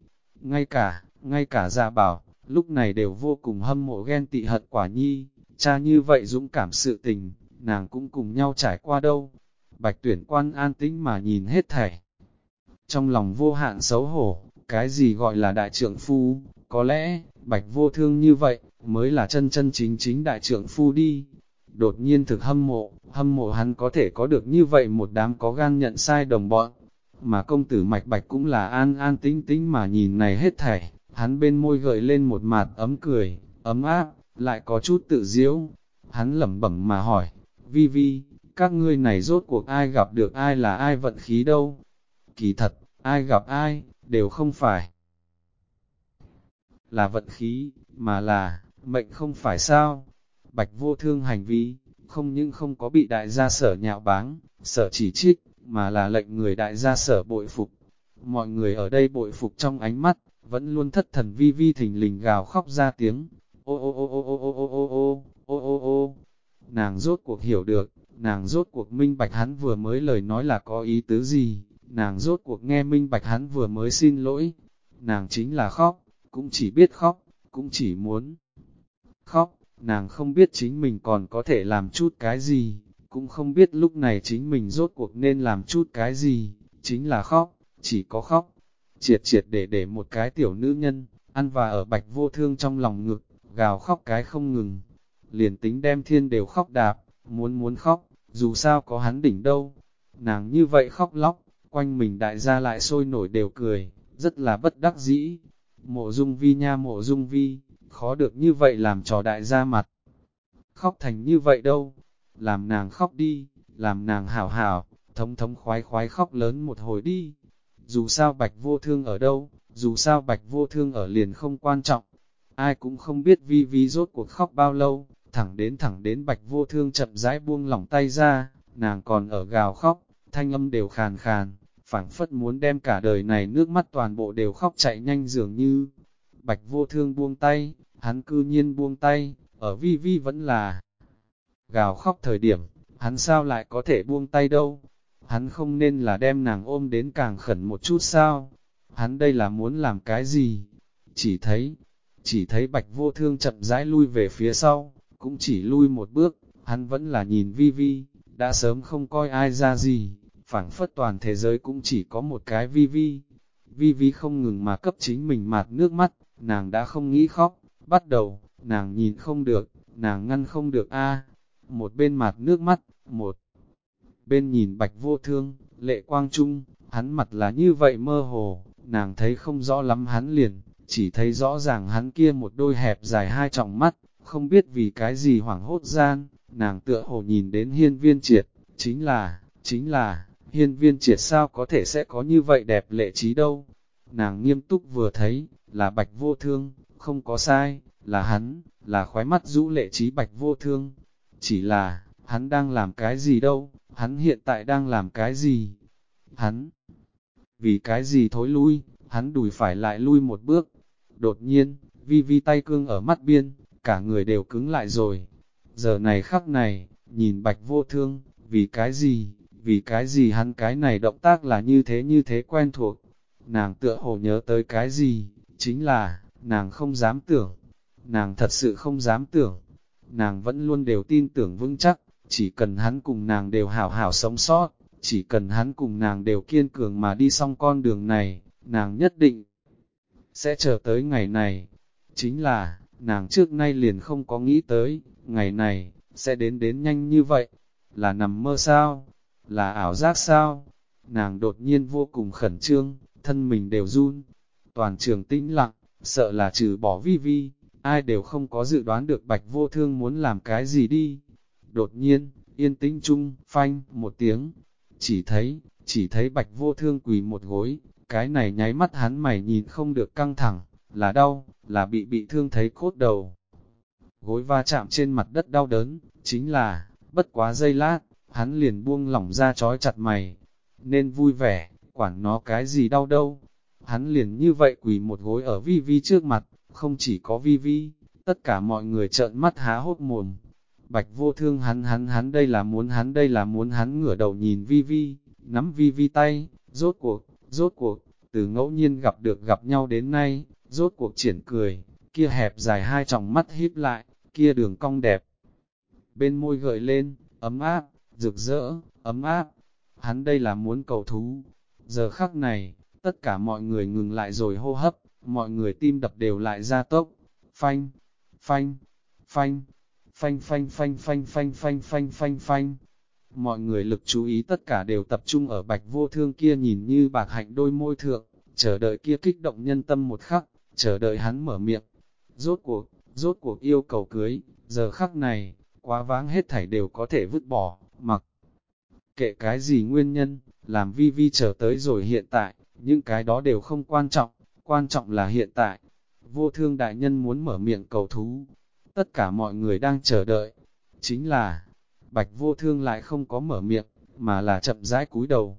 Ngay cả Gia Bảo, lúc này đều vô cùng hâm mộ ghen tị hận Quả Nhi, cha như vậy dũng cảm sự tình, nàng cũng cùng nhau trải qua đâu. Bạch Tuyển Quan an tĩnh mà nhìn hết thảy. Trong lòng vô hạn xấu hổ, cái gì gọi là đại trượng phu, có lẽ, Bạch Vô Thương như vậy, mới là chân chính đại trượng phu đi. Đột nhiên thực hâm mộ hắn có thể có được như vậy một đám có gan nhận sai đồng bọn. mà công tử Mạch Bạch cũng là an an tĩnh tĩnh mà nhìn này hết thảy, hắn bên môi gợi lên một mạt ấm cười, ấm áp, lại có chút tự diễu. Hắn lẩm bẩm mà hỏi, Vi Vi, các ngươi này rốt cuộc ai gặp được ai là ai vận khí đâu? Kỳ thật, ai gặp ai, đều không phải là vận khí, mà là, mệnh không phải sao? Bạch Vô Thương hành vi, không những không có bị đại gia sở nhạo báng, sở chỉ trích, mà là lệnh người đại gia sở bội phục. Mọi người ở đây bội phục trong ánh mắt, vẫn luôn thất thần Vi Vi thình lình gào khóc ra tiếng. Ô ô ô ô ô ô ô ô ô ô ô ô. Nàng rốt cuộc hiểu được, nàng rốt cuộc minh bạch hắn vừa mới lời nói là có ý tứ gì, nàng rốt cuộc nghe minh bạch hắn vừa mới xin lỗi. Nàng chính là khóc, cũng chỉ biết khóc, cũng chỉ muốn khóc, nàng không biết chính mình còn có thể làm chút cái gì, cũng không biết lúc này chính mình rốt cuộc nên làm chút cái gì, chính là khóc, chỉ có khóc. Triệt triệt để một cái tiểu nữ nhân, ăn và ở Bạch Vô Thương trong lòng ngực, gào khóc cái không ngừng. Liền tính đem thiên đều khóc đạp, muốn khóc, dù sao có hắn đỉnh đâu. Nàng như vậy khóc lóc, quanh mình đại gia lại sôi nổi đều cười, rất là bất đắc dĩ. Mộ Dung Vi nha Mộ Dung Vi, khó được như vậy làm trò đại gia mặt. Khóc thành như vậy đâu, làm nàng khóc đi, làm nàng hảo hảo, thống thống khoái khoái khóc lớn một hồi đi. Dù sao Bạch Vô Thương ở đâu, dù sao Bạch Vô Thương ở liền không quan trọng. Ai cũng không biết Vi Vi rốt cuộc khóc bao lâu, thẳng đến Bạch Vô Thương chậm rãi buông lỏng tay ra, nàng còn ở gào khóc, thanh âm đều khàn khàn, phảng phất muốn đem cả đời này nước mắt toàn bộ đều khóc chạy nhanh dường như. Bạch Vô Thương buông tay, hắn cư nhiên buông tay, ở Vi Vi vẫn là gào khóc thời điểm, hắn sao lại có thể buông tay đâu? Hắn không nên là đem nàng ôm đến càng khẩn một chút sao? Hắn đây là muốn làm cái gì? Chỉ thấy Bạch Vô Thương chậm rãi lui về phía sau, cũng chỉ lui một bước, hắn vẫn là nhìn Vi Vi, đã sớm không coi ai ra gì, phảng phất toàn thế giới cũng chỉ có một cái Vi Vi. Vi Vi không ngừng mà cấp chính mình mạt nước mắt, nàng đã không nghĩ khóc, bắt đầu, nàng nhìn không được, nàng ngăn không được a. Một bên mạt nước mắt, một bên nhìn Bạch Vô Thương, lệ quang trung, hắn mặt là như vậy mơ hồ, nàng thấy không rõ lắm hắn liền, chỉ thấy rõ ràng hắn kia một đôi hẹp dài hai tròng mắt, không biết vì cái gì hoảng hốt gian, nàng tựa hồ nhìn đến Hiên Viên Triệt, chính là, Hiên Viên Triệt sao có thể sẽ có như vậy đẹp lệ trí đâu. Nàng nghiêm túc vừa thấy, là Bạch Vô Thương, không có sai, là hắn, là khóe mắt rũ lệ trí Bạch Vô Thương. Chỉ là, hắn đang làm cái gì đâu, hắn hiện tại đang làm cái gì? Hắn, vì cái gì thối lui, hắn đùi phải lại lui một bước. Đột nhiên, Vi Vi tay cương ở mắt biên, cả người đều cứng lại rồi. Giờ này khắc này, nhìn Bạch Vô Thương, vì cái gì hắn cái này động tác là như thế quen thuộc. Nàng tựa hồ nhớ tới cái gì, chính là, nàng không dám tưởng. Nàng thật sự không dám tưởng. Nàng vẫn luôn đều tin tưởng vững chắc, chỉ cần hắn cùng nàng đều hảo hảo sống sót, chỉ cần hắn cùng nàng đều kiên cường mà đi xong con đường này, nàng nhất định sẽ chờ tới ngày này. Chính là, nàng trước nay liền không có nghĩ tới, ngày này, sẽ đến nhanh như vậy. Là nằm mơ sao? Là ảo giác sao? Nàng đột nhiên vô cùng khẩn trương, thân mình đều run. Toàn trường tĩnh lặng, sợ là trừ bỏ Vi Vi, ai đều không có dự đoán được Bạch Vô Thương muốn làm cái gì đi. Đột nhiên, yên tĩnh chung, phanh, một tiếng, chỉ thấy Bạch Vô Thương quỳ một gối, cái này nháy mắt hắn mày nhìn không được căng thẳng, là đau, là bị thương thấy cốt đầu. Gối va chạm trên mặt đất đau đớn, chính là, bất quá giây lát, hắn liền buông lỏng ra trói chặt mày. Nên vui vẻ, quản nó cái gì đau đâu. Hắn liền như vậy quỳ một gối ở Vi Vi trước mặt, không chỉ có Vi Vi, tất cả mọi người trợn mắt há hốt mồm. Bạch Vô Thương hắn đây là muốn hắn ngửa đầu nhìn Vi Vi, nắm Vi Vi tay, rốt cuộc, từ ngẫu nhiên gặp nhau đến nay, rốt cuộc triển cười, kia hẹp dài hai tròng mắt híp lại, kia đường cong đẹp. Bên môi gợi lên, ấm áp, rực rỡ, ấm áp, hắn đây là muốn cầu thú. Giờ khắc này, tất cả mọi người ngừng lại rồi hô hấp, mọi người tim đập đều lại ra tốc, phanh, phanh, phanh, phanh phanh phanh phanh phanh phanh phanh phanh phanh. mọi người lực chú ý tất cả đều tập trung ở Bạch Vô Thương kia nhìn như bạc hạnh đôi môi thượng, chờ đợi kia kích động nhân tâm một khắc, chờ đợi hắn mở miệng. Rốt cuộc yêu cầu cưới, giờ khắc này, quá vãng hết thảy đều có thể vứt bỏ, mặc kệ cái gì nguyên nhân, làm Vi Vi chờ tới rồi hiện tại, những cái đó đều không quan trọng là hiện tại. Vô Thương đại nhân muốn mở miệng cầu thú, tất cả mọi người đang chờ đợi, chính là, Bạch Vô Thương lại không có mở miệng, mà là chậm rãi cúi đầu.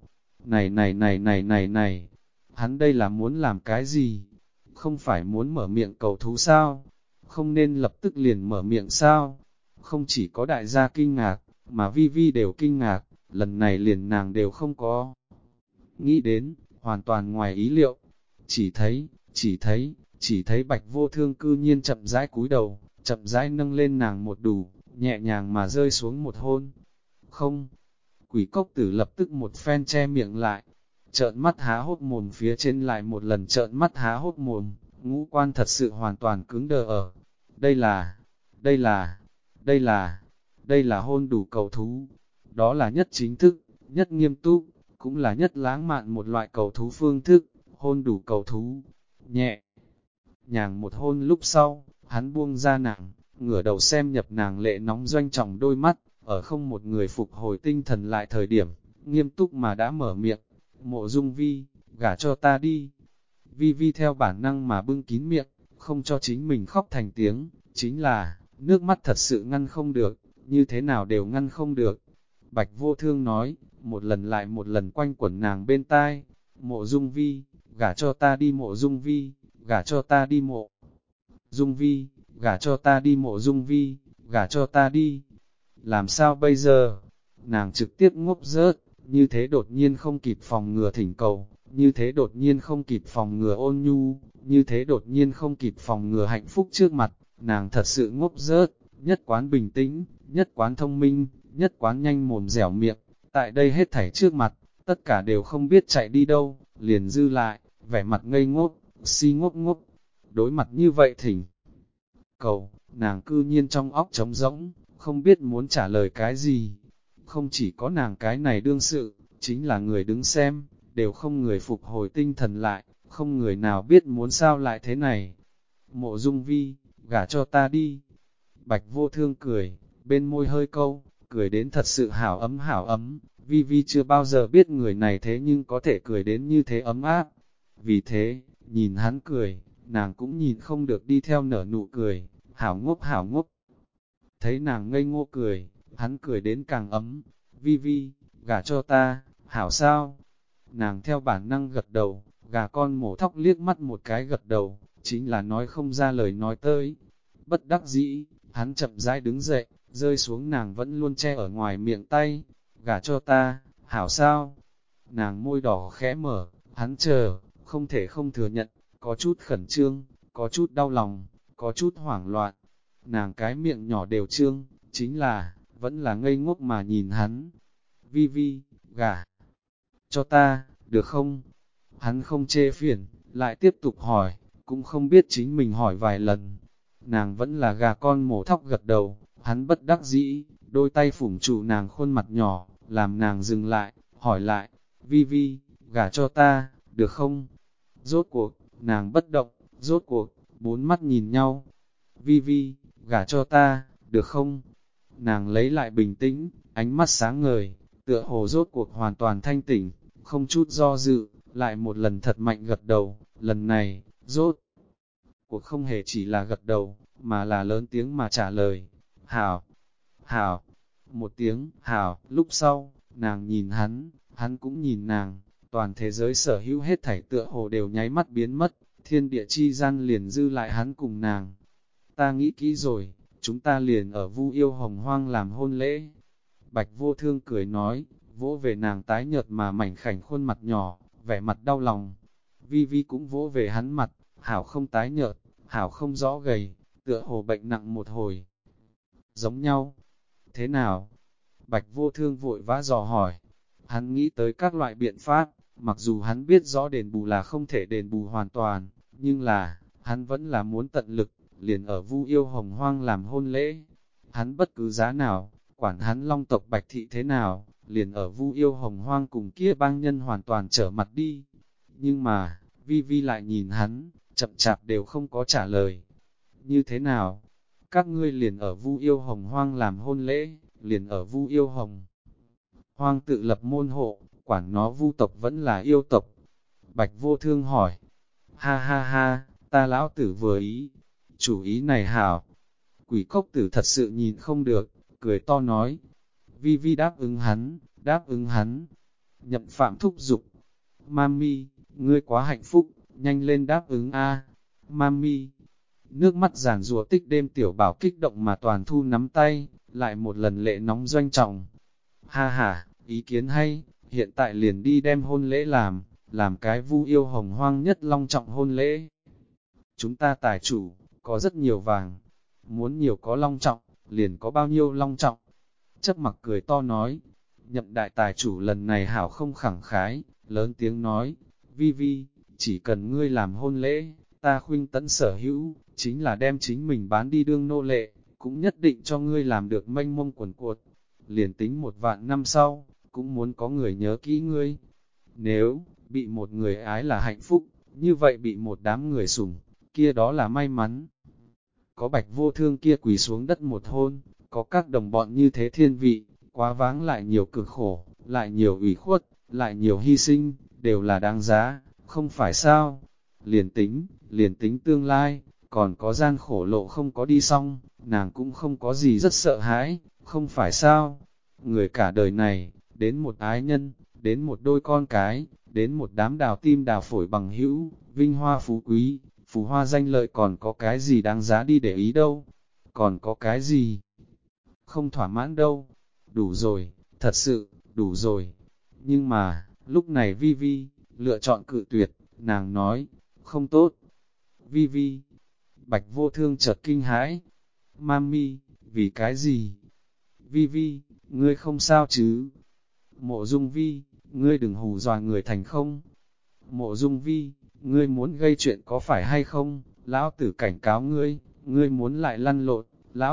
Này, hắn đây là muốn làm cái gì? Không phải muốn mở miệng cầu thú sao? Không nên lập tức liền mở miệng sao? Không chỉ có đại gia kinh ngạc, mà Vi Vi đều kinh ngạc, lần này liền nàng đều không có nghĩ đến, hoàn toàn ngoài ý liệu. Chỉ thấy Bạch Vô Thương cư nhiên chậm rãi cúi đầu, chậm rãi nâng lên nàng một đùi, nhẹ nhàng mà rơi xuống một hôn. Không, Quỷ Cốc Tử lập tức một phen che miệng lại, trợn mắt há hốc mồm, phía trên lại một lần trợn mắt há hốc mồm, ngũ quan thật sự hoàn toàn cứng đờ ở. Đây là hôn đủ cầu thú, đó là nhất chính thức, nhất nghiêm túc, cũng là nhất lãng mạn một loại cầu thú phương thức, hôn đủ cầu thú. Nhẹ nhàng một hôn lúc sau, hắn buông ra nàng, ngửa đầu xem nhập nàng lệ nóng doanh trọng đôi mắt, ở không một người phục hồi tinh thần lại thời điểm, nghiêm túc mà đã mở miệng. Mộ Dung Vi, gả cho ta đi. Vi Vi theo bản năng mà bưng kín miệng, không cho chính mình khóc thành tiếng, chính là, nước mắt thật sự ngăn không được, như thế nào đều ngăn không được. Bạch Vô Thương nói, một lần lại một lần quanh quẩn nàng bên tai, Mộ Dung Vi, gả cho ta đi. Mộ Dung Vi, gả cho ta đi. Mộ Dung Vi, gả cho ta đi. Mộ Dung Vi, gả cho ta đi. Làm sao bây giờ? Nàng trực tiếp ngốc rớt, như thế đột nhiên không kịp phòng ngừa thỉnh cầu, như thế đột nhiên không kịp phòng ngừa ôn nhu, như thế đột nhiên không kịp phòng ngừa hạnh phúc trước mặt, nàng thật sự ngốc rớt, nhất quán bình tĩnh, nhất quán thông minh, nhất quán nhanh mồm dẻo miệng, tại đây hết thảy trước mặt, tất cả đều không biết chạy đi đâu, liền dư lại, vẻ mặt ngây ngốc, si ngốc ngốc. Đối mặt như vậy thỉnh cầu, nàng cư nhiên trong óc trống rỗng, không biết muốn trả lời cái gì. Không chỉ có nàng cái này đương sự, chính là người đứng xem, đều không người phục hồi tinh thần lại, không người nào biết muốn sao lại thế này. Mộ Dung Vi, gả cho ta đi. Bạch Vô Thương cười, bên môi hơi câu, cười đến thật sự hảo ấm, Vi Vi chưa bao giờ biết người này thế nhưng có thể cười đến như thế ấm áp. Vì thế, nhìn hắn cười, nàng cũng nhìn không được đi theo nở nụ cười, hảo ngốc. Thấy nàng ngây ngô cười, hắn cười đến càng ấm. Vi Vi, gả cho ta, hảo sao? Nàng theo bản năng gật đầu, gà con mổ thóc liếc mắt một cái gật đầu, chính là nói không ra lời nói tới. Bất đắc dĩ, hắn chậm rãi đứng dậy, rơi xuống nàng vẫn luôn che ở ngoài miệng tay. Gả cho ta, hảo sao? Nàng môi đỏ khẽ mở, hắn chờ, không thể không thừa nhận, có chút khẩn trương, có chút đau lòng, có chút hoảng loạn. Nàng cái miệng nhỏ đều trương, chính là, vẫn là ngây ngốc mà nhìn hắn. Vi Vi, gả cho ta, được không? Hắn không chê phiền, lại tiếp tục hỏi, cũng không biết chính mình hỏi vài lần. Nàng vẫn là gà con mổ thóc gật đầu, hắn bất đắc dĩ, đôi tay phủng trụ nàng khuôn mặt nhỏ, làm nàng dừng lại, hỏi lại, Vi Vi, gả cho ta, được không? Rốt cuộc, nàng bất động, rốt cuộc, bốn mắt nhìn nhau. Vi Vi, gả cho ta, được không? Nàng lấy lại bình tĩnh, ánh mắt sáng ngời, tựa hồ rốt cuộc hoàn toàn thanh tỉnh, không chút do dự, lại một lần thật mạnh gật đầu, lần này, rốt cuộc không hề chỉ là gật đầu, mà là lớn tiếng mà trả lời, hảo, một tiếng, hảo, lúc sau, nàng nhìn hắn cũng nhìn nàng, toàn thế giới sở hữu hết thảy tựa hồ đều nháy mắt biến mất, thiên địa chi gian liền dư lại hắn cùng nàng. Ta nghĩ kỹ rồi, chúng ta liền ở Vu Yêu Hồng Hoang làm hôn lễ. Bạch Vô Thương cười nói, vỗ về nàng tái nhợt mà mảnh khảnh khuôn mặt nhỏ, vẻ mặt đau lòng. Vi Vi cũng vỗ về hắn mặt, hảo không tái nhợt, hảo không rõ gầy, tựa hồ bệnh nặng một hồi. Giống nhau. Thế nào? Bạch Vô Thương vội vã dò hỏi. Hắn nghĩ tới các loại biện pháp, mặc dù hắn biết rõ đền bù là không thể đền bù hoàn toàn, nhưng là, hắn vẫn là muốn tận lực, liền ở Vu Yêu Hồng Hoang làm hôn lễ. Hắn bất cứ giá nào, quản hắn Long tộc Bạch thị thế nào, liền ở Vu Yêu Hồng Hoang cùng kia bang nhân hoàn toàn trở mặt đi. Nhưng mà, Vi Vi lại nhìn hắn, chậm chạp đều không có trả lời. Như thế nào? Các ngươi liền ở Vu Yêu Hồng Hoang làm hôn lễ, liền ở Vu Yêu Hồng Hoang tự lập môn hộ, quản nó Vu tộc vẫn là yêu tộc. Bạch Vô Thương hỏi, ha ha ha, ta lão tử vừa ý, chủ ý này hảo. Quỷ cốc tử thật sự nhìn không được, cười to nói, Vi Vi đáp ứng hắn, đáp ứng hắn. Nhậm Phạm thúc giục, Mami, ngươi quá hạnh phúc, nhanh lên đáp ứng a, Mami. Nước mắt giàn rùa tích đêm tiểu bảo kích động mà toàn thu nắm tay, lại một lần lệ nóng doanh trọng. Ha ha, ý kiến hay, hiện tại liền đi đem hôn lễ làm cái Vu Yêu Hồng Hoang nhất long trọng hôn lễ. Chúng ta tài chủ, có rất nhiều vàng, muốn nhiều có long trọng, liền có bao nhiêu long trọng. Chấp mặc cười to nói, Nhậm đại tài chủ lần này hảo không khẳng khái, lớn tiếng nói, Vi Vi, chỉ cần ngươi làm hôn lễ, ta khuynh tấn sở hữu, chính là đem chính mình bán đi đương nô lệ, cũng nhất định cho ngươi làm được mênh mông quần cuột. Liền tính 1.000 năm sau, cũng muốn có người nhớ kỹ ngươi. Nếu, bị một người ái là hạnh phúc, như vậy bị một đám người sủng, kia đó là may mắn. Có Bạch Vô Thương kia quỳ xuống đất một hôn, có các đồng bọn như thế thiên vị, quá váng lại nhiều cực khổ, lại nhiều ủy khuất, lại nhiều hy sinh, đều là đáng giá, không phải sao? Liền tính tương lai, còn có gian khổ lộ không có đi xong, nàng cũng không có gì rất sợ hãi, không phải sao? Người cả đời này, đến một ái nhân, đến một đôi con cái, đến một đám đào tim đào phổi bằng hữu, vinh hoa phú quý, phú hoa danh lợi còn có cái gì đáng giá đi để ý đâu? Còn có cái gì không thỏa mãn đâu? Đủ rồi, thật sự, đủ rồi. Nhưng mà, lúc này Vi Vi, lựa chọn cự tuyệt, nàng nói, không tốt. Vi Vi, Bạch Vô Thương chợt kinh hãi. Mami, vì cái gì? Vi Vi, ngươi không sao chứ? Mộ Dung Vi, ngươi đừng hù dọa người thành không? Mộ Dung Vi, ngươi muốn gây chuyện có phải hay không? Lão tử cảnh cáo ngươi, ngươi muốn lại lăn lộn,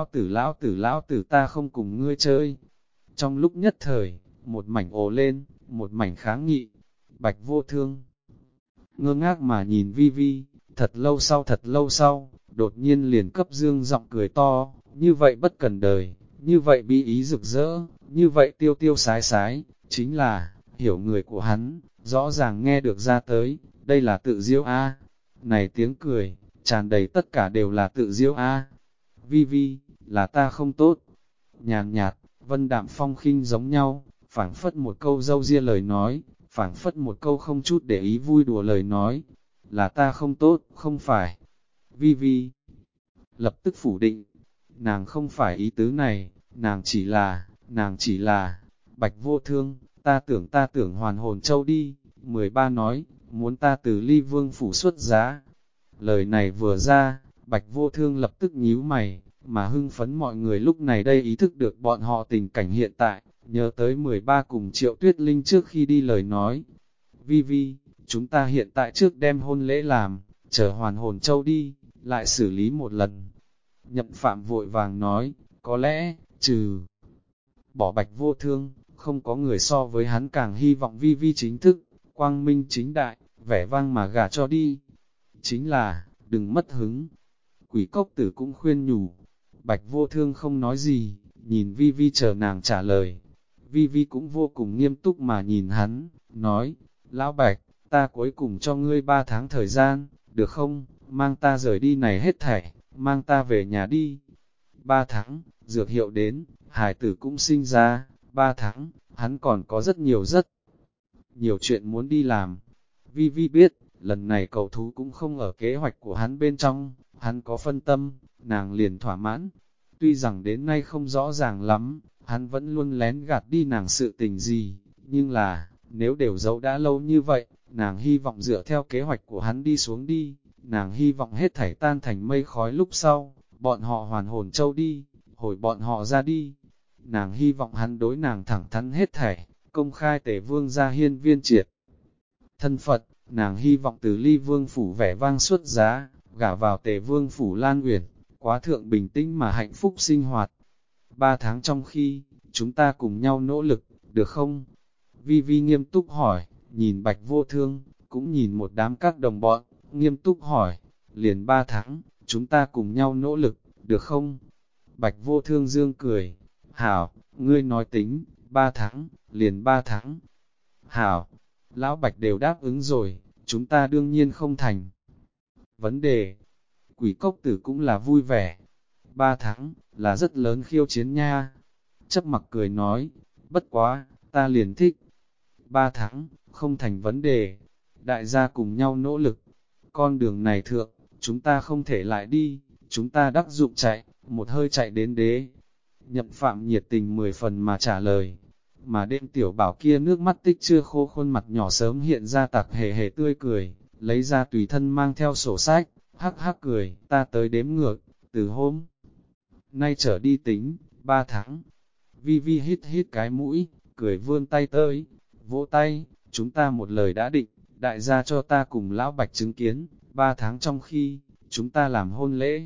lão tử ta không cùng ngươi chơi. Trong lúc nhất thời, một mảnh ồ lên, một mảnh kháng nghị. Bạch Vô Thương ngơ ngác mà nhìn Vi Vi, thật lâu sau, đột nhiên liền cấp dương giọng cười to, như vậy bất cần đời, như vậy bi ý rực rỡ, như vậy tiêu tiêu sái sái, chính là, hiểu người của hắn, rõ ràng nghe được ra tới, đây là tự diễu a. Này tiếng cười, tràn đầy tất cả đều là tự diễu a. Vi Vi, là ta không tốt. Nhàn nhạt, vân đạm phong khinh giống nhau, phảng phất một câu dâu ria lời nói, phảng phất một câu không chút để ý vui đùa lời nói, là ta không tốt, không phải. Vi Vi lập tức phủ định, nàng không phải ý tứ này, nàng chỉ là, Bạch Vô Thương, ta tưởng hoàn hồn châu đi, 13 nói, muốn ta từ Ly Vương phủ xuất giá. Lời này vừa ra, Bạch Vô Thương lập tức nhíu mày, mà hưng phấn mọi người lúc này đây ý thức được bọn họ tình cảnh hiện tại, nhớ tới 13 cùng Triệu Tuyết Linh trước khi đi lời nói. Vi Vi, chúng ta hiện tại trước đem hôn lễ làm, chờ hoàn hồn châu đi, lại xử lý một lần. Nhậm Phạm vội vàng nói, có lẽ, trừ bỏ Bạch Vô Thương, không có người so với hắn càng hy vọng Vi Vi chính thức, quang minh chính đại, vẻ vang mà gả cho đi. Chính là, đừng mất hứng. Quỷ cốc tử cũng khuyên nhủ. Bạch Vô Thương không nói gì, nhìn Vi Vi chờ nàng trả lời. Vi Vi cũng vô cùng nghiêm túc mà nhìn hắn, nói, Lão Bạch, ta cuối cùng cho ngươi 3 tháng thời gian, được không, mang ta rời đi này hết thảy, mang ta về nhà đi. 3 tháng, dược hiệu đến, hải tử cũng sinh ra, 3 tháng, hắn còn có rất nhiều chuyện muốn đi làm. Vi Vi biết, lần này cầu thú cũng không ở kế hoạch của hắn bên trong, hắn có phân tâm, nàng liền thỏa mãn. Tuy rằng đến nay không rõ ràng lắm, hắn vẫn luôn lén gạt đi nàng sự tình gì, nhưng là, nếu đều giấu đã lâu như vậy, nàng hy vọng dựa theo kế hoạch của hắn đi xuống đi, nàng hy vọng hết thảy tan thành mây khói lúc sau, bọn họ hoàn hồn châu đi, hồi bọn họ ra đi. Nàng hy vọng hắn đối nàng thẳng thắn hết thảy, công khai Tề Vương gia hiên viên triệt. Thân Phật, nàng hy vọng từ Ly Vương phủ vẻ vang xuất giá, gả vào Tề Vương phủ Lan Uyển, quá thượng bình tĩnh mà hạnh phúc sinh hoạt. 3 tháng trong khi, chúng ta cùng nhau nỗ lực, được không? Vi Vi nghiêm túc hỏi, nhìn Bạch Vô Thương, cũng nhìn một đám các đồng bọn, nghiêm túc hỏi, liền 3 tháng, chúng ta cùng nhau nỗ lực, được không? Bạch Vô Thương dương cười, hảo, ngươi nói tính, 3 tháng, liền 3 tháng. Hảo, Lão Bạch đều đáp ứng rồi, chúng ta đương nhiên không thành vấn đề. Quỷ cốc tử cũng là vui vẻ. 3 tháng, là rất lớn khiêu chiến nha. Chấp mặc cười nói, bất quá, ta liền thích. 3 tháng, không thành vấn đề. Đại gia cùng nhau nỗ lực. Con đường này thượng, chúng ta không thể lại đi, chúng ta đắc dụng chạy, một hơi chạy đến đế. Nhậm Phạm nhiệt tình 10 phần mà trả lời. Mà đêm tiểu bảo kia nước mắt tích chưa khô, khuôn mặt nhỏ sớm hiện ra tặc hề hề tươi cười, lấy ra tùy thân mang theo sổ sách, hắc hắc cười, ta tới đếm ngược, từ hôm nay trở đi tính, 3 tháng. Vi Vi hít hít cái mũi, cười vươn tay tới, vỗ tay, chúng ta một lời đã định, đại gia cho ta cùng Lão Bạch chứng kiến, 3 tháng trong khi, chúng ta làm hôn lễ.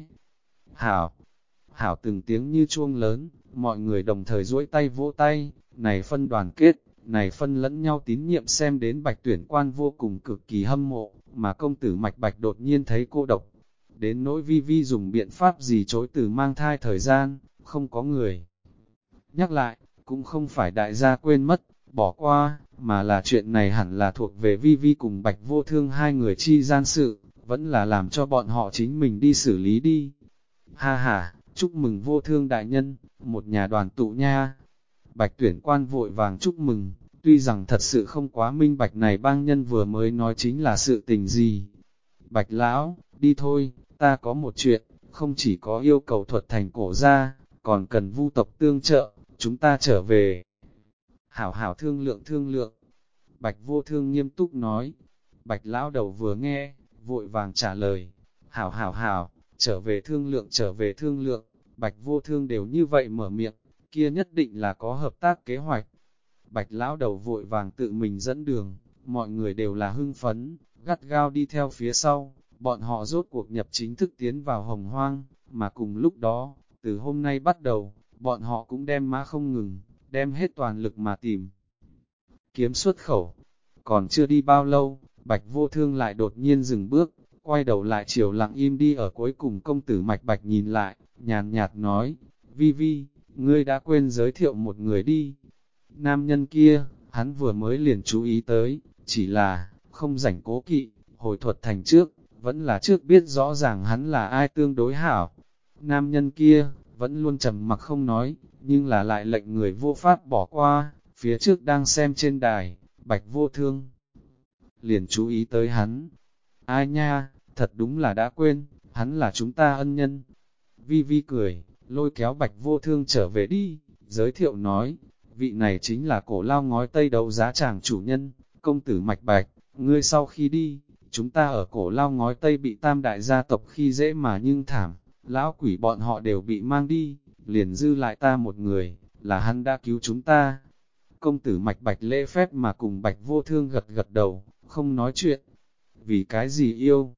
Hảo, hảo từng tiếng như chuông lớn, mọi người đồng thời duỗi tay vỗ tay, này phân đoàn kết, này phân lẫn nhau tín nhiệm xem đến Bạch tuyển quan vô cùng cực kỳ hâm mộ, mà công tử Mạch Bạch đột nhiên thấy cô độc. Đến nỗi Vi Vi dùng biện pháp gì chối từ mang thai thời gian, không có người nhắc lại, cũng không phải đại gia quên mất, bỏ qua, mà là chuyện này hẳn là thuộc về Vi Vi cùng Bạch Vô Thương hai người chi gian sự, vẫn là làm cho bọn họ chính mình đi xử lý đi. Ha ha, chúc mừng Vô Thương đại nhân, một nhà đoàn tụ nha. Bạch tuyển quan vội vàng chúc mừng, tuy rằng thật sự không quá minh bạch này bang nhân vừa mới nói chính là sự tình gì. Bạch lão, đi thôi, ta có một chuyện, không chỉ có yêu cầu thuật thành cổ ra, còn cần vu tộc tương trợ, chúng ta trở về. Hảo hảo thương lượng thương lượng. Bạch Vô Thương nghiêm túc nói. Bạch lão đầu vừa nghe, vội vàng trả lời. Hảo hảo hảo, trở về thương lượng trở về thương lượng. Bạch Vô Thương đều như vậy mở miệng, kia nhất định là có hợp tác kế hoạch. Bạch lão đầu vội vàng tự mình dẫn đường, mọi người đều là hưng phấn, gắt gao đi theo phía sau. Bọn họ rốt cuộc nhập chính thức tiến vào Hồng Hoang, mà cùng lúc đó, từ hôm nay bắt đầu, bọn họ cũng đem mã không ngừng, đem hết toàn lực mà tìm kiếm xuất khẩu. Còn chưa đi bao lâu, Bạch Vô Thương lại đột nhiên dừng bước, quay đầu lại chiều lặng im đi ở cuối cùng. Công tử Mạch Bạch nhìn lại, nhàn nhạt nói, Vi Vi, ngươi đã quên giới thiệu một người đi. Nam nhân kia, hắn vừa mới liền chú ý tới, chỉ là, không rảnh cố kỵ, hồi thuật thành trước, vẫn là trước biết rõ ràng hắn là ai tương đối hảo. Nam nhân kia, vẫn luôn trầm mặc không nói, nhưng là lại lệnh người vô pháp bỏ qua, phía trước đang xem trên đài, Bạch Vô Thương liền chú ý tới hắn. Ai nha, thật đúng là đã quên, hắn là chúng ta ân nhân. Vi Vi cười, lôi kéo Bạch Vô Thương trở về đi, giới thiệu nói, vị này chính là Cổ Lao ngói Tây đấu giá tràng chủ nhân, công tử Mạch Bạch, ngươi sau khi đi, chúng ta ở Cổ Lao ngói Tây bị tam đại gia tộc khi dễ mà nhưng thảm, lão quỷ bọn họ đều bị mang đi, liền dư lại ta một người, là hắn đã cứu chúng ta. Công tử Mạch Bạch lễ phép mà cùng Bạch Vô Thương gật gật đầu, không nói chuyện. Vì cái gì yêu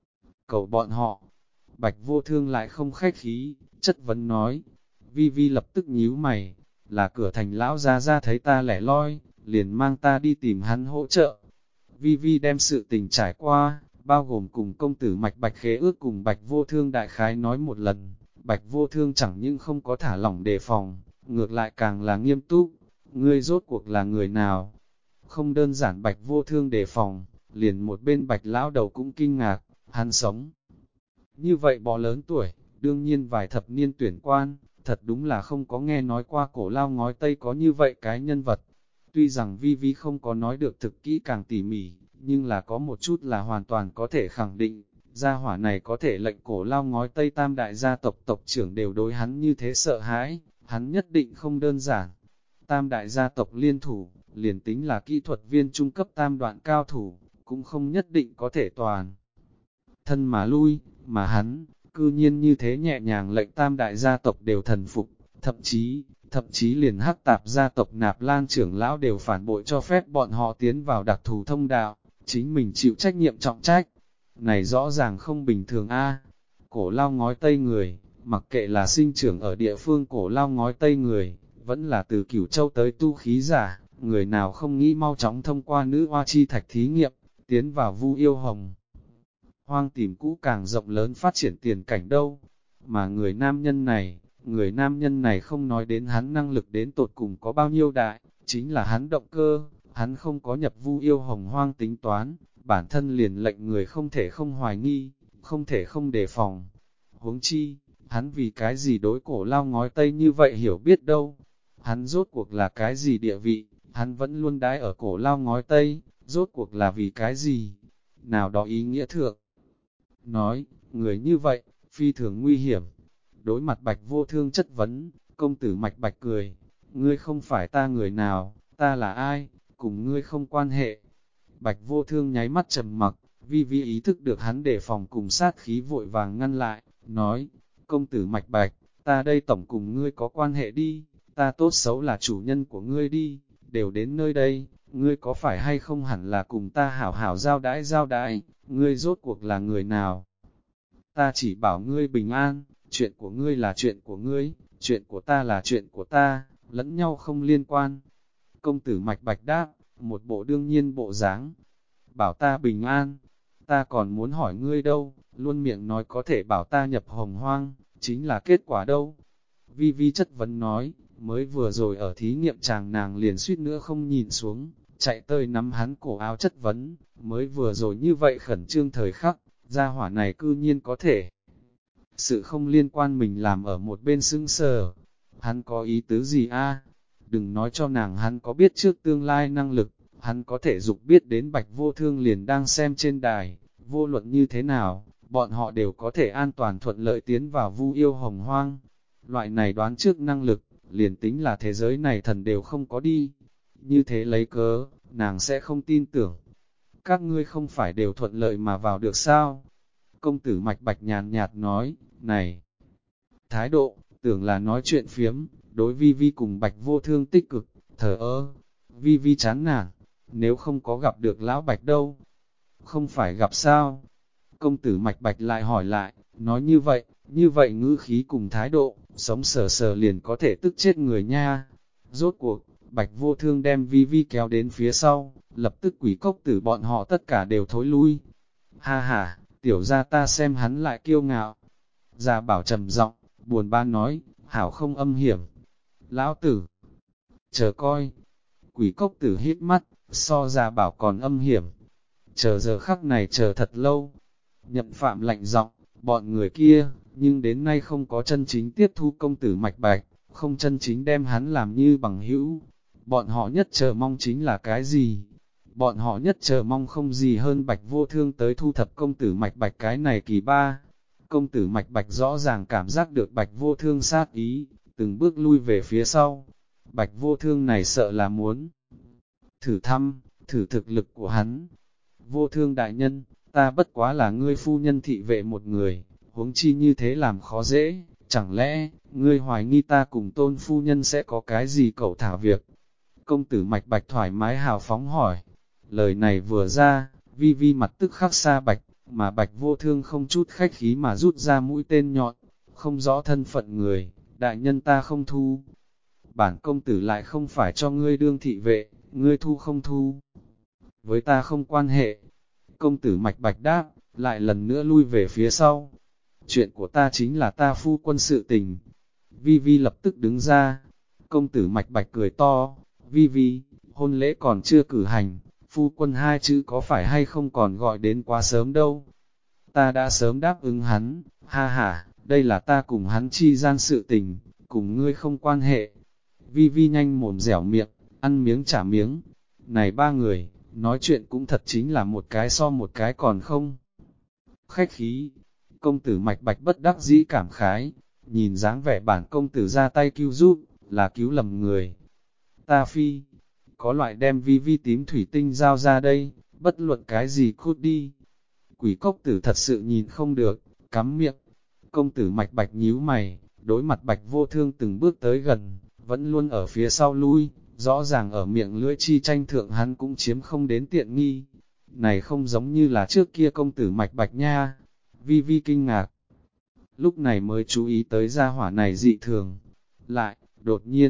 cầu bọn họ? Bạch Vô Thương lại không khách khí, chất vấn nói. Vi Vi lập tức nhíu mày, là cửa thành lão ra thấy ta lẻ loi, liền mang ta đi tìm hắn hỗ trợ. Vi Vi đem sự tình trải qua, bao gồm cùng công tử Mạch Bạch khế ước cùng Bạch Vô Thương đại khái nói một lần. Bạch Vô Thương chẳng những không có thả lỏng đề phòng, ngược lại càng là nghiêm túc. Ngươi rốt cuộc là người nào? Không đơn giản Bạch Vô Thương đề phòng, liền một bên Bạch lão đầu cũng kinh ngạc, hắn sống. Như vậy bò lớn tuổi, đương nhiên vài thập niên tuyển quan, thật đúng là không có nghe nói qua Cổ Lao ngói Tây có như vậy cái nhân vật. Tuy rằng Vi Vi không có nói được thực kỹ càng tỉ mỉ, nhưng là có một chút là hoàn toàn có thể khẳng định, gia hỏa này có thể lệnh Cổ Lao ngói Tây tam đại gia tộc tộc trưởng đều đối hắn như thế sợ hãi, hắn nhất định không đơn giản. Tam đại gia tộc liên thủ, liền tính là kỹ thuật viên trung cấp tam đoạn cao thủ, cũng không nhất định có thể toàn thân mà lui, mà hắn, cư nhiên như thế nhẹ nhàng lệnh tam đại gia tộc đều thần phục, thậm chí liền hắc tạp gia tộc Nạp Lan trưởng lão đều phản bội cho phép bọn họ tiến vào đặc thù thông đạo, chính mình chịu trách nhiệm trọng trách. Này rõ ràng không bình thường a. Cổ Lao ngói Tây người, mặc kệ là sinh trưởng ở địa phương Cổ Lao ngói Tây người, vẫn là từ Cửu Châu tới tu khí giả, người nào không nghĩ mau chóng thông qua nữ hoa chi thạch thí nghiệm, tiến vào Vu Yêu Hồng Hoang tìm cũ càng rộng lớn phát triển tiền cảnh đâu. Mà người nam nhân này không nói đến hắn năng lực đến tột cùng có bao nhiêu đại, chính là hắn động cơ, hắn không có nhập Vu Yêu Hồng Hoang tính toán, bản thân liền lệnh người không thể không hoài nghi, không thể không đề phòng. Huống chi, hắn vì cái gì đối Cổ Lao ngói Tây như vậy hiểu biết đâu. Hắn rốt cuộc là cái gì địa vị, hắn vẫn luôn đãi ở Cổ Lao ngói Tây, rốt cuộc là vì cái gì? Nào đó ý nghĩa thượng. Nói, người như vậy, phi thường nguy hiểm. Đối mặt Bạch Vô Thương chất vấn, công tử Mạch Bạch cười, ngươi không phải ta người nào, ta là ai, cùng ngươi không quan hệ. Bạch Vô Thương nháy mắt trầm mặc, vi ý thức được hắn đề phòng cùng sát khí vội vàng ngăn lại, nói, công tử Mạch Bạch, ta đây tổng cùng ngươi có quan hệ đi, ta tốt xấu là chủ nhân của ngươi đi, đều đến nơi đây, ngươi có phải hay không hẳn là cùng ta hảo hảo giao đãi, ngươi rốt cuộc là người nào? Ta chỉ bảo ngươi bình an, chuyện của ngươi là chuyện của ngươi, chuyện của ta là chuyện của ta, lẫn nhau không liên quan. Công tử Mạch Bạch đáp, một bộ đương nhiên bộ dáng. Bảo ta bình an, ta còn muốn hỏi ngươi đâu, luôn miệng nói có thể bảo ta nhập Hồng Hoang, chính là kết quả đâu. Vi chất vấn nói, mới vừa rồi ở thí nghiệm chàng nàng liền suýt nữa không nhìn xuống, chạy tới nắm hắn cổ áo chất vấn, mới vừa rồi như vậy khẩn trương thời khắc, gia hỏa này cư nhiên có thể. Sự không liên quan mình làm ở một bên sững sờ, hắn có ý tứ gì a? Đừng nói cho nàng hắn có biết trước tương lai năng lực, hắn có thể dục biết đến Bạch Vô Thương liền đang xem trên đài, vô luận như thế nào, bọn họ đều có thể an toàn thuận lợi tiến vào Vu Yêu Hồng Hoang. Loại này đoán trước năng lực, liền tính là thế giới này thần đều không có đi. Như thế lấy cớ, nàng sẽ không tin tưởng. Các ngươi không phải đều thuận lợi mà vào được sao? Công tử Mạch Bạch nhàn nhạt nói, này, thái độ, tưởng là nói chuyện phiếm, đối Vi cùng Bạch Vô Thương tích cực, thờ ơ. Vi chán nản, nếu không có gặp được lão Bạch đâu, không phải gặp sao? Công tử Mạch Bạch lại hỏi lại, nói như vậy ngữ khí cùng thái độ, sống sờ sờ liền có thể tức chết người nha. Rốt cuộc, Bạch Vô Thương đem Vi kéo đến phía sau, lập tức quỷ cốc tử bọn họ tất cả đều thối lui. Ha ha, tiểu ra ta xem hắn lại kiêu ngạo. Gia Bảo trầm giọng, buồn bã nói, hảo không âm hiểm. Lão tử, chờ coi. Quỷ cốc tử hít mắt, so Gia Bảo còn âm hiểm. Chờ giờ khắc này chờ thật lâu. Nhậm Phạm lạnh giọng, bọn người kia, nhưng đến nay không có chân chính tiếp thu công tử Mạch Bạch, không chân chính đem hắn làm như bằng hữu. Bọn họ nhất chờ mong chính là cái gì? Bọn họ nhất chờ mong không gì hơn Bạch Vô Thương tới thu thập công tử Mạch Bạch cái này kỳ ba. Công tử Mạch Bạch rõ ràng cảm giác được Bạch Vô Thương sát ý, từng bước lui về phía sau. Bạch Vô Thương này sợ là muốn thử thực lực của hắn. Vô Thương đại nhân, ta bất quá là ngươi phu nhân thị vệ một người, huống chi như thế làm khó dễ, chẳng lẽ, ngươi hoài nghi ta cùng Tôn phu nhân sẽ có cái gì cẩu thả việc? Công tử Mạch Bạch thoải mái hào phóng hỏi. Lời này vừa ra, Vi mặt tức khắc xa Bạch, mà Bạch Vô Thương không chút khách khí mà rút ra mũi tên nhọn, không rõ thân phận người, đại nhân ta không thu. Bản công tử lại không phải cho ngươi đương thị vệ, ngươi thu không thu. Với ta không quan hệ. Công tử Mạch Bạch đáp, lại lần nữa lui về phía sau. Chuyện của ta chính là ta phu quân sự tình. Vi lập tức đứng ra. Công tử Mạch Bạch cười to. Vi, hôn lễ còn chưa cử hành, phu quân hai chữ có phải hay không còn gọi đến quá sớm đâu. Ta đã sớm đáp ứng hắn, ha ha, đây là ta cùng hắn chi gian sự tình, cùng ngươi không quan hệ. Vi nhanh mồm dẻo miệng, ăn miếng trả miếng. Này ba người, nói chuyện cũng thật chính là một cái so một cái còn không. Khách khí, công tử Mạch Bạch bất đắc dĩ cảm khái, nhìn dáng vẻ bản công tử ra tay cứu giúp, là cứu lầm người. Ta phi, có loại đem Vi tím thủy tinh giao ra đây, bất luận cái gì cút đi. Quỷ cốc tử thật sự nhìn không được, cắm miệng. Công tử Mạch Bạch nhíu mày, đối mặt Bạch Vô Thương từng bước tới gần, vẫn luôn ở phía sau lui, rõ ràng ở miệng lưỡi chi tranh thượng hắn cũng chiếm không đến tiện nghi. Này không giống như là trước kia công tử Mạch Bạch nha. Vi kinh ngạc. Lúc này mới chú ý tới gia hỏa này dị thường. Lại, đột nhiên,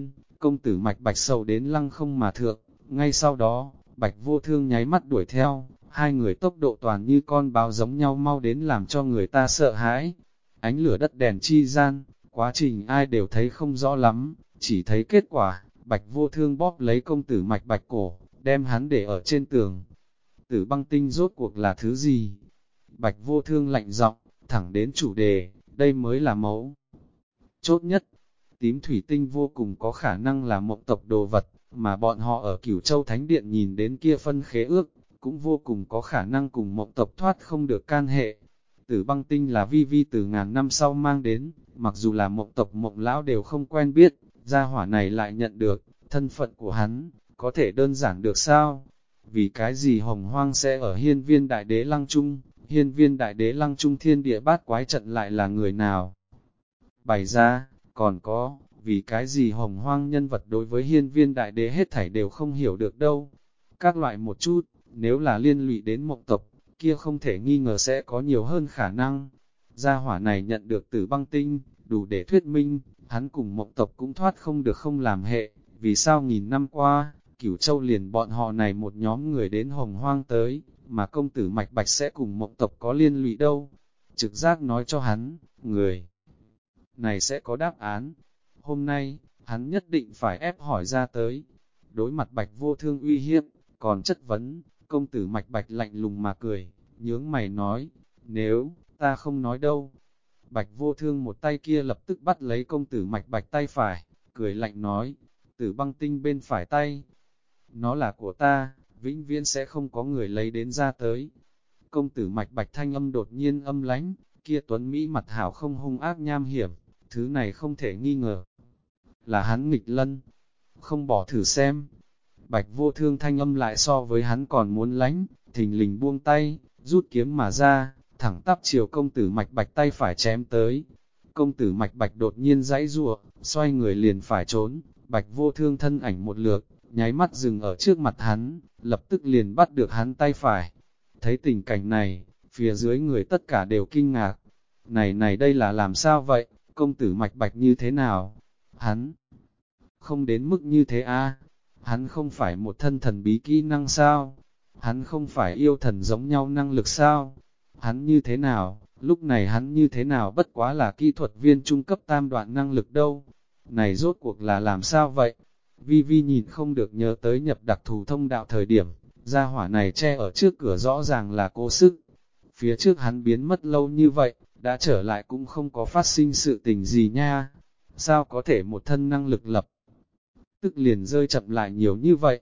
công tử Mạch Bạch sầu đến lăng không mà thượng, ngay sau đó, Bạch Vô Thương nháy mắt đuổi theo, hai người tốc độ toàn như con báo giống nhau mau đến làm cho người ta sợ hãi. Ánh lửa đất đèn chi gian, quá trình ai đều thấy không rõ lắm, chỉ thấy kết quả, Bạch Vô Thương bóp lấy công tử Mạch Bạch cổ, đem hắn để ở trên tường. Tử băng tinh rốt cuộc là thứ gì? Bạch Vô Thương lạnh giọng, thẳng đến chủ đề, đây mới là mấu chốt nhất. Tím thủy tinh vô cùng có khả năng là mộng tộc đồ vật, mà bọn họ ở Cửu Châu Thánh Điện nhìn đến kia phân khế ước, cũng vô cùng có khả năng cùng mộng tộc thoát không được can hệ. Tử băng tinh là vi vi từ ngàn năm sau mang đến, mặc dù là mộng tộc mộng lão đều không quen biết, gia hỏa này lại nhận được, thân phận của hắn, có thể đơn giản được sao? Vì cái gì hồng hoang sẽ ở hiên viên đại đế lăng trung, hiên viên đại đế lăng trung thiên địa bát quái trận lại là người nào? Bày ra, còn có, vì cái gì hồng hoang nhân vật đối với hiên viên đại đế hết thảy đều không hiểu được đâu. Các loại một chút, nếu là liên lụy đến mộng tộc, kia không thể nghi ngờ sẽ có nhiều hơn khả năng. Gia hỏa này nhận được Tử băng tinh, đủ để thuyết minh, hắn cùng mộng tộc cũng thoát không được không làm hệ, vì sao nghìn năm qua, Cửu Châu liền bọn họ này một nhóm người đến hồng hoang tới, mà công tử Mạch Bạch sẽ cùng mộng tộc có liên lụy đâu. Trực giác nói cho hắn, người này sẽ có đáp án. Hôm nay, hắn nhất định phải ép hỏi ra tới. Đối mặt Bạch Vô Thương uy hiếp, còn chất vấn, công tử Mạch Bạch lạnh lùng mà cười, nhướng mày nói, nếu, ta không nói đâu. Bạch Vô Thương một tay kia lập tức bắt lấy công tử Mạch Bạch tay phải, cười lạnh nói, Tử băng tinh bên phải tay, nó là của ta, vĩnh viễn sẽ không có người lấy đến ra tới. Công tử Mạch Bạch thanh âm đột nhiên âm lánh, kia tuấn Mỹ mặt hảo không hung ác nham hiểm, thứ này không thể nghi ngờ. Là hắn nghịch lân, không bỏ thử xem. Bạch Vô Thương thanh âm lại so với hắn còn muốn lánh, thình lình buông tay, rút kiếm mà ra, thẳng tắp chiều công tử Mạch Bạch tay phải chém tới. Công tử Mạch Bạch đột nhiên giãy giụa, xoay người liền phải trốn, Bạch Vô Thương thân ảnh một lượt, nháy mắt dừng ở trước mặt hắn, lập tức liền bắt được hắn tay phải. Thấy tình cảnh này, phía dưới người tất cả đều kinh ngạc. Này đây là làm sao vậy, công tử Mạch Bạch như thế nào? Hắn không đến mức như thế a, hắn không phải một thân thần bí kỹ năng sao? Hắn không phải yêu thần giống nhau năng lực sao? Hắn như thế nào? Lúc này hắn như thế nào bất quá là kỹ thuật viên trung cấp tam đoạn năng lực đâu? Này rốt cuộc là làm sao vậy? Vi Vi nhìn không được nhớ tới nhập đặc thù thông đạo thời điểm, gia hỏa này che ở trước cửa rõ ràng là cố sức. Phía trước hắn biến mất lâu như vậy, đã trở lại cũng không có phát sinh sự tình gì nha. Sao có thể một thân năng lực lập tức liền rơi chậm lại nhiều như vậy?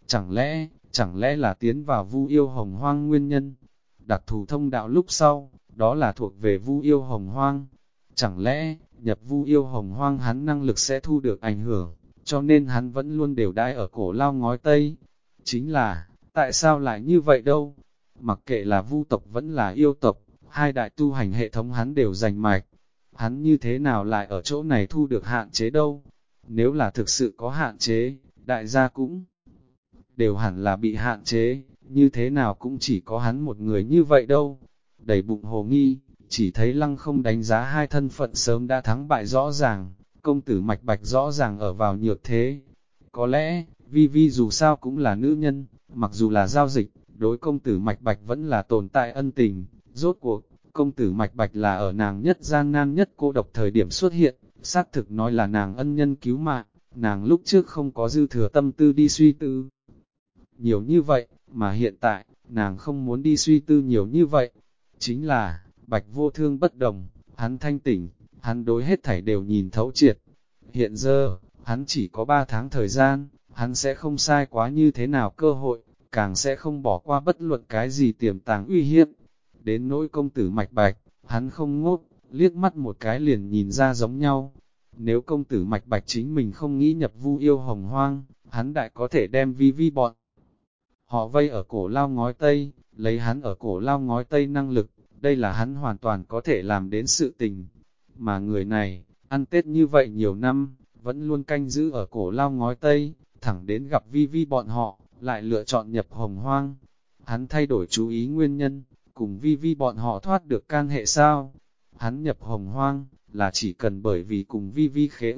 Chẳng lẽ là tiến vào Vu Yêu Hồng Hoang nguyên nhân? Đặc thù thông đạo lúc sau, đó là thuộc về Vu Yêu Hồng Hoang. Chẳng lẽ, nhập Vu Yêu Hồng Hoang hắn năng lực sẽ thu được ảnh hưởng, cho nên hắn vẫn luôn đều đãi ở cổ lao ngói Tây? Chính là, tại sao lại như vậy đâu? Mặc kệ là Vu tộc vẫn là yêu tộc, hai đại tu hành hệ thống hắn đều giành mạch. Hắn như thế nào lại ở chỗ này thu được hạn chế đâu? Nếu là thực sự có hạn chế, đại gia cũng đều hẳn là bị hạn chế, như thế nào cũng chỉ có hắn một người như vậy đâu. Đầy bụng hồ nghi, chỉ thấy lăng không đánh giá hai thân phận sớm đã thắng bại rõ ràng, công tử Mạch Bạch rõ ràng ở vào nhược thế. Có lẽ, Vi Vi dù sao cũng là nữ nhân, mặc dù là giao dịch, đối công tử Mạch Bạch vẫn là tồn tại ân tình. Rốt cuộc, công tử Mạch Bạch là ở nàng nhất gian nan nhất cô độc thời điểm xuất hiện, xác thực nói là nàng ân nhân cứu mạng, nàng lúc trước không có dư thừa tâm tư đi suy tư nhiều như vậy, mà hiện tại, nàng không muốn đi suy tư nhiều như vậy. Chính là, Bạch Vô Thương bất đồng, hắn thanh tỉnh, hắn đối hết thảy đều nhìn thấu triệt. Hiện giờ, hắn chỉ có 3 tháng thời gian, hắn sẽ không sai quá như thế nào cơ hội, càng sẽ không bỏ qua bất luận cái gì tiềm tàng uy hiếp. Đến nỗi công tử Mạch Bạch, hắn không ngốc, liếc mắt một cái liền nhìn ra giống nhau. Nếu công tử Mạch Bạch chính mình không nghĩ nhập Vu Yêu Hồng Hoang, hắn đại có thể đem Vi Vi bọn họ vây ở cổ lao ngói Tây, lấy hắn ở cổ lao ngói Tây năng lực, đây là hắn hoàn toàn có thể làm đến sự tình. Mà người này, ăn Tết như vậy nhiều năm, vẫn luôn canh giữ ở cổ lao ngói Tây, thẳng đến gặp Vi Vi bọn họ, lại lựa chọn nhập Hồng Hoang. Hắn thay đổi chú ý nguyên nhân, cùng Vi Vi bọn họ thoát được can hệ sao? Hắn nhập Hồng Hoang, là chỉ cần bởi vì cùng Vi Vi khế ước,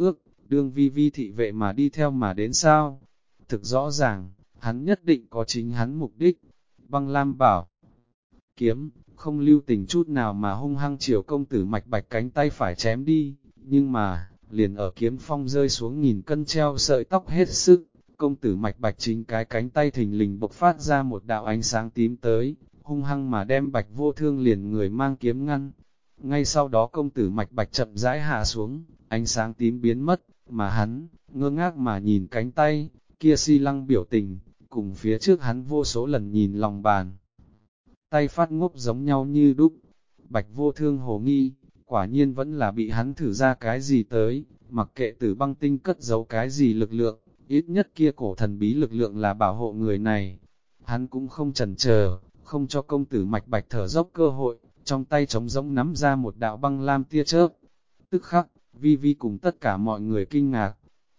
đương vi vi thị vệ mà đi theo mà đến sao? Thực rõ ràng, hắn nhất định có chính hắn mục đích. Băng Lam bảo, kiếm, không lưu tình chút nào mà hung hăng chiều công tử Mạch Bạch cánh tay phải chém đi, nhưng mà, liền ở kiếm phong rơi xuống 1000 cân treo sợi tóc hết sức, công tử Mạch Bạch chính cái cánh tay thình lình bộc phát ra một đạo ánh sáng tím tới, hung hăng mà đem Bạch Vô Thương liền người mang kiếm ngăn. Ngay sau đó công tử Mạch Bạch chậm rãi hạ xuống, ánh sáng tím biến mất, mà hắn, ngơ ngác mà nhìn cánh tay, kia si lăng biểu tình, cùng phía trước hắn vô số lần nhìn lòng bàn. Tay phát ngốc giống nhau như đúc, Bạch Vô Thương hồ nghi, quả nhiên vẫn là bị hắn thử ra cái gì tới, mặc kệ Tử Băng Tinh cất giấu cái gì lực lượng, ít nhất kia cổ thần bí lực lượng là bảo hộ người này. Hắn cũng không chần chờ, không cho công tử Mạch Bạch thở dốc cơ hội, trong tay trống rỗng nắm ra một đạo băng lam tia chớp. Tức khắc, Vi Vi cùng tất cả mọi người kinh ngạc.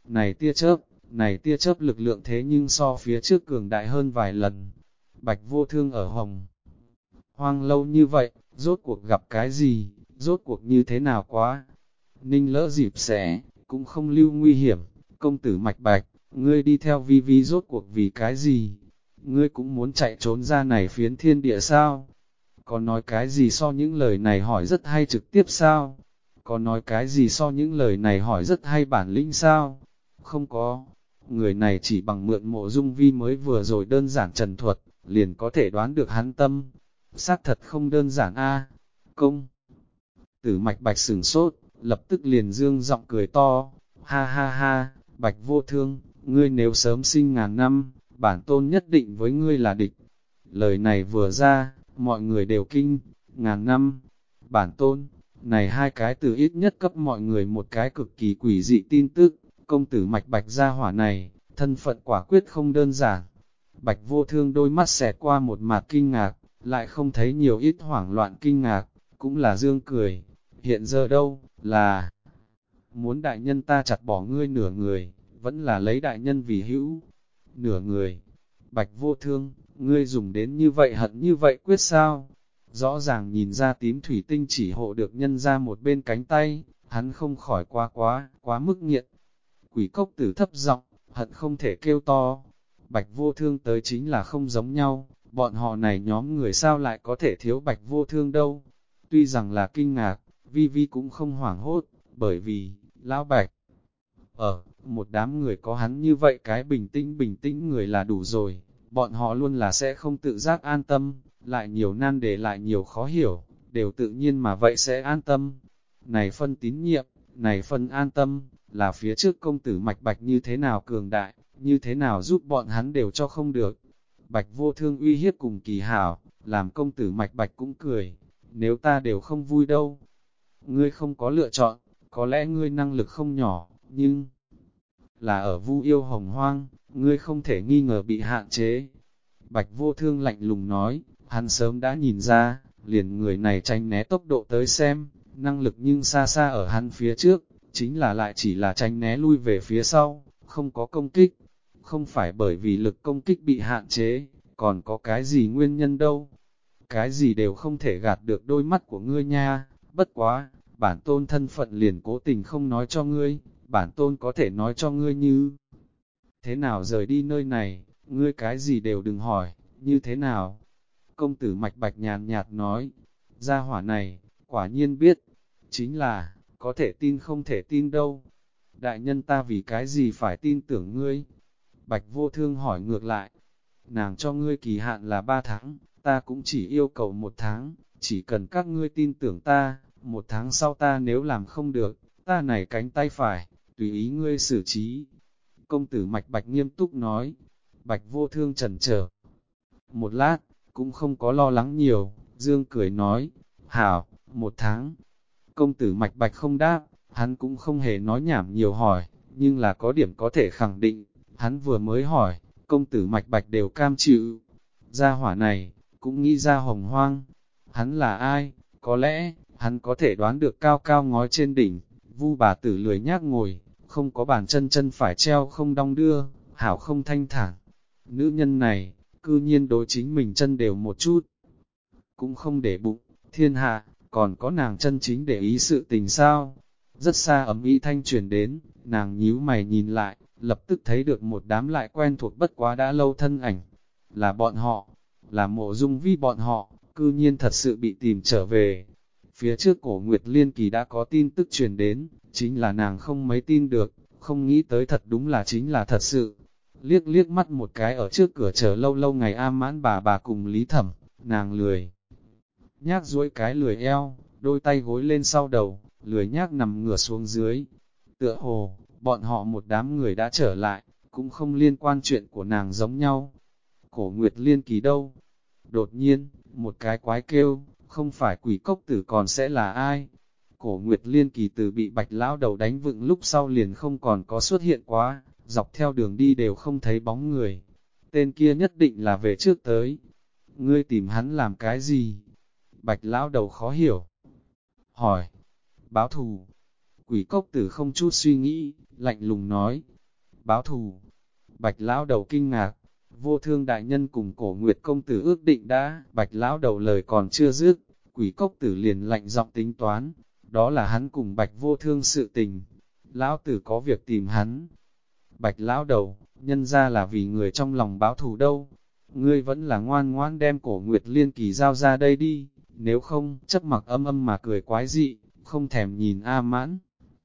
Này tia chớp lực lượng thế nhưng so phía trước cường đại hơn vài lần. Bạch Vô Thương ở Hồng Hoang lâu như vậy, rốt cuộc gặp cái gì, rốt cuộc như thế nào quá. Ninh lỡ dịp sẽ, cũng không lưu nguy hiểm, công tử Mạch Bạch, ngươi đi theo Vi Vi rốt cuộc vì cái gì? Ngươi cũng muốn chạy trốn ra này phiến thiên địa sao? Có nói cái gì so những lời này hỏi rất hay trực tiếp sao? Có nói cái gì so những lời này hỏi rất hay bản lĩnh sao? Không có. Người này chỉ bằng mượn Mộ Dung Vi mới vừa rồi đơn giản trần thuật, liền có thể đoán được hắn tâm. Xác thật không đơn giản a. Công tử Mạch Bạch sửng sốt, lập tức liền dương giọng cười to. Ha ha ha, Bạch Vô Thương, ngươi nếu sớm sinh ngàn năm, bản tôn nhất định với ngươi là địch. Lời này vừa ra, mọi người đều kinh, ngàn năm, bản tôn, này hai cái từ ít nhất cấp mọi người một cái cực kỳ quỷ dị tin tức, công tử Mạch Bạch gia hỏa này, thân phận quả quyết không đơn giản. Bạch Vô Thương đôi mắt xẹt qua một mặt kinh ngạc, lại không thấy nhiều ít hoảng loạn kinh ngạc, cũng là dương cười, hiện giờ đâu, là muốn đại nhân ta chặt bỏ ngươi nửa người, vẫn là lấy đại nhân vì hữu, nửa người. Bạch Vô Thương, ngươi dùng đến như vậy hận như vậy quyết sao? Rõ ràng nhìn ra tím thủy tinh chỉ hộ được nhân ra một bên cánh tay, hắn không khỏi quá mức nghiện. Quỷ cốc tử thấp giọng, hận không thể kêu to. Bạch Vô Thương tới chính là không giống nhau, bọn họ này nhóm người sao lại có thể thiếu Bạch Vô Thương đâu. Tuy rằng là kinh ngạc, Vi Vi cũng không hoảng hốt, bởi vì, Lão Bạch, một đám người có hắn như vậy cái bình tĩnh người là đủ rồi, bọn họ luôn là sẽ không tự giác an tâm, lại nhiều nan đề lại nhiều khó hiểu, đều tự nhiên mà vậy sẽ an tâm. Này phân tín nhiệm, này phân an tâm, là phía trước công tử Mạch Bạch như thế nào cường đại, như thế nào giúp bọn hắn đều cho không được. Bạch Vô Thương uy hiếp cùng kỳ hảo, làm công tử Mạch Bạch cũng cười, nếu ta đều không vui đâu. Ngươi không có lựa chọn, có lẽ ngươi năng lực không nhỏ, nhưng là ở Vu Yêu Hồng Hoang, ngươi không thể nghi ngờ bị hạn chế. Bạch Vô Thương lạnh lùng nói, hắn sớm đã nhìn ra, liền người này tránh né tốc độ tới xem, năng lực nhưng xa xa ở hắn phía trước, chính là lại chỉ là tránh né lui về phía sau, không có công kích. Không phải bởi vì lực công kích bị hạn chế, còn có cái gì nguyên nhân đâu. Cái gì đều không thể gạt được đôi mắt của ngươi nha, bất quá, bản tôn thân phận liền cố tình không nói cho ngươi, bản tôn có thể nói cho ngươi như thế nào rời đi nơi này, ngươi cái gì đều đừng hỏi, như thế nào. Công tử Mạch Bạch nhàn nhạt nói, gia hỏa này, quả nhiên biết, chính là, có thể tin không thể tin đâu. Đại nhân ta vì cái gì phải tin tưởng ngươi? Bạch Vô Thương hỏi ngược lại, nàng cho ngươi kỳ hạn là 3 tháng, ta cũng chỉ yêu cầu 1 tháng, chỉ cần các ngươi tin tưởng ta, 1 tháng sau ta nếu làm không được, ta này cánh tay phải, tùy ý ngươi xử trí. Công tử Mạch Bạch nghiêm túc nói, Bạch Vô Thương chần chờ một lát, cũng không có lo lắng nhiều, dương cười nói, hảo, 1 tháng. Công tử Mạch Bạch không đáp, hắn cũng không hề nói nhảm nhiều hỏi, nhưng là có điểm có thể khẳng định, hắn vừa mới hỏi, công tử Mạch Bạch đều cam chịu. Gia hỏa này, cũng nghĩ ra Hồng Hoang. Hắn là ai? Có lẽ, hắn có thể đoán được cao cao ngói trên đỉnh, Vu bà tử lười nhác ngồi, không có bàn chân chân phải treo không đong đưa, hảo không thanh thản. Nữ nhân này, cư nhiên đối chính mình chân đều một chút, cũng không để bụng, thiên hạ, còn có nàng chân chính để ý sự tình sao. Rất xa ấm ý thanh truyền đến, Nàng nhíu mày nhìn lại, lập tức thấy được một đám lại quen thuộc bất quá đã lâu thân ảnh. Là bọn họ, là Mộ Dung Vi bọn họ, cư nhiên thật sự bị tìm trở về. Phía trước Cổ Nguyệt Liên Kỳ đã có tin tức truyền đến, chính là nàng không mấy tin được, không nghĩ tới thật đúng là chính là thật sự. Liếc liếc mắt một cái ở trước cửa chờ lâu lâu ngày A Mãn bà cùng Lý Thẩm, nàng lười nhác duỗi cái lười eo, đôi tay gối lên sau đầu, lười nhác nằm ngửa xuống dưới. Tựa hồ, bọn họ một đám người đã trở lại, cũng không liên quan chuyện của nàng giống nhau. Cổ Nguyệt Liên Kỳ đâu? Đột nhiên, một cái quái kêu, không phải Quỷ Cốc Tử còn sẽ là ai? Cổ Nguyệt Liên Kỳ từ bị Bạch lão đầu đánh vựng lúc sau liền không còn có xuất hiện quá, dọc theo đường đi đều không thấy bóng người. Tên kia nhất định là về trước tới. Ngươi tìm hắn làm cái gì? Bạch lão đầu khó hiểu. Hỏi. Báo thù. Quỷ Cốc Tử không chút suy nghĩ, lạnh lùng nói. Báo thù. Bạch lão đầu kinh ngạc. Vô Thương đại nhân cùng Cổ Nguyệt công tử ước định đã. Bạch lão đầu lời còn chưa dứt, Quỷ Cốc Tử liền lạnh giọng tính toán. Đó là hắn cùng Bạch Vô Thương sự tình. Lão tử có việc tìm hắn. Bạch lão đầu, nhân ra là vì người trong lòng báo thù đâu. Ngươi vẫn là ngoan ngoan đem Cổ Nguyệt Liên Kỳ giao ra đây đi. Nếu không, chấp mặc âm âm mà cười quái dị, không thèm nhìn A Mãn.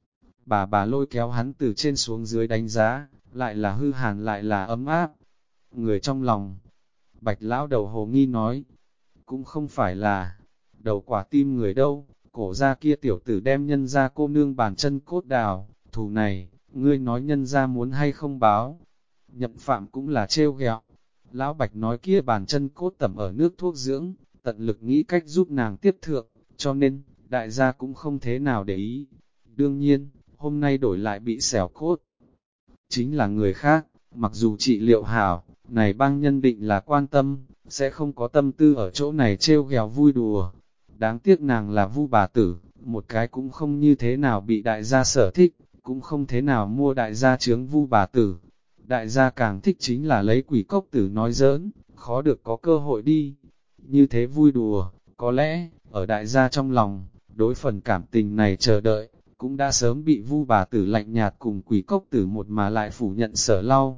Bà lôi kéo hắn từ trên xuống dưới đánh giá, lại là hư hàn lại là ấm áp. Người trong lòng, Bạch lão đầu hồ nghi nói, cũng không phải là đầu quả tim người đâu, cổ ra kia tiểu tử đem nhân ra cô nương bàn chân cốt đào, thù này, ngươi nói nhân ra muốn hay không báo. Nhậm phạm cũng là trêu ghẹo. Lão Bạch nói kia bàn chân cốt tẩm ở nước thuốc dưỡng, tận lực nghĩ cách giúp nàng tiếp thượng, cho nên, đại gia cũng không thế nào để ý. Đương nhiên, hôm nay đổi lại bị xẻo cốt. Chính là người khác, mặc dù trị liệu hảo, này bang nhân định là quan tâm, sẽ không có tâm tư ở chỗ này trêu ghẹo vui đùa. Đáng tiếc nàng là Vu bà tử, một cái cũng không như thế nào bị đại gia sở thích, cũng không thế nào mua đại gia chướng Vu bà tử. Đại gia càng thích chính là lấy Quỷ Cốc Tử nói giỡn, khó được có cơ hội đi. Như thế vui đùa, có lẽ, ở đại gia trong lòng, đối phần cảm tình này chờ đợi, cũng đã sớm bị Vu bà tử lạnh nhạt cùng Quỷ Cốc Tử một mà lại phủ nhận sở lau.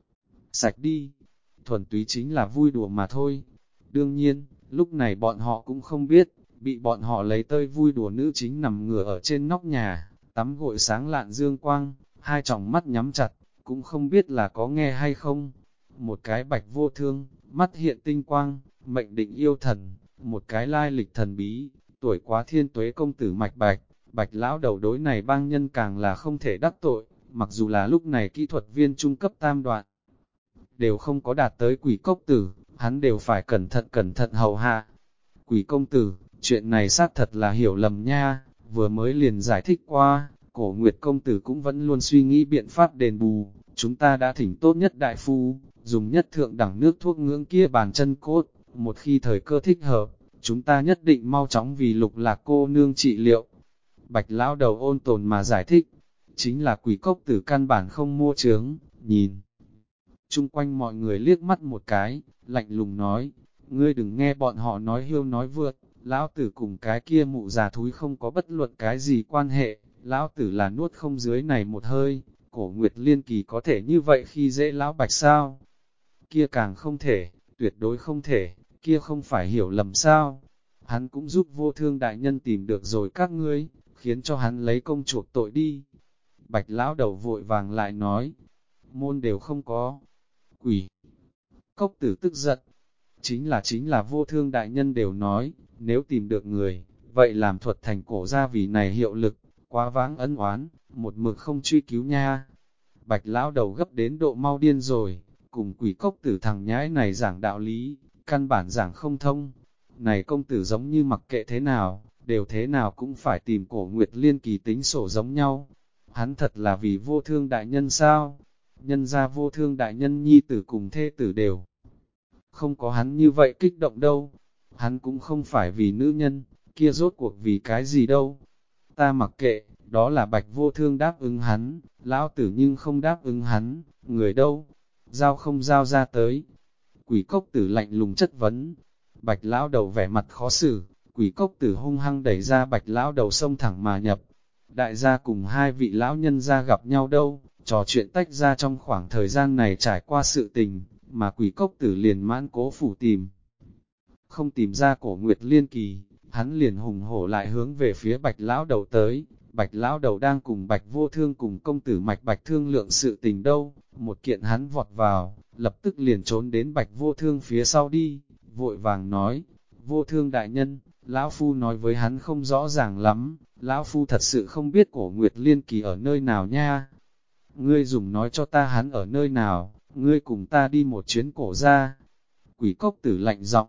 Sạch đi, thuần túy chính là vui đùa mà thôi. Đương nhiên, lúc này bọn họ cũng không biết, bị bọn họ lấy tơi vui đùa nữ chính nằm ngửa ở trên nóc nhà, tắm gội sáng lạn dương quang, hai tròng mắt nhắm chặt, cũng không biết là có nghe hay không. Một cái Bạch Vô Thương, mắt hiện tinh quang, mệnh định yêu thần, một cái lai lịch thần bí, tuổi quá thiên tuế công tử Mạch Bạch. Bạch lão đầu đối này bang nhân càng là không thể đắc tội, mặc dù là lúc này kỹ thuật viên trung cấp tam đoạn, đều không có đạt tới Quỷ Cốc Tử, hắn đều phải cẩn thận hầu hạ. Quỷ công tử, chuyện này xác thật là hiểu lầm nha, vừa mới liền giải thích qua, Cổ Nguyệt công tử cũng vẫn luôn suy nghĩ biện pháp đền bù, chúng ta đã thỉnh tốt nhất đại phu, dùng nhất thượng đẳng nước thuốc ngưỡng kia bàn chân cốt, một khi thời cơ thích hợp, chúng ta nhất định mau chóng vì Lục Lạc cô nương trị liệu. Bạch lão đầu ôn tồn mà giải thích, chính là Quỷ Cốc Tử căn bản không mua chướng, nhìn. Chung quanh mọi người liếc mắt một cái, lạnh lùng nói, ngươi đừng nghe bọn họ nói hiêu nói vượt, lão tử cùng cái kia mụ già thúi không có bất luận cái gì quan hệ, lão tử là nuốt không dưới này một hơi, Cổ Nguyệt Liên Kỳ có thể như vậy khi dễ lão Bạch sao? Kia càng không thể, tuyệt đối không thể, kia không phải hiểu lầm sao? Hắn cũng giúp Vô Thương đại nhân tìm được rồi các ngươi, khiến cho hắn lấy công chuộc tội đi. Bạch lão đầu vội vàng lại nói, môn đều không có. Quỷ Cốc Tử tức giận, chính là Vô Thương đại nhân đều nói, nếu tìm được người, vậy làm thuật thành cổ ra vì này hiệu lực, quá vãng ân oán, một mực không truy cứu nha. Bạch lão đầu gấp đến độ mau điên rồi, cùng Quỷ Cốc Tử thằng nhãi này giảng đạo lý, căn bản giảng không thông. Này công tử giống như mặc kệ thế nào, đều thế nào cũng phải tìm Cổ Nguyệt Liên Kỳ tính sổ giống nhau. Hắn thật là vì Vô Thương đại nhân sao? Nhân ra Vô Thương đại nhân nhi tử cùng thê tử đều không có hắn như vậy kích động đâu. Hắn cũng không phải vì nữ nhân, kia rốt cuộc vì cái gì đâu. Ta mặc kệ, đó là Bạch Vô Thương đáp ứng hắn, lão tử nhưng không đáp ứng hắn, người đâu? Giao không giao ra tới. Quỷ Cốc Tử lạnh lùng chất vấn. Bạch lão đầu vẻ mặt khó xử, Quỷ Cốc Tử hung hăng đẩy ra Bạch lão đầu xông thẳng mà nhập. đại gia cùng hai vị lão nhân gia gặp nhau đâu, trò chuyện tách ra trong khoảng thời gian này trải qua sự tình, mà Quỷ Cốc Tử liền mãn cố phủ tìm. Không tìm ra Cổ Nguyệt Liên Kỳ, hắn liền hùng hổ lại hướng về phía Bạch lão đầu tới. Bạch lão đầu đang cùng Bạch Vô Thương cùng công tử Mạch Bạch thương lượng sự tình đâu, một kiện hắn vọt vào, lập tức liền trốn đến Bạch Vô Thương phía sau đi, vội vàng nói, Vô Thương đại nhân, lão phu nói với hắn không rõ ràng lắm, lão phu thật sự không biết Cổ Nguyệt Liên Kỳ ở nơi nào nha. Ngươi dùng nói cho ta hắn ở nơi nào, ngươi cùng ta đi một chuyến cổ ra. Quỷ Cốc Tử lạnh giọng,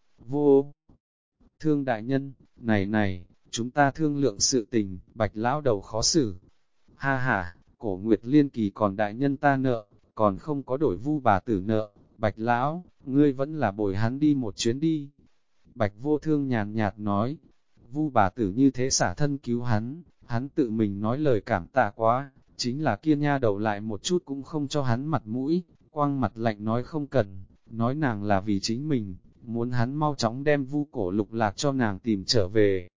Vô Thương đại nhân, này, chúng ta thương lượng sự tình, Bạch lão đầu khó xử. Ha ha, Cổ Nguyệt Liên Kỳ còn đại nhân ta nợ, còn không có đổi Vu bà tử nợ, Bạch lão, ngươi vẫn là bồi hắn đi một chuyến đi. Bạch Vô Thương nhàn nhạt nói, Vu bà tử như thế xả thân cứu hắn tự mình nói lời cảm tạ quá, chính là kia nha đầu lại một chút cũng không cho hắn mặt mũi, quang mặt lạnh nói không cần, nói nàng là vì chính mình, muốn hắn mau chóng đem Vu Cổ Lục Lạc cho nàng tìm trở về.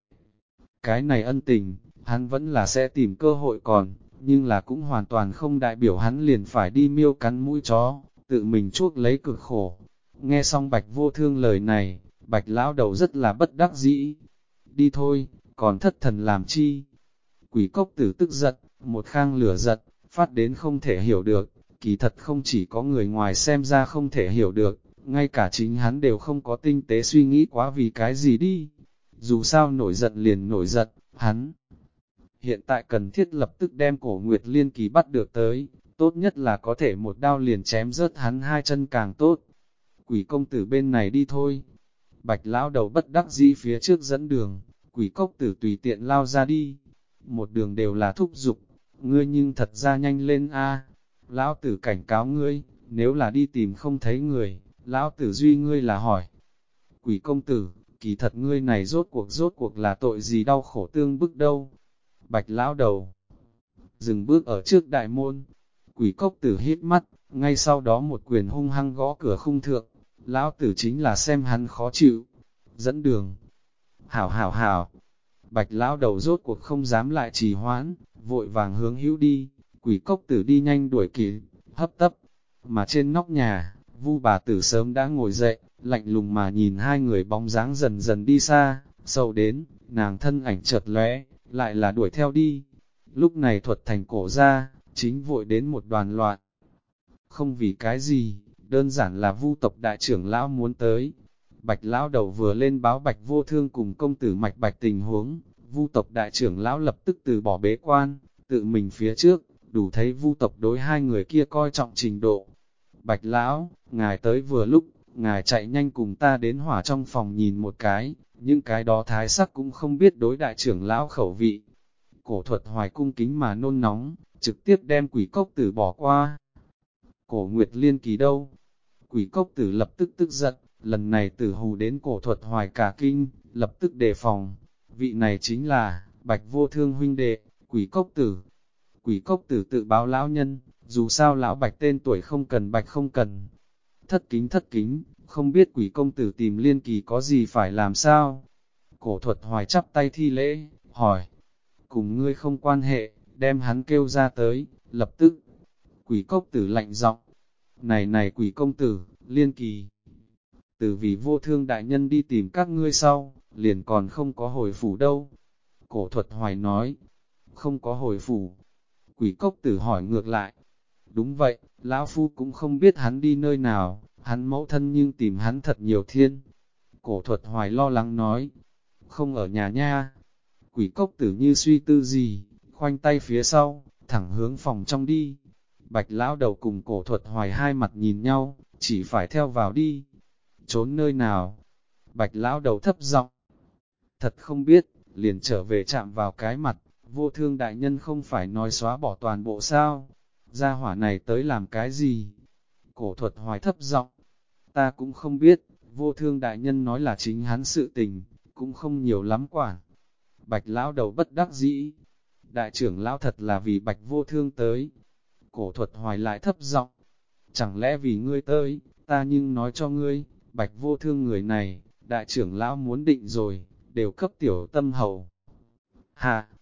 Cái này ân tình, hắn vẫn là sẽ tìm cơ hội còn, nhưng là cũng hoàn toàn không đại biểu hắn liền phải đi miêu cắn mũi chó, tự mình chuốc lấy cực khổ. Nghe xong Bạch Vô Thương lời này, Bạch lão đầu rất là bất đắc dĩ. Đi thôi, còn thất thần làm chi? Quỷ Cốc Tử tức giận, một khang lửa giật, phát đến không thể hiểu được, kỳ thật không chỉ có người ngoài xem ra không thể hiểu được, ngay cả chính hắn đều không có tinh tế suy nghĩ quá vì cái gì đi. Dù sao nổi giận liền nổi giận, hắn hiện tại cần thiết lập tức đem Cổ Nguyệt Liên Kỳ bắt được tới, tốt nhất là có thể một đao liền chém rớt hắn hai chân càng tốt. Quỷ công tử bên này đi thôi. Bạch lão đầu bất đắc dĩ phía trước dẫn đường, Quỷ Cốc Tử tùy tiện lao ra đi. Một đường đều là thúc giục, ngươi nhưng thật ra nhanh lên a. Lão tử cảnh cáo ngươi, nếu là đi tìm không thấy người, lão tử duy ngươi là hỏi. Quỷ công tử, kỳ thật ngươi này rốt cuộc là tội gì đau khổ tương bức đâu. Bạch lão đầu dừng bước ở trước đại môn, Quỷ Cốc Tử hít mắt, ngay sau đó một quyền hung hăng gõ cửa khung thượng, lão tử chính là xem hắn khó chịu. Dẫn đường, hảo, Bạch lão đầu rốt cuộc không dám lại trì hoãn, vội vàng hướng hữu đi, Quỷ Cốc Tử đi nhanh đuổi kịp, hấp tấp, mà trên nóc nhà, Vu bà tử sớm đã ngồi dậy, lạnh lùng mà nhìn hai người bóng dáng dần dần đi xa, sâu đến, nàng thân ảnh chợt lóe, lại là đuổi theo đi. Lúc này Thuật Thành cổ ra, chính vội đến một đoàn loạn. Không vì cái gì, đơn giản là Vu tộc đại trưởng lão muốn tới. Bạch lão đầu vừa lên báo Bạch Vô Thương cùng công tử Mạch Bạch tình huống, Vu tộc đại trưởng lão lập tức từ bỏ bế quan, tự mình phía trước, đủ thấy Vu tộc đối hai người kia coi trọng trình độ. Bạch lão, ngài tới vừa lúc, ngài chạy nhanh cùng ta đến hỏa trong phòng nhìn một cái, những cái đó thái sắc cũng không biết đối đại trưởng lão khẩu vị. Cổ Thuật Hoài cung kính mà nôn nóng, trực tiếp đem Quỷ Cốc Tử bỏ qua. Cổ Nguyệt Liên Kỳ đâu? Quỷ Cốc Tử lập tức tức giận, lần này Tử hù đến Cổ Thuật Hoài cả kinh, lập tức đề phòng. Vị này chính là Bạch Vô Thương huynh đệ, Quỷ Cốc Tử. Quỷ Cốc Tử tự báo lão nhân, dù sao lão Bạch tên tuổi không cần Bạch không cần. Thất kính, không biết Quỷ công tử tìm Liên Kỳ có gì phải làm sao? Cổ Thuật Hoài chắp tay thi lễ, hỏi, cùng ngươi không quan hệ, đem hắn kêu ra tới, lập tức. Quỷ Cốc Tử lạnh giọng, này Quỷ công tử, Liên Kỳ. Từ vì Vô Thương đại nhân đi tìm các ngươi sau, liền còn không có hồi phủ đâu. Cổ Thuật Hoài nói, không có hồi phủ. Quỷ Cốc Tử hỏi ngược lại, đúng vậy, lão phu cũng không biết hắn đi nơi nào, hắn mẫu thân nhưng tìm hắn thật nhiều thiên. Cổ Thuật Hoài lo lắng nói, không ở nhà nha. Quỷ Cốc Tử như suy tư gì, khoanh tay phía sau, thẳng hướng phòng trong đi. Bạch lão đầu cùng Cổ Thuật Hoài hai mặt nhìn nhau, chỉ phải theo vào đi. Trốn nơi nào? Bạch lão đầu thấp giọng, thật không biết, liền trở về chạm vào cái mặt. Vô Thương đại nhân không phải nói xóa bỏ toàn bộ sao? Gia hỏa này tới làm cái gì? Cổ Thuật Hoài thấp giọng, ta cũng không biết, Vô Thương đại nhân nói là chính hắn sự tình, cũng không nhiều lắm quản. Bạch lão đầu bất đắc dĩ, đại trưởng lão thật là vì Bạch Vô Thương tới. Cổ Thuật Hoài lại thấp giọng, chẳng lẽ vì ngươi tới, ta nhưng nói cho ngươi, Bạch Vô Thương người này, đại trưởng lão muốn định rồi, đều cấp tiểu tâm hầu. Hà!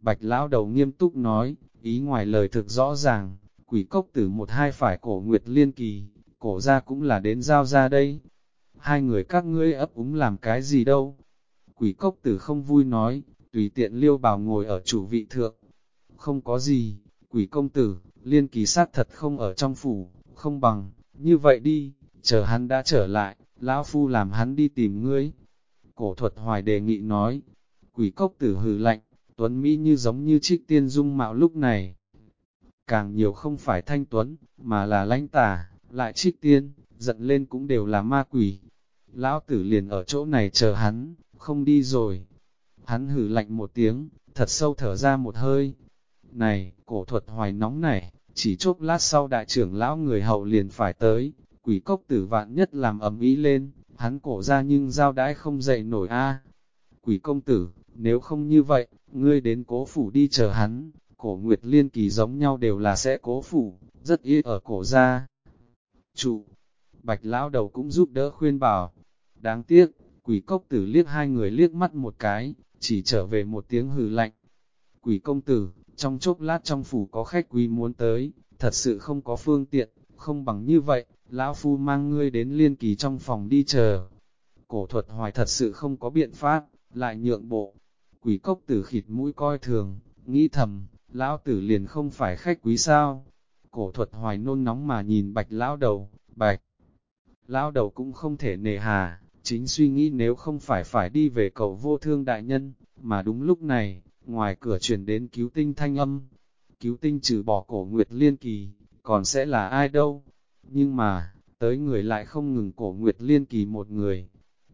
Bạch lão đầu nghiêm túc nói, ý ngoài lời thực rõ ràng, quỷ cốc tử một hai phải cổ Nguyệt Liên Kỳ, cổ ra cũng là đến giao ra đây. Hai người các ngươi ấp úng làm cái gì đâu? Quỷ cốc tử không vui nói, tùy tiện Liêu Bảo ngồi ở chủ vị thượng. Không có gì, quỷ công tử, Liên Kỳ xác thật không ở trong phủ, không bằng, như vậy đi, chờ hắn đã trở lại, lão phu làm hắn đi tìm ngươi. Cổ Thuật Hoài đề nghị nói, quỷ cốc tử hừ lạnh, Tuấn Mỹ như giống như Trích Tiên dung mạo lúc này. Càng nhiều không phải thanh tuấn, mà là lãnh tà, lại Trích Tiên, giận lên cũng đều là ma quỷ. Lão tử liền ở chỗ này chờ hắn, không đi rồi. Hắn hừ lạnh một tiếng, thật sâu thở ra một hơi. Này, Cổ Thuật Hoài nóng này, chỉ chốc lát sau đại trưởng lão người hậu liền phải tới, quỷ cốc tử vạn nhất làm ầm ĩ lên, hắn cổ ra nhưng giao đãi không dậy nổi a. Quỷ công tử, nếu không như vậy, ngươi đến cố phủ đi chờ hắn, cổ Nguyệt Liên Kỳ giống nhau đều là sẽ cố phủ, rất ít ở cổ ra. Trụ, Bạch lão đầu cũng giúp đỡ khuyên bảo. Đáng tiếc, quỷ cốc tử liếc hai người liếc mắt một cái, chỉ trở về một tiếng hừ lạnh. Quỷ công tử, trong chốc lát trong phủ có khách quý muốn tới, thật sự không có phương tiện, không bằng như vậy, lão phu mang ngươi đến Liên Kỳ trong phòng đi chờ. Cổ Thuật Hoài thật sự không có biện pháp, lại nhượng bộ. Quỷ cốc tử khịt mũi coi thường, nghĩ thầm, lão tử liền không phải khách quý sao. Cổ Thuật Hoài nôn nóng mà nhìn Bạch lão đầu, Bạch lão đầu cũng không thể nề hà, chính suy nghĩ nếu không phải đi về cầu Vô Thương đại nhân, mà đúng lúc này, ngoài cửa truyền đến Cứu Tinh thanh âm. Cứu Tinh trừ bỏ cổ Nguyệt Liên Kỳ, còn sẽ là ai đâu? Nhưng mà, tới người lại không ngừng cổ Nguyệt Liên Kỳ một người.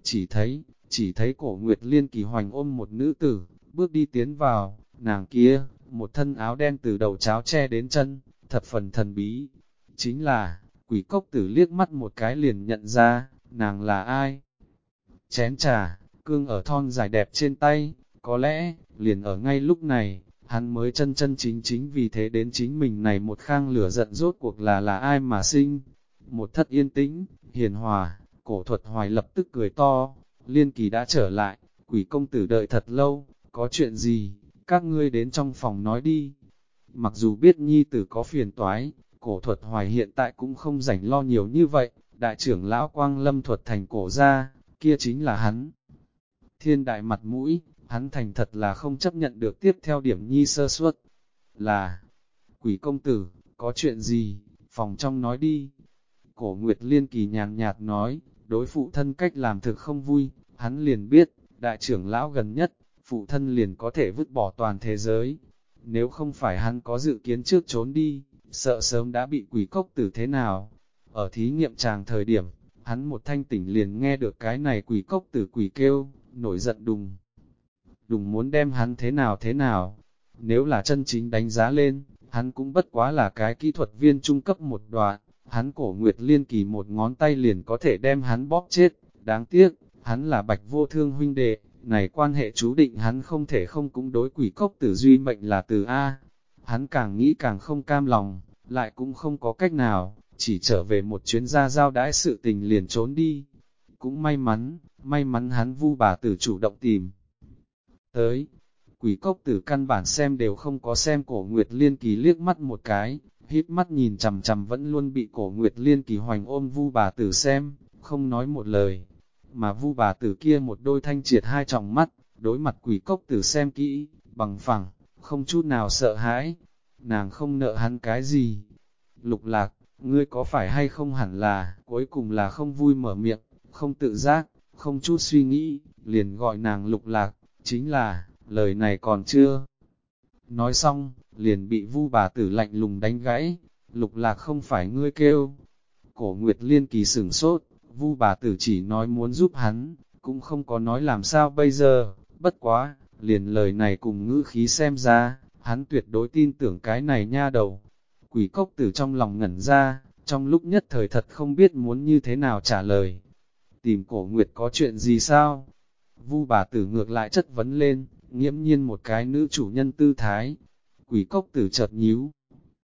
Chỉ thấy cổ Nguyệt Liên Kỳ hoành ôm một nữ tử, bước đi tiến vào, nàng kia, một thân áo đen từ đầu cháo che đến chân, thập phần thần bí. Chính là, quỷ cốc tử liếc mắt một cái liền nhận ra, nàng là ai? Chén trà, cương ở thon dài đẹp trên tay, có lẽ, liền ở ngay lúc này, hắn mới chân chân chính chính vì thế đến chính mình này một khang lửa giận rốt cuộc là ai mà sinh. Một thất yên tĩnh, hiền hòa, Cổ Thuật Hoài lập tức cười to, Liên Kỳ đã trở lại, quỷ công tử đợi thật lâu, có chuyện gì, các ngươi đến trong phòng nói đi. Mặc dù biết nhi tử có phiền toái, Cổ Thuật Hoài hiện tại cũng không rảnh lo nhiều như vậy, đại trưởng lão Quang Lâm thuật thành cổ ra, kia chính là hắn. Thiên đại mặt mũi, hắn thành thật là không chấp nhận được tiếp theo điểm nhi sơ suất. Là, quỷ công tử, có chuyện gì, phòng trong nói đi. Cổ Nguyệt Liên Kỳ nhàn nhạt nói, đối phụ thân cách làm thực không vui, hắn liền biết, đại trưởng lão gần nhất, phụ thân liền có thể vứt bỏ toàn thế giới. Nếu không phải hắn có dự kiến trước trốn đi, sợ sớm đã bị quỷ cốc tử thế nào. Ở thí nghiệm tràng thời điểm, hắn một thanh tỉnh liền nghe được cái này quỷ cốc tử quỷ kêu, nổi giận đùng. Đùng muốn đem hắn thế nào. Nếu là chân chính đánh giá lên, hắn cũng bất quá là cái kỹ thuật viên trung cấp một đoạn, hắn cổ Nguyệt Liên Kỳ một ngón tay liền có thể đem hắn bóp chết. Đáng tiếc, hắn là Bạch Vô Thương huynh đệ, này quan hệ chú định hắn không thể không cũng đối quỷ cốc tử duy mệnh là từ A. Hắn càng nghĩ càng không cam lòng, lại cũng không có cách nào, chỉ trở về một chuyến ra giao đãi sự tình liền trốn đi. Cũng may mắn hắn Vu bà tử chủ động tìm tới. Quỷ cốc tử căn bản xem đều không có xem cổ Nguyệt Liên Kỳ liếc mắt một cái, híp mắt nhìn chằm chằm vẫn luôn bị cổ Nguyệt Liên Kỳ hoành ôm Vu bà tử xem, không nói một lời. Mà Vu bà tử kia một đôi thanh triệt hai tròng mắt, đối mặt quỷ cốc tử xem kỹ, bằng phẳng, không chút nào sợ hãi. Nàng không nợ hắn cái gì. Lục Lạc, ngươi có phải hay không hẳn là, cuối cùng là không vui mở miệng, không tự giác, không chút suy nghĩ, liền gọi nàng Lục Lạc, chính là, lời này còn chưa nói xong, liền bị Vu bà tử lạnh lùng đánh gãy. Lục Lạc không phải ngươi kêu. Cổ Nguyệt Liên Kỳ sửng sốt, Vu bà tử chỉ nói muốn giúp hắn, cũng không có nói làm sao bây giờ. Bất quá, liền lời này cùng ngữ khí xem ra, hắn tuyệt đối tin tưởng cái này nha đầu. Quỷ cốc tử trong lòng ngẩn ra, trong lúc nhất thời thật không biết muốn như thế nào trả lời. Tìm Cổ Nguyệt có chuyện gì sao? Vu bà tử ngược lại chất vấn lên, nghiễm nhiên một cái nữ chủ nhân tư thái. Quỷ cốc tử chợt nhíu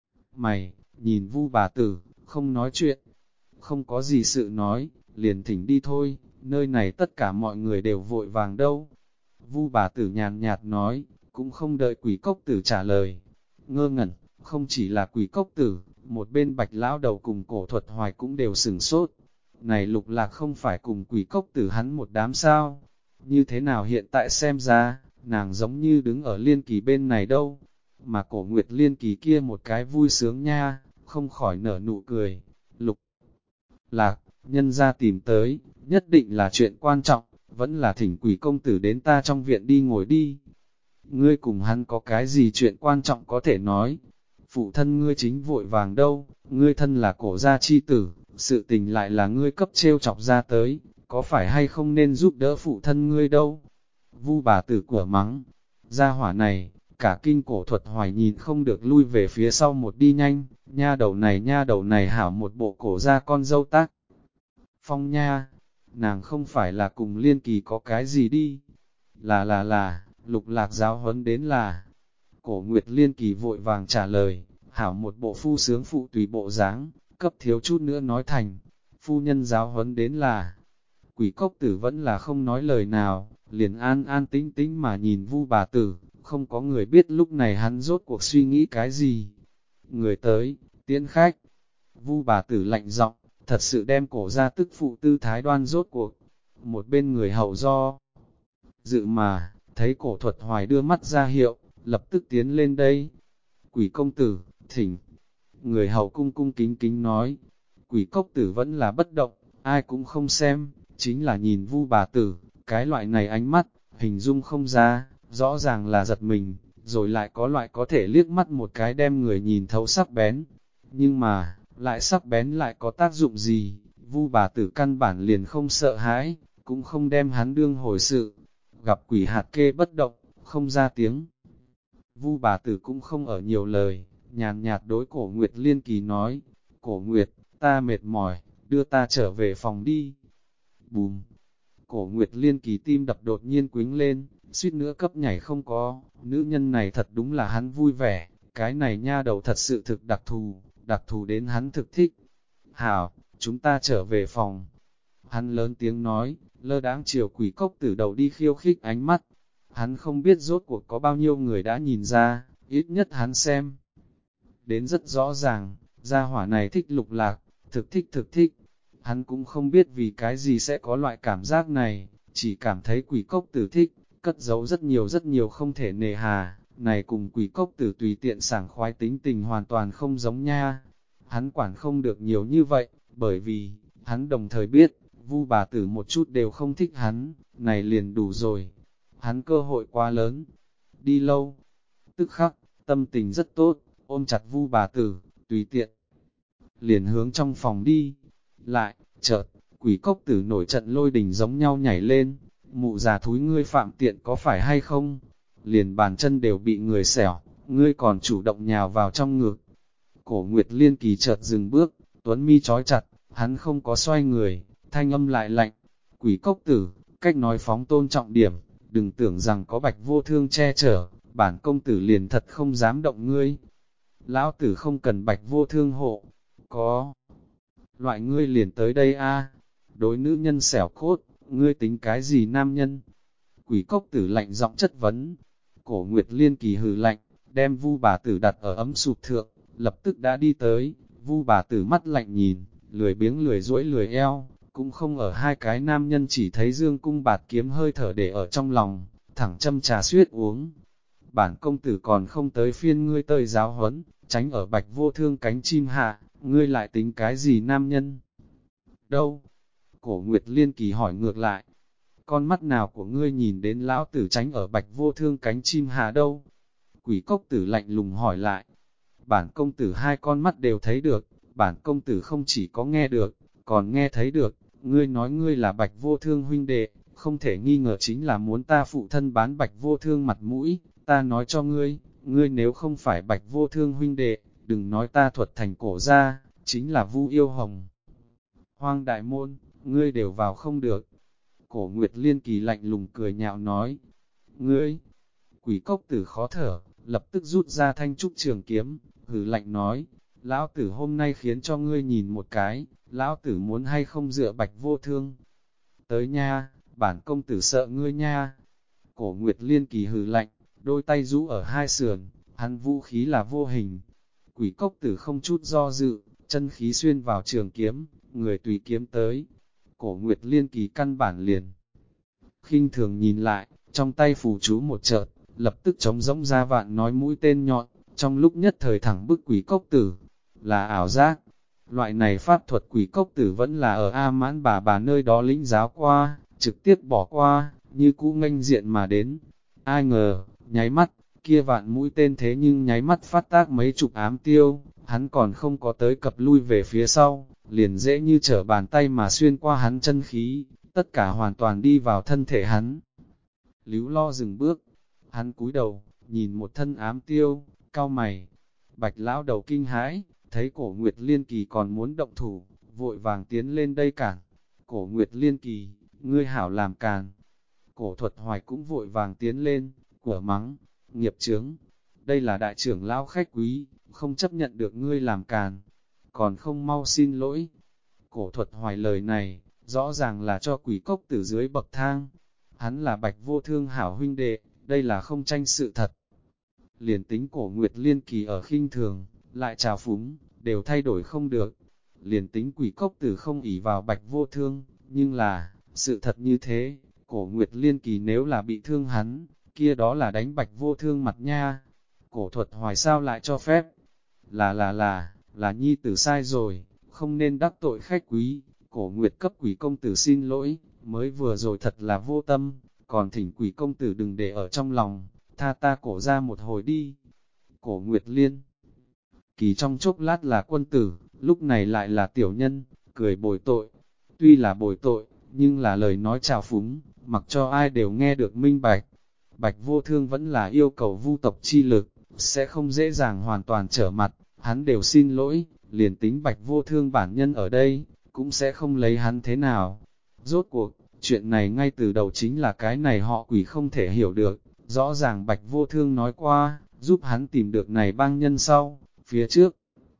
mày, nhìn Vu bà tử, không nói chuyện. Không có gì sự nói, liền thỉnh đi thôi, nơi này tất cả mọi người đều vội vàng đâu. Vu bà tử nhàn nhạt nói, cũng không đợi Quỷ Cốc Tử trả lời. Ngơ ngẩn, không chỉ là Quỷ Cốc Tử, một bên Bạch lão đầu cùng Cổ Thuật Hoài cũng đều sửng sốt. Này Lục Lạc không phải cùng Quỷ Cốc Tử hắn một đám sao? Như thế nào hiện tại xem ra, nàng giống như đứng ở Liên Kỳ bên này đâu, mà Cổ Nguyệt Liên Kỳ kia một cái vui sướng nha, không khỏi nở nụ cười. Lục Lạc, nhân ra tìm tới, nhất định là chuyện quan trọng, vẫn là thỉnh Quỷ công tử đến ta trong viện đi ngồi đi. Ngươi cùng hắn có cái gì chuyện quan trọng có thể nói? Phụ thân ngươi chính vội vàng đâu, ngươi thân là Cổ gia chi tử, sự tình lại là ngươi cấp trêu chọc ra tới, có phải hay không nên giúp đỡ phụ thân ngươi đâu? Vu bà tử của mắng, gia hỏa này, cả kinh Cổ Thuật Hoài nhìn không được lui về phía sau một đi nhanh, nha đầu này hảo một bộ Cổ gia con dâu tác. Phong nha, nàng không phải là cùng Liên Kỳ có cái gì đi, là, Lục Lạc giáo huấn đến là. Cổ Nguyệt Liên Kỳ vội vàng trả lời, hảo một bộ phu sướng phụ tùy bộ dáng, cấp thiếu chút nữa nói thành, phu nhân giáo huấn đến là. Quỷ Cốc Tử vẫn là không nói lời nào, liền an an tĩnh tĩnh mà nhìn Vu bà tử, không có người biết lúc này hắn rốt cuộc suy nghĩ cái gì. Người tới, tiễn khách. Vu bà tử lạnh giọng, thật sự đem Cổ ra tức phụ tư thái đoan rốt cuộc. Một bên người hậu do dự mà, thấy Cổ Thuật Hoài đưa mắt ra hiệu, lập tức tiến lên đây. Quỷ công tử, thỉnh. Người hậu cung cung kính kính nói. Quỷ Cốc Tử vẫn là bất động, ai cũng không xem, chính là nhìn Vu bà tử, cái loại này ánh mắt, hình dung không ra, rõ ràng là giật mình, rồi lại có loại có thể liếc mắt một cái đem người nhìn thấu sắc bén. Nhưng mà, lại sắc bén lại có tác dụng gì? Vu bà tử căn bản liền không sợ hãi, cũng không đem hắn đương hồi sự. Gặp quỷ hạt kê bất động, không ra tiếng. Vu bà tử cũng không ở nhiều lời, nhàn nhạt đối Cổ Nguyệt Liên Kỳ nói, Cổ Nguyệt, ta mệt mỏi, đưa ta trở về phòng đi. Bùm! Cổ Nguyệt Liên Kỳ tim đập đột nhiên quính lên, suýt nữa cấp nhảy không có, nữ nhân này thật đúng là hắn vui vẻ, cái này nha đầu thật sự thực đặc thù đến hắn thực thích. Hảo, chúng ta trở về phòng. Hắn lớn tiếng nói, lơ đãng chiều Quỷ Cốc Tử đầu đi khiêu khích ánh mắt. Hắn không biết rốt cuộc có bao nhiêu người đã nhìn ra, ít nhất hắn xem. Đến rất rõ ràng, gia hỏa này thích Lục Lạc, thực thích. Hắn cũng không biết vì cái gì sẽ có loại cảm giác này, chỉ cảm thấy Quỷ Cốc Tử thích, cất giấu rất nhiều không thể nề hà, này cùng Quỷ Cốc Tử tùy tiện sảng khoái tính tình hoàn toàn không giống nha. Hắn quản không được nhiều như vậy, bởi vì, hắn đồng thời biết, Vu bà tử một chút đều không thích hắn, này liền đủ rồi. Hắn cơ hội quá lớn, đi lâu, tức khắc, tâm tình rất tốt, ôm chặt Vu bà tử, tùy tiện, liền hướng trong phòng đi. Lại, chợt, Quỷ Cốc Tử nổi trận lôi đình giống nhau nhảy lên, mụ già thúi ngươi phạm tiện có phải hay không? Liền bàn chân đều bị người xẻo, ngươi còn chủ động nhào vào trong ngực. Cổ Nguyệt Liên Kỳ chợt dừng bước, Tuấn mi trói chặt, hắn không có xoay người, thanh âm lại lạnh. Quỷ Cốc Tử, cách nói phóng tôn trọng điểm, đừng tưởng rằng có Bạch Vô Thương che chở, bản công tử liền thật không dám động ngươi. Lão tử không cần Bạch Vô Thương hộ, có loại ngươi liền tới đây a. Đối nữ nhân xẻo cốt, ngươi tính cái gì nam nhân? Quỷ Cốc Tử lạnh giọng chất vấn. Cổ Nguyệt Liên Kỳ hừ lạnh, đem Vu bà tử đặt ở ấm sụp thượng, lập tức đã đi tới. Vu bà tử mắt lạnh nhìn, lười biếng lười duỗi lười eo, cũng không ở hai cái nam nhân chỉ thấy dương cung bạt kiếm hơi thở để ở trong lòng, thẳng châm trà suyết uống. Bản công tử còn không tới phiên ngươi tơi giáo huấn, tránh ở Bạch Vô Thương cánh chim hạ, ngươi lại tính cái gì nam nhân? Đâu? Cổ Nguyệt Liên Kỳ hỏi ngược lại, con mắt nào của ngươi nhìn đến lão tử tránh ở Bạch Vô Thương cánh chim hạ đâu? Quỷ Cốc Tử lạnh lùng hỏi lại, bản công tử hai con mắt đều thấy được, bản công tử không chỉ có nghe được, còn nghe thấy được, ngươi nói ngươi là Bạch Vô Thương huynh đệ, không thể nghi ngờ chính là muốn ta phụ thân bán Bạch Vô Thương mặt mũi, ta nói cho ngươi, ngươi nếu không phải Bạch Vô Thương huynh đệ, đừng nói ta thuật thành cổ ra, chính là Vu Yêu Hồng. Hoang đại môn, ngươi đều vào không được. Cổ Nguyệt Liên Kỳ lạnh lùng cười nhạo nói, ngươi, Quỷ Cốc Tử khó thở, lập tức rút ra thanh trúc trường kiếm, hừ lạnh nói, lão tử hôm nay khiến cho ngươi nhìn một cái, lão tử muốn hay không dựa Bạch Vô Thương. Tới nha, bản công tử sợ ngươi nha. Cổ Nguyệt Liên Kỳ hừ lạnh, đôi tay rũ ở hai sườn, hắn vũ khí là vô hình. Quỷ cốc tử không chút do dự, chân khí xuyên vào trường kiếm, người tùy kiếm tới. Cổ Nguyệt Liên Kỳ căn bản liền. Khinh thường nhìn lại, trong tay phù chú một chợt, lập tức trống rỗng ra vạn nói mũi tên nhọn, trong lúc nhất thời thẳng bức quỷ cốc tử. Là ảo giác. Loại này pháp thuật quỷ cốc tử vẫn là ở A Mãn bà nơi đó lĩnh giáo qua, trực tiếp bỏ qua, như cũ nghênh diện mà đến. Ai ngờ, nháy mắt, kia vạn mũi tên thế nhưng nháy mắt phát tác mấy chục ám tiêu, hắn còn không có tới cập lui về phía sau, liền dễ như trở bàn tay mà xuyên qua hắn chân khí, tất cả hoàn toàn đi vào thân thể hắn. Líu lo dừng bước, hắn cúi đầu, nhìn một thân ám tiêu, cau mày. Bạch lão đầu kinh hãi, thấy cổ Nguyệt Liên Kỳ còn muốn động thủ, vội vàng tiến lên đây cản. Cổ Nguyệt Liên Kỳ, ngươi hảo làm càn. Cổ Thuật Hoài cũng vội vàng tiến lên, của mắng, nghiệp chướng. Đây là đại trưởng lão khách quý, không chấp nhận được ngươi làm càn, còn không mau xin lỗi. Cổ Thuật Hoài lời này, rõ ràng là cho quỷ cốc tử dưới bậc thang. Hắn là Bạch Vô Thương hảo huynh đệ, đây là không tranh sự thật. Liền tính cổ Nguyệt Liên Kỳ ở khinh thường, lại trào phúng, đều thay đổi không được. Liền tính quỷ cốc tử không ỷ vào Bạch Vô Thương, nhưng là, sự thật như thế, cổ Nguyệt Liên Kỳ nếu là bị thương hắn, kia đó là đánh Bạch Vô Thương mặt nha. Cổ Thuật Hoài sao lại cho phép? Là nhi tử sai rồi, không nên đắc tội khách quý. Cổ Nguyệt cấp quỷ công tử xin lỗi, mới vừa rồi thật là vô tâm, còn thỉnh quỷ công tử đừng để ở trong lòng, tha ta cổ ra một hồi đi. Cổ Nguyệt Liên Kỳ trong chốc lát là quân tử, lúc này lại là tiểu nhân, cười bồi tội. Tuy là bồi tội, nhưng là lời nói trào phúng, mặc cho ai đều nghe được minh bạch. Bạch Vô Thương vẫn là yêu cầu vu tộc chi lực, sẽ không dễ dàng hoàn toàn trở mặt, hắn đều xin lỗi, liền tính Bạch Vô Thương bản nhân ở đây, cũng sẽ không lấy hắn thế nào. Rốt cuộc, chuyện này ngay từ đầu chính là cái này họ quỷ không thể hiểu được, rõ ràng Bạch Vô Thương nói qua, giúp hắn tìm được này bang nhân sau, phía trước.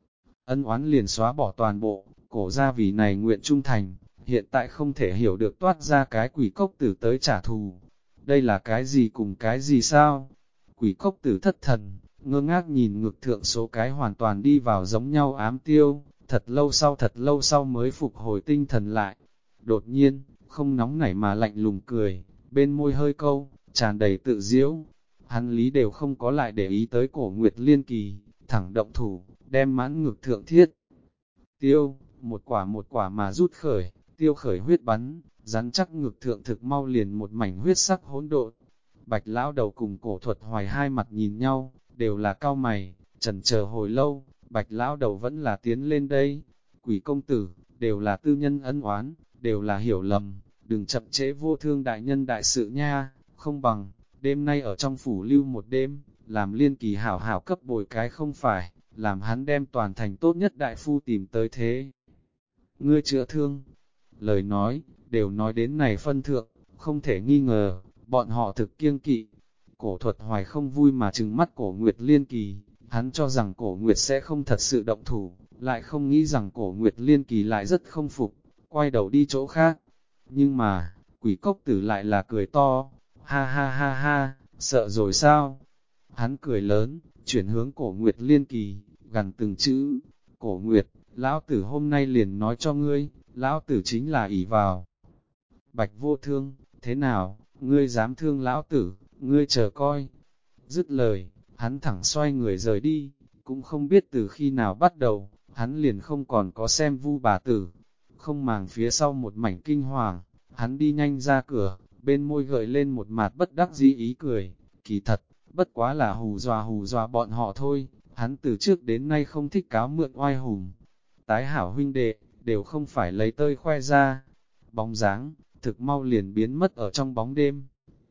Ân oán liền xóa bỏ toàn bộ, cổ ra vì này nguyện trung thành, hiện tại không thể hiểu được toát ra cái quỷ cốc tử tới trả thù. Đây là cái gì cùng cái gì sao? Quỷ cốc tử thất thần, ngơ ngác nhìn ngực thượng số cái hoàn toàn đi vào giống nhau ám tiêu, thật lâu sau mới phục hồi tinh thần lại. Đột nhiên, không nóng nảy mà lạnh lùng cười, bên môi hơi câu, tràn đầy tự diễu. Hắn lý đều không có lại để ý tới cổ Nguyệt Liên Kỳ, thẳng động thủ, đem mãn ngực thượng thiết. Tiêu, một quả mà rút khởi, tiêu khởi huyết bắn, rắn chắc ngực thượng thực mau liền một mảnh huyết sắc hỗn độn. Bạch lão đầu cùng Cổ Thuật Hoài hai mặt nhìn nhau, đều là cau mày, chần chờ hồi lâu, Bạch lão đầu vẫn là tiến lên đây. Quỷ công tử, đều là tư nhân ân oán, đều là hiểu lầm, đừng chậm trễ Vô Thương đại nhân đại sự nha, không bằng, đêm nay ở trong phủ lưu một đêm, làm Liên Kỳ hảo hảo cấp bồi cái không phải, làm hắn đem toàn thành tốt nhất đại phu tìm tới thế. Ngươi chữa thương, lời nói, đều nói đến này phân thượng, không thể nghi ngờ, bọn họ thực kiêng kỵ. Cổ Thuật Hoài không vui mà trừng mắt cổ Nguyệt Liên Kỳ, hắn cho rằng cổ Nguyệt sẽ không thật sự động thủ, lại không nghĩ rằng cổ Nguyệt Liên Kỳ lại rất không phục, quay đầu đi chỗ khác. Nhưng mà, quỷ cốc tử lại là cười to, ha ha ha ha, sợ rồi sao? Hắn cười lớn, chuyển hướng cổ Nguyệt Liên Kỳ, gần từng chữ, cổ Nguyệt, lão tử hôm nay liền nói cho ngươi, lão tử chính là ỷ vào. Bạch Vô Thương, thế nào, ngươi dám thương lão tử, ngươi chờ coi. Dứt lời, hắn thẳng xoay người rời đi, cũng không biết từ khi nào bắt đầu, hắn liền không còn có xem Vu bà tử. Không màng phía sau một mảnh kinh hoàng, hắn đi nhanh ra cửa, bên môi gợi lên một mặt bất đắc dĩ ý cười, kỳ thật, bất quá là hù dọa bọn họ thôi, hắn từ trước đến nay không thích cáo mượn oai hùng. Tái hảo huynh đệ, đều không phải lấy tơi khoe ra. Bóng dáng, thực mau liền biến mất ở trong bóng đêm.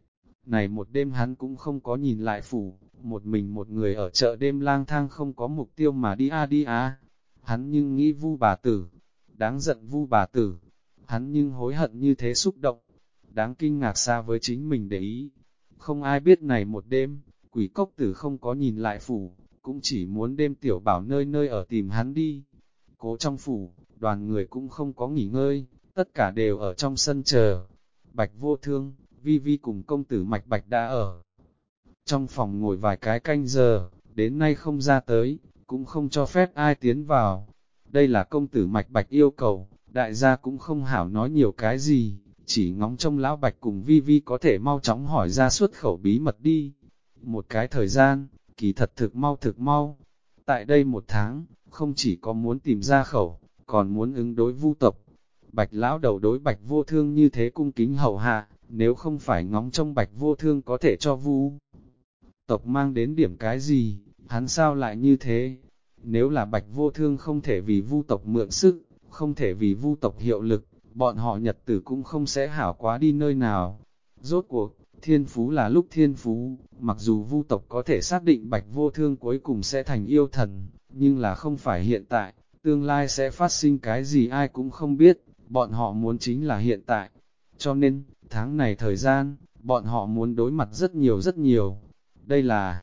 Này một đêm hắn cũng không có nhìn lại phủ, một mình một người ở chợ đêm lang thang không có mục tiêu mà đi à. Hắn nhưng nghĩ Vu bà tử, đáng giận Vu bà tử, hắn nhưng hối hận như thế xúc động, đáng kinh ngạc xa với chính mình để ý. Không ai biết này một đêm, quỷ cốc tử không có nhìn lại phủ, cũng chỉ muốn đêm tiểu bảo nơi nơi ở tìm hắn đi. Cố trong phủ, đoàn người cũng không có nghỉ ngơi, tất cả đều ở trong sân chờ. Bạch Vô Thương, Vi Vi cùng công tử Mạch Bạch đã ở Trong phòng ngồi vài cái canh giờ, đến nay không ra tới, cũng không cho phép ai tiến vào. Đây là công tử Mạch Bạch yêu cầu, đại gia cũng không hảo nói nhiều cái gì, chỉ ngóng trông lão Bạch cùng Vi Vi có thể mau chóng hỏi ra xuất khẩu bí mật đi. Một cái thời gian, kỳ thật thực mau. Tại đây một tháng, không chỉ có muốn tìm ra khẩu, còn muốn ứng đối Vu tộc. Bạch lão đầu đối Bạch Vô Thương như thế cung kính hầu hạ, nếu không phải ngóng trông Bạch Vô Thương có thể cho Vu tộc mang đến điểm cái gì, hắn sao lại như thế? Nếu là Bạch Vô Thương không thể vì Vu tộc mượn sức, không thể vì Vu tộc hiệu lực, bọn họ nhật tử cũng không sẽ hảo quá đi nơi nào. Rốt cuộc, thiên phú là lúc thiên phú, mặc dù Vu tộc có thể xác định Bạch Vô Thương cuối cùng sẽ thành yêu thần, nhưng là không phải hiện tại, tương lai sẽ phát sinh cái gì ai cũng không biết, bọn họ muốn chính là hiện tại. Cho nên, tháng này thời gian, bọn họ muốn đối mặt rất nhiều. Đây là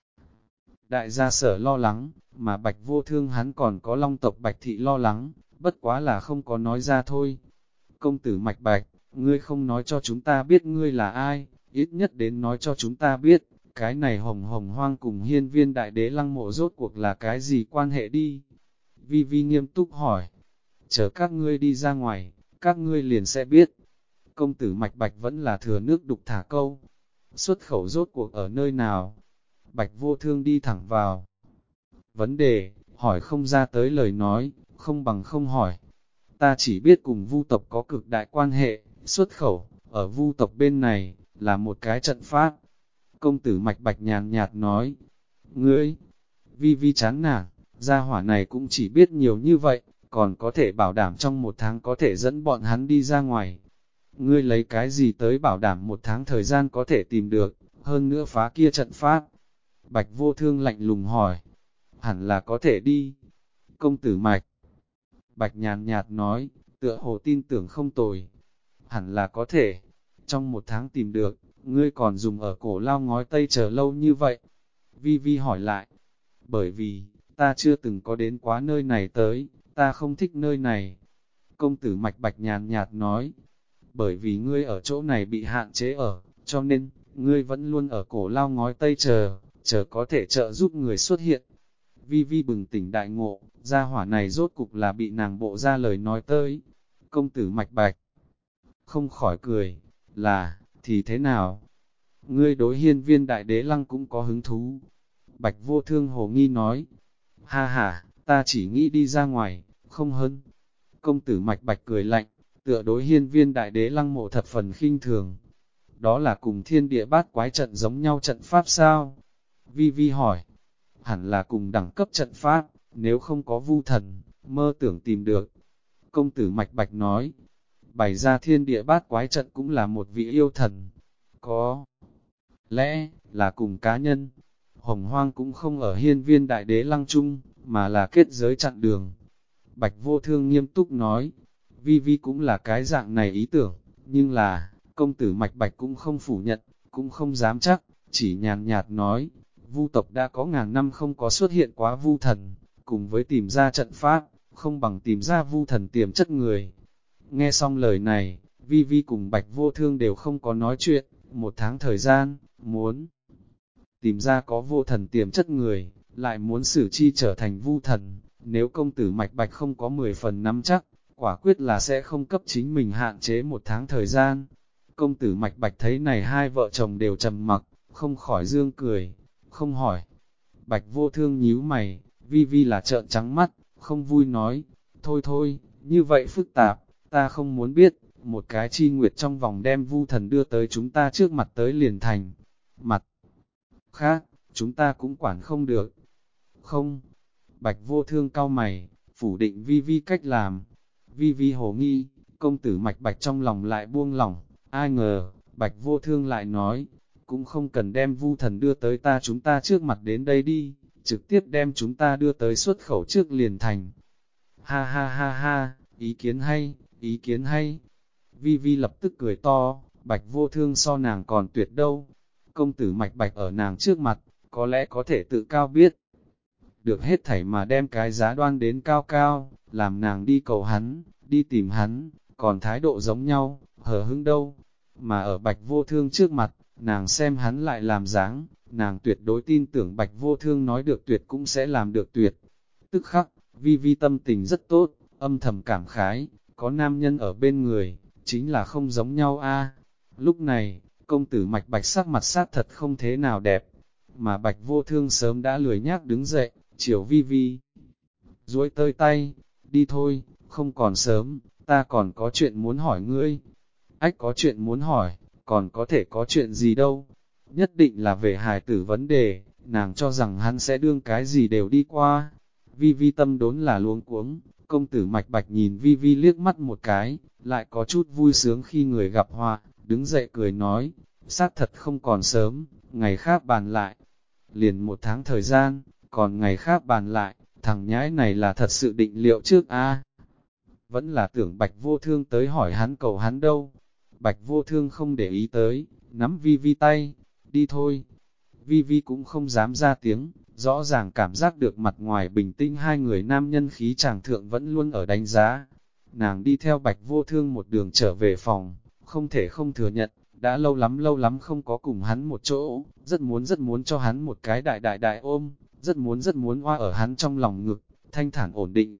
đại gia sở lo lắng, mà Bạch Vô Thương hắn còn có Long tộc Bạch Thị lo lắng, bất quá là không có nói ra thôi. Công tử Mạch Bạch, ngươi không nói cho chúng ta biết ngươi là ai, ít nhất đến nói cho chúng ta biết, cái này hồng hồng hoang cùng hiên viên đại đế lăng mộ rốt cuộc là cái gì quan hệ đi. Vi Vi nghiêm túc hỏi, chờ các ngươi đi ra ngoài, các ngươi liền sẽ biết. Công tử Mạch Bạch vẫn là thừa nước đục thả câu, xuất khẩu rốt cuộc ở nơi nào. Bạch Vô Thương đi thẳng vào vấn đề, hỏi không ra tới lời nói, không bằng không hỏi. Ta chỉ biết cùng Vu tộc có cực đại quan hệ, xuất khẩu, ở Vu tộc bên này, là một cái trận pháp. Công tử Mạch Bạch nhàn nhạt nói, ngươi, Vi Vi chán nản, gia hỏa này cũng chỉ biết nhiều như vậy, còn có thể bảo đảm trong một tháng có thể dẫn bọn hắn đi ra ngoài. Ngươi lấy cái gì tới bảo đảm một tháng thời gian có thể tìm được, hơn nữa phá kia trận pháp. Bạch Vô Thương lạnh lùng hỏi, hẳn là có thể đi. Công tử Mạch Bạch nhàn nhạt nói, tựa hồ tin tưởng không tồi. Hẳn là có thể, trong một tháng tìm được, ngươi còn dùng ở cổ lao ngói tây chờ lâu như vậy. Vi Vi hỏi lại, bởi vì, ta chưa từng có đến quá nơi này tới, ta không thích nơi này. Công tử Mạch Bạch nhàn nhạt nói, bởi vì ngươi ở chỗ này bị hạn chế ở, cho nên, ngươi vẫn luôn ở cổ lao ngói tây chờ có thể trợ giúp người xuất hiện. Vi Vi bừng tỉnh đại ngộ, gia hỏa này rốt cục là bị nàng bộ ra lời nói tới. Công tử Mạch Bạch không khỏi cười, thì thế nào? Ngươi đối hiên viên đại đế lăng cũng có hứng thú. Bạch Vô Thương hồ nghi nói, ha ha, ta chỉ nghĩ đi ra ngoài, không hơn. Công tử Mạch Bạch cười lạnh, tựa đối hiên viên đại đế lăng mộ thập phần khinh thường. Đó là cùng thiên địa bát quái trận giống nhau trận pháp sao? Vi Vi hỏi, hẳn là cùng đẳng cấp trận pháp, nếu không có Vu thần, mơ tưởng tìm được. Công tử Mạch Bạch nói, bày ra thiên địa bát quái trận cũng là một vị yêu thần. Có lẽ là cùng cá nhân, Hồng Hoang cũng không ở hiên viên đại đế lăng chung, mà là kết giới chặn đường. Bạch Vô Thương nghiêm túc nói, Vi Vi cũng là cái dạng này ý tưởng, nhưng là, công tử Mạch Bạch cũng không phủ nhận, cũng không dám chắc, chỉ nhàn nhạt nói, Vu tộc đã có ngàn năm không có xuất hiện quá Vu thần, cùng với tìm ra trận pháp, không bằng tìm ra Vu thần tiềm chất người. Nghe xong lời này, Vi Vi cùng Bạch Vô Thương đều không có nói chuyện, một tháng thời gian, muốn tìm ra có vô thần tiềm chất người, lại muốn xử chi trở thành Vu thần, nếu công tử Mạch Bạch không có 10 phần nắm chắc, quả quyết là sẽ không cấp chính mình hạn chế một tháng thời gian. Công tử Mạch Bạch thấy này hai vợ chồng đều trầm mặc, không khỏi dương cười, không hỏi. Bạch Vô Thương nhíu mày, Vi Vi là trợn trắng mắt, không vui nói, thôi, như vậy phức tạp, ta không muốn biết, một cái chi nguyệt trong vòng đem Vu thần đưa tới chúng ta trước mặt tới liền thành. Mặt khác, chúng ta cũng quản không được. Không, Bạch Vô Thương cau mày, phủ định Vi Vi cách làm. Vi Vi hồ nghi, công tử Mạch Bạch trong lòng lại buông lỏng, ai ngờ, Bạch Vô Thương lại nói, cũng không cần đem Vu thần đưa tới chúng ta trước mặt đến đây đi, trực tiếp đem chúng ta đưa tới xuất khẩu trước liền thành. Ha ha ha ha, ý kiến hay. Vi Vi lập tức cười to, Bạch Vô Thương so nàng còn tuyệt đâu. Công tử Mạch Bạch ở nàng trước mặt, có lẽ có thể tự cao biết. Được hết thảy mà đem cái giá đoan đến cao cao, làm nàng đi cầu hắn, đi tìm hắn, còn thái độ giống nhau, hờ hững đâu. Mà ở Bạch Vô Thương trước mặt, nàng xem hắn lại làm dáng, nàng tuyệt đối tin tưởng Bạch Vô Thương nói được tuyệt cũng sẽ làm được tuyệt. Tức khắc, Vi Vi tâm tình rất tốt, âm thầm cảm khái, có nam nhân ở bên người, chính là không giống nhau a. Lúc này, công tử Mạch Bạch sắc mặt sát thật không thế nào đẹp, mà Bạch Vô Thương sớm đã lười nhác đứng dậy, chiều Vi Vi duỗi tơi tay, đi thôi, không còn sớm, ta còn có chuyện muốn hỏi ngươi. Ách, có chuyện muốn hỏi, còn có thể có chuyện gì đâu, nhất định là về hài tử vấn đề, nàng cho rằng hắn sẽ đương cái gì đều đi qua. Vi Vi tâm đốn là luống cuống, công tử Mạch Bạch nhìn Vi Vi liếc mắt một cái, lại có chút vui sướng khi người gặp họa, đứng dậy cười nói, xác thật không còn sớm, ngày khác bàn lại. Liền 1 tháng thời gian, còn ngày khác bàn lại, thằng nhãi này là thật sự định liệu trước a. Vẫn là tưởng Bạch Vô Thương tới hỏi hắn cầu hắn đâu. Bạch Vô Thương không để ý tới, nắm Vi Vi tay, đi thôi. Vi Vi cũng không dám ra tiếng, rõ ràng cảm giác được mặt ngoài bình tĩnh hai người nam nhân khí chàng thượng vẫn luôn ở đánh giá. Nàng đi theo Bạch Vô Thương một đường trở về phòng, không thể không thừa nhận, đã lâu lắm không có cùng hắn một chỗ, rất muốn cho hắn một cái đại ôm, rất muốn hoa ở hắn trong lòng ngực, thanh thản ổn định.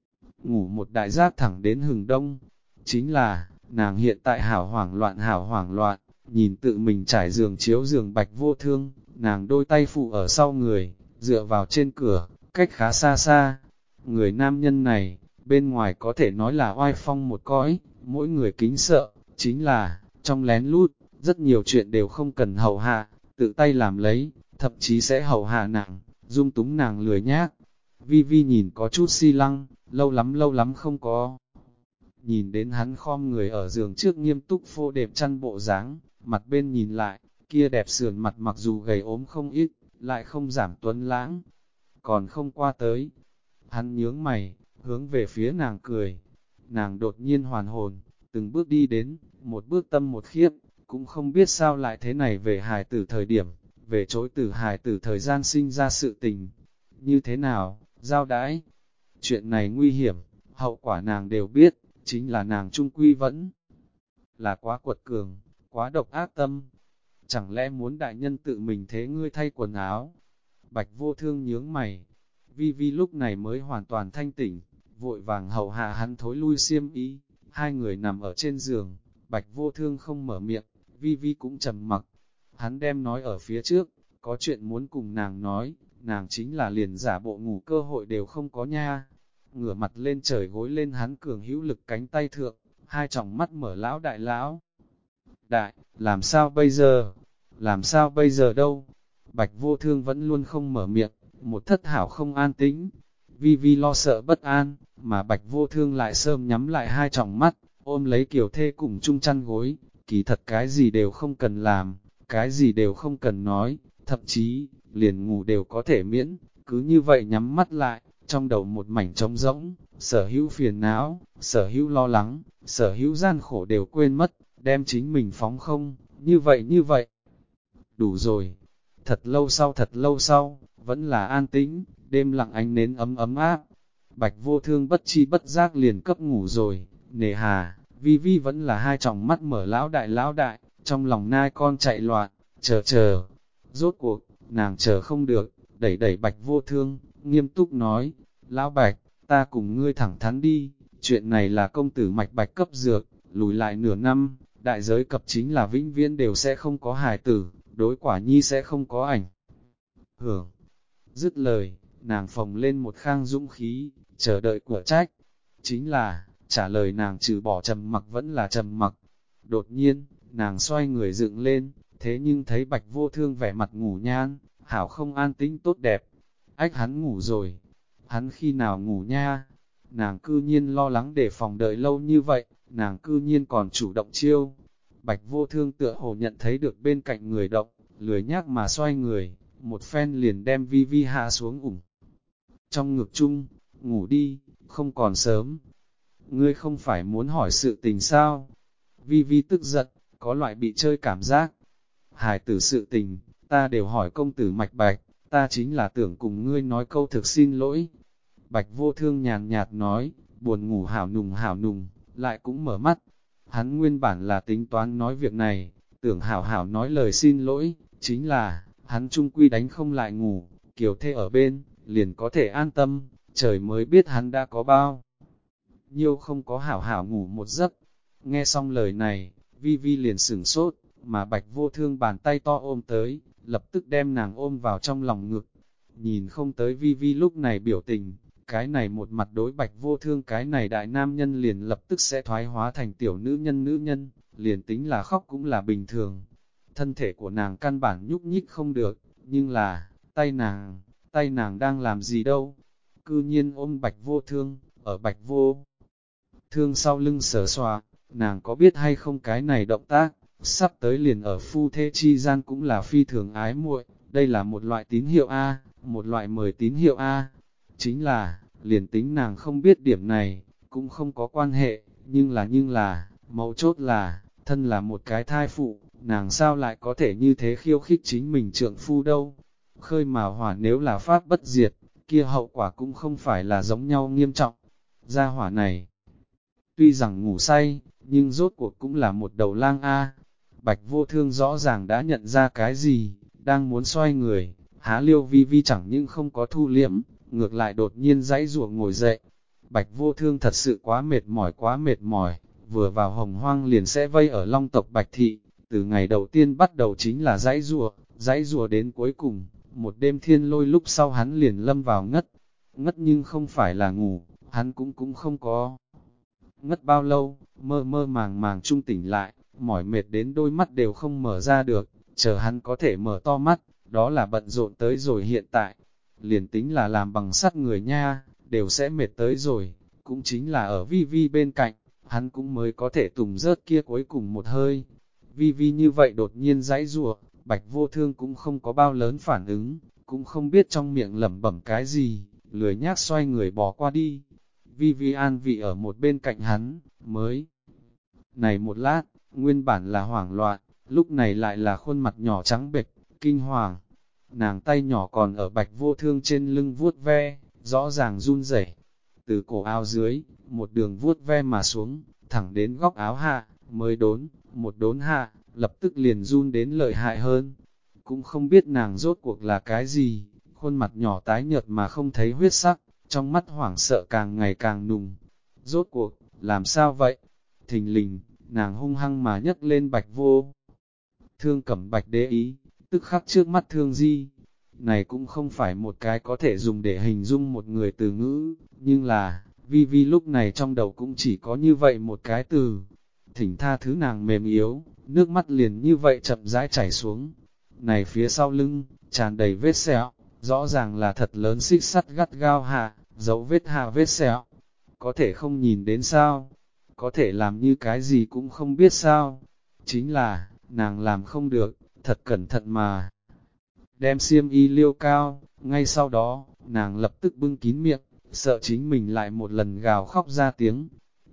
Ngủ một đại giác thẳng đến hừng đông, chính là, nàng hiện tại hảo hoảng loạn, nhìn tự mình trải giường chiếu giường Bạch Vô Thương, nàng đôi tay phụ ở sau người, dựa vào trên cửa, cách khá xa xa. Người nam nhân này, bên ngoài có thể nói là oai phong một cõi, mỗi người kính sợ, chính là, trong lén lút, rất nhiều chuyện đều không cần hầu hạ, tự tay làm lấy, thậm chí sẽ hầu hạ nàng, dung túng nàng lười nhác. Vi Vi nhìn có chút si lăng, lâu lắm không có. Nhìn đến hắn khom người ở giường trước nghiêm túc phô đệm chăn bộ dáng, mặt bên nhìn lại, kia đẹp sườn mặt mặc dù gầy ốm không ít, lại không giảm tuấn lãng, còn không qua tới. Hắn nhướng mày, hướng về phía nàng cười. Nàng đột nhiên hoàn hồn, từng bước đi đến, một bước tâm một khiếp, cũng không biết sao lại thế này về hài tử thời điểm, về chối tử hài tử thời gian sinh ra sự tình. Như thế nào, giao đãi? Chuyện này nguy hiểm, hậu quả nàng đều biết, chính là nàng trung quy vẫn là quá quật cường, quá độc ác tâm. Chẳng lẽ muốn đại nhân tự mình thế ngươi thay quần áo? Bạch Vô Thương nhướng mày. Vi Vi lúc này mới hoàn toàn thanh tỉnh, vội vàng hầu hạ hắn thối lui xiêm y. Hai người nằm ở trên giường, Bạch Vô Thương không mở miệng, Vi Vi cũng trầm mặc. Hắn đem nói ở phía trước, có chuyện muốn cùng nàng nói, nàng chính là liền giả bộ ngủ cơ hội đều không có nha. Ngửa mặt lên trời gối lên hắn cường hữu lực cánh tay thượng, hai tròng mắt mở lão đại lão. Đại, làm sao bây giờ? Làm sao bây giờ đâu? Bạch Vô Thương vẫn luôn không mở miệng, một thất hảo không an tĩnh. Vi Vi lo sợ bất an, mà Bạch Vô Thương lại sớm nhắm lại hai tròng mắt, ôm lấy Kiều Thê cùng chung chăn gối, kỳ thật cái gì đều không cần làm, cái gì đều không cần nói, thậm chí, liền ngủ đều có thể miễn, cứ như vậy nhắm mắt lại, trong đầu một mảnh trống rỗng, sở hữu phiền não, sở hữu lo lắng, sở hữu gian khổ đều quên mất, đem chính mình phóng không, như vậy. Đủ rồi. Thật lâu sau, vẫn là an tĩnh, đêm lặng ánh nến ấm áp. Bạch Vô Thương bất chi bất giác liền cấp ngủ rồi, nề hà, Vi Vi vẫn là hai tròng mắt mở lão đại, trong lòng nai con chạy loạn, chờ. Rốt cuộc, nàng chờ không được, đẩy Bạch Vô Thương, nghiêm túc nói, lão Bạch, ta cùng ngươi thẳng thắn đi, chuyện này là công tử Mạch Bạch cấp dược, lùi lại nửa năm, đại giới cập chính là vĩnh viễn đều sẽ không có hài tử, đối quả nhi sẽ không có ảnh hưởng. Dứt lời, nàng phồng lên một khang dũng khí, chờ đợi của trách. Chính là, trả lời nàng trừ bỏ trầm mặc vẫn là trầm mặc. Đột nhiên, nàng xoay người dựng lên, thế nhưng thấy Bạch Vô Thương vẻ mặt ngủ nhan, hảo không an tĩnh tốt đẹp. Ách, hắn ngủ rồi. Hắn khi nào ngủ nha? Nàng cư nhiên lo lắng để phòng đợi lâu như vậy, nàng cư nhiên còn chủ động chiêu. Bạch Vô Thương tựa hồ nhận thấy được bên cạnh người động, lười nhác mà xoay người, một phen liền đem Vi Vi hạ xuống ủng. Trong ngực chung, ngủ đi, không còn sớm. Ngươi không phải muốn hỏi sự tình sao? Vi Vi tức giận, có loại bị chơi cảm giác. Hài tử sự tình, ta đều hỏi công tử Mạch Bạch, ta chính là tưởng cùng ngươi nói câu thực xin lỗi. Bạch Vô Thương nhàn nhạt nói, buồn ngủ hảo nùng, lại cũng mở mắt. Hắn nguyên bản là tính toán nói việc này, tưởng hảo nói lời xin lỗi, chính là, hắn chung quy đánh không lại ngủ, Kiều Thê ở bên, liền có thể an tâm, trời mới biết hắn đã có bao nhiêu không có hảo hảo ngủ một giấc. Nghe xong lời này, Vi Vi liền sửng sốt, mà Bạch Vô Thương bàn tay to ôm tới, lập tức đem nàng ôm vào trong lòng ngực. Nhìn không tới Vi Vi lúc này biểu tình, cái này một mặt đối Bạch Vô Thương cái này đại nam nhân liền lập tức sẽ thoái hóa thành tiểu nữ nhân, liền tính là khóc cũng là bình thường. Thân thể của nàng căn bản nhúc nhích không được, nhưng là, tay nàng đang làm gì đâu? Cư nhiên ôm Bạch Vô Thương, ở Bạch Vô Thương sau lưng sờ soà, nàng có biết hay không cái này động tác, sắp tới liền ở phu thê chi gian cũng là phi thường ái muội, đây là một loại tín hiệu A, một loại mời tín hiệu A. Chính là, liền tính nàng không biết điểm này, cũng không có quan hệ, nhưng là, mấu chốt là, thân là một cái thai phụ, nàng sao lại có thể như thế khiêu khích chính mình trượng phu đâu. Khơi mào hỏa nếu là pháp bất diệt, kia hậu quả cũng không phải là giống nhau nghiêm trọng. Gia hỏa này, tuy rằng ngủ say, nhưng rốt cuộc cũng là một đầu lang A. Bạch Vô Thương rõ ràng đã nhận ra cái gì, đang muốn xoay người, há liêu vi vi chẳng nhưng không có thu liễm, ngược lại đột nhiên giãy giụa ngồi dậy. Bạch Vô Thương thật sự quá mệt mỏi, vừa vào Hồng Hoang liền sẽ vây ở Long tộc Bạch Thị, từ ngày đầu tiên bắt đầu chính là giãy giụa đến cuối cùng, một đêm thiên lôi lúc sau hắn liền lâm vào ngất nhưng không phải là ngủ, hắn cũng không có ngất bao lâu, mơ mơ màng trung tỉnh lại, mỏi mệt đến đôi mắt đều không mở ra được, chờ hắn có thể mở to mắt, đó là bận rộn tới rồi hiện tại. Liền tính là làm bằng sắt người nha, đều sẽ mệt tới rồi, cũng chính là ở Vi Vi bên cạnh, hắn cũng mới có thể tùng rớt kia cuối cùng một hơi. Vi Vi như vậy đột nhiên giãy giụa, Bạch Vô Thương cũng không có bao lớn phản ứng, cũng không biết trong miệng lẩm bẩm cái gì, lười nhác xoay người bỏ qua đi. Vi Vi an vị ở một bên cạnh hắn, mới này một lát, nguyên bản là hoảng loạn, lúc này lại là khuôn mặt nhỏ trắng bệch, kinh hoàng. Nàng tay nhỏ còn ở Bạch Vô Thương trên lưng vuốt ve, rõ ràng run rẩy. Từ cổ áo dưới, một đường vuốt ve mà xuống, thẳng đến góc áo hạ, mới một đốn hạ, lập tức liền run đến lợi hại hơn. Cũng không biết nàng rốt cuộc là cái gì, khuôn mặt nhỏ tái nhợt mà không thấy huyết sắc, trong mắt hoảng sợ càng ngày càng nùng. Rốt cuộc, làm sao vậy? Thình lình, nàng hung hăng mà nhấc lên Bạch Vô Thương cẩm bạch đế ý, tức khắc trước mắt Thương Di. Này cũng không phải một cái có thể dùng để hình dung một người từ ngữ, nhưng là, Vi Vi lúc này trong đầu cũng chỉ có như vậy một cái từ. Thỉnh tha thứ nàng mềm yếu, nước mắt liền như vậy chậm rãi chảy xuống. Này phía sau lưng, tràn đầy vết sẹo, rõ ràng là thật lớn xích sắt gắt gao hạ, dấu vết hạ vết sẹo. Có thể không nhìn đến sao? Có thể làm như cái gì cũng không biết sao? Chính là, nàng làm không được, thật cẩn thận mà. Đem xiêm y liêu cao, ngay sau đó, nàng lập tức bưng kín miệng, sợ chính mình lại một lần gào khóc ra tiếng.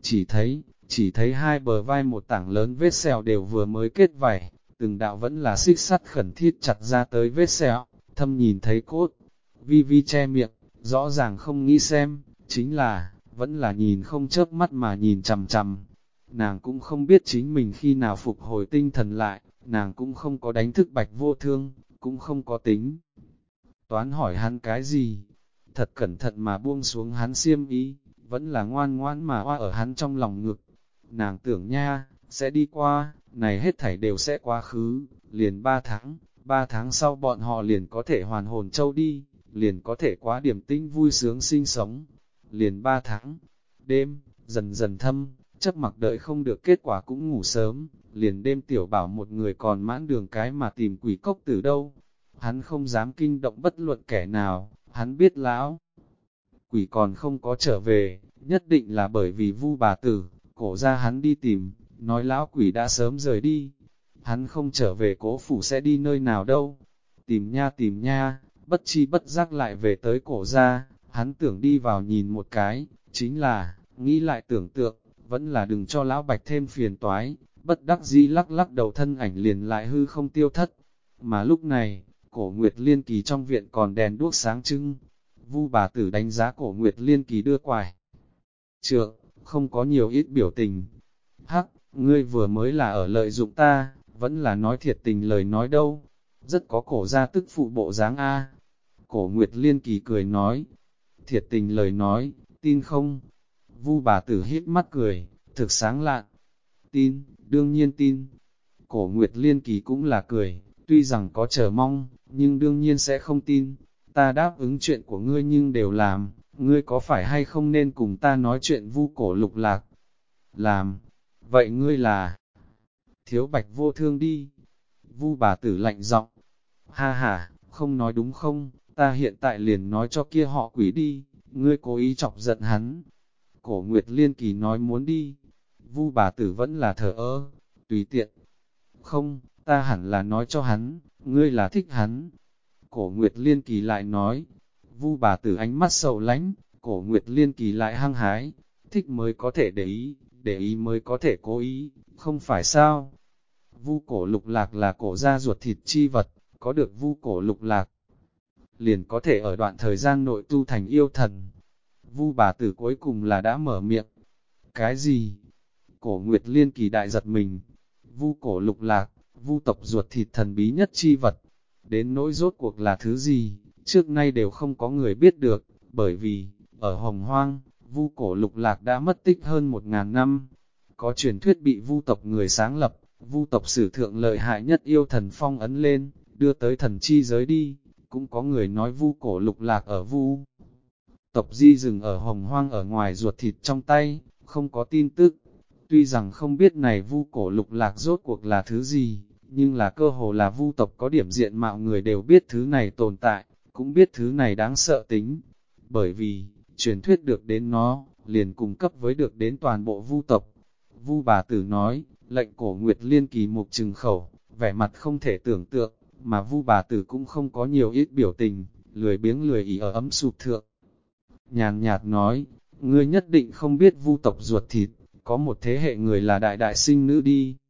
Chỉ thấy hai bờ vai một tảng lớn vết sẹo đều vừa mới kết vảy, từng đạo vẫn là xích sắt khẩn thiết chặt ra tới vết sẹo, thâm nhìn thấy cốt. Vi Vi che miệng, rõ ràng không nghĩ xem, chính là, vẫn là nhìn không chớp mắt mà nhìn chằm chằm. Nàng cũng không biết chính mình khi nào phục hồi tinh thần lại, nàng cũng không có đánh thức Bạch Vô Thương, cũng không có tính. Toán hỏi hắn cái gì? Thật cẩn thận mà buông xuống hắn xiêm y, vẫn là ngoan ngoãn mà oa ở hắn trong lòng ngực. Nàng tưởng nha, sẽ đi qua, này hết thảy đều sẽ quá khứ, liền 3 tháng sau bọn họ liền có thể hoàn hồn châu đi, liền có thể quá điểm tinh vui sướng sinh sống. Liền 3 tháng, đêm, dần dần thâm, chấp mặc đợi không được kết quả cũng ngủ sớm, liền đêm tiểu bảo một người còn mãn đường cái mà tìm quỷ cốc từ đâu. Hắn không dám kinh động bất luận kẻ nào, hắn biết lão quỷ còn không có trở về, nhất định là bởi vì Vu bà tử, cổ ra hắn đi tìm, nói lão quỷ đã sớm rời đi. Hắn không trở về Cố phủ sẽ đi nơi nào đâu. Tìm nha, bất chi bất giác lại về tới cổ ra, hắn tưởng đi vào nhìn một cái, chính là, nghĩ lại tưởng tượng, vẫn là đừng cho lão bạch thêm phiền toái, bất đắc dĩ lắc lắc đầu thân ảnh liền lại hư không tiêu thất. Mà lúc này, Cổ Nguyệt Liên Kỳ trong viện còn đèn đuốc sáng trưng. Vu bà tử đánh giá Cổ Nguyệt Liên Kỳ đưa quải trượng, không có nhiều ít biểu tình. Hắc, ngươi vừa mới là ở lợi dụng ta, vẫn là nói thiệt tình lời nói đâu. rất có cổ gia tức phụ bộ dáng A. Cổ Nguyệt Liên Kỳ cười nói, thiệt tình lời nói, tin không? Vu bà tử hít mắt cười, thực sáng lạn. Tin, đương nhiên tin. Cổ Nguyệt Liên Kỳ cũng là cười, tuy rằng có chờ mong, nhưng đương nhiên sẽ không tin. Ta đáp ứng chuyện của ngươi nhưng đều làm, ngươi có phải hay không nên cùng ta nói chuyện Vu Cổ Lục Lạc? Làm, vậy ngươi là Thiếu Bạch Vô Thương đi. Vu bà tử lạnh giọng, ha ha, không nói đúng không, ta hiện tại liền nói cho kia họ quỷ đi, ngươi cố ý chọc giận hắn. Cổ Nguyệt Liên Kỳ nói muốn đi, Vu bà tử vẫn là thờ ơ, tùy tiện. Không, ta hẳn là nói cho hắn, ngươi là thích hắn. Cổ Nguyệt Liên Kỳ lại nói, Vu bà tử ánh mắt sầu lánh, Cổ Nguyệt Liên Kỳ lại hăng hái, thích mới có thể để ý mới có thể cố ý, không phải sao? Vu Cổ Lục Lạc là cổ gia ruột thịt chi vật, có được Vu Cổ Lục Lạc, liền có thể ở đoạn thời gian nội tu thành yêu thần. Vu bà tử cuối cùng là đã mở miệng. Cái gì? Cổ Nguyệt Liên Kỳ đại giật mình. Vu Cổ Lục Lạc, Vu tộc ruột thịt thần bí nhất chi vật. Đến nỗi rốt cuộc là thứ gì, trước nay đều không có người biết được, bởi vì, ở Hồng Hoang, Vu Cổ Lục Lạc đã mất tích hơn 1000 năm. Có truyền thuyết bị Vu tộc người sáng lập, Vu tộc sử thượng lợi hại nhất yêu thần phong ấn lên, đưa tới thần chi giới đi. Cũng có người nói Vu Cổ Lục Lạc ở Vu tộc di rừng ở Hồng Hoang ở ngoài ruột thịt trong tay, không có tin tức. Tuy rằng không biết này Vu Cổ Lục Lạc rốt cuộc là thứ gì, nhưng là cơ hồ là Vu tộc có điểm diện mạo người đều biết thứ này tồn tại, cũng biết thứ này đáng sợ tính. Bởi vì, truyền thuyết được đến nó, liền cung cấp với được đến toàn bộ Vu tộc. Vu bà tử nói, lệnh Cổ Nguyệt Liên Kỳ mục trừng khẩu, vẻ mặt không thể tưởng tượng, mà Vu bà tử cũng không có nhiều ít biểu tình, lười biếng lười ỉ ở ấm sụp thượng. Nhàn nhạt nói, ngươi nhất định không biết Vu tộc ruột thịt, có một thế hệ người là đại đại sinh nữ đi.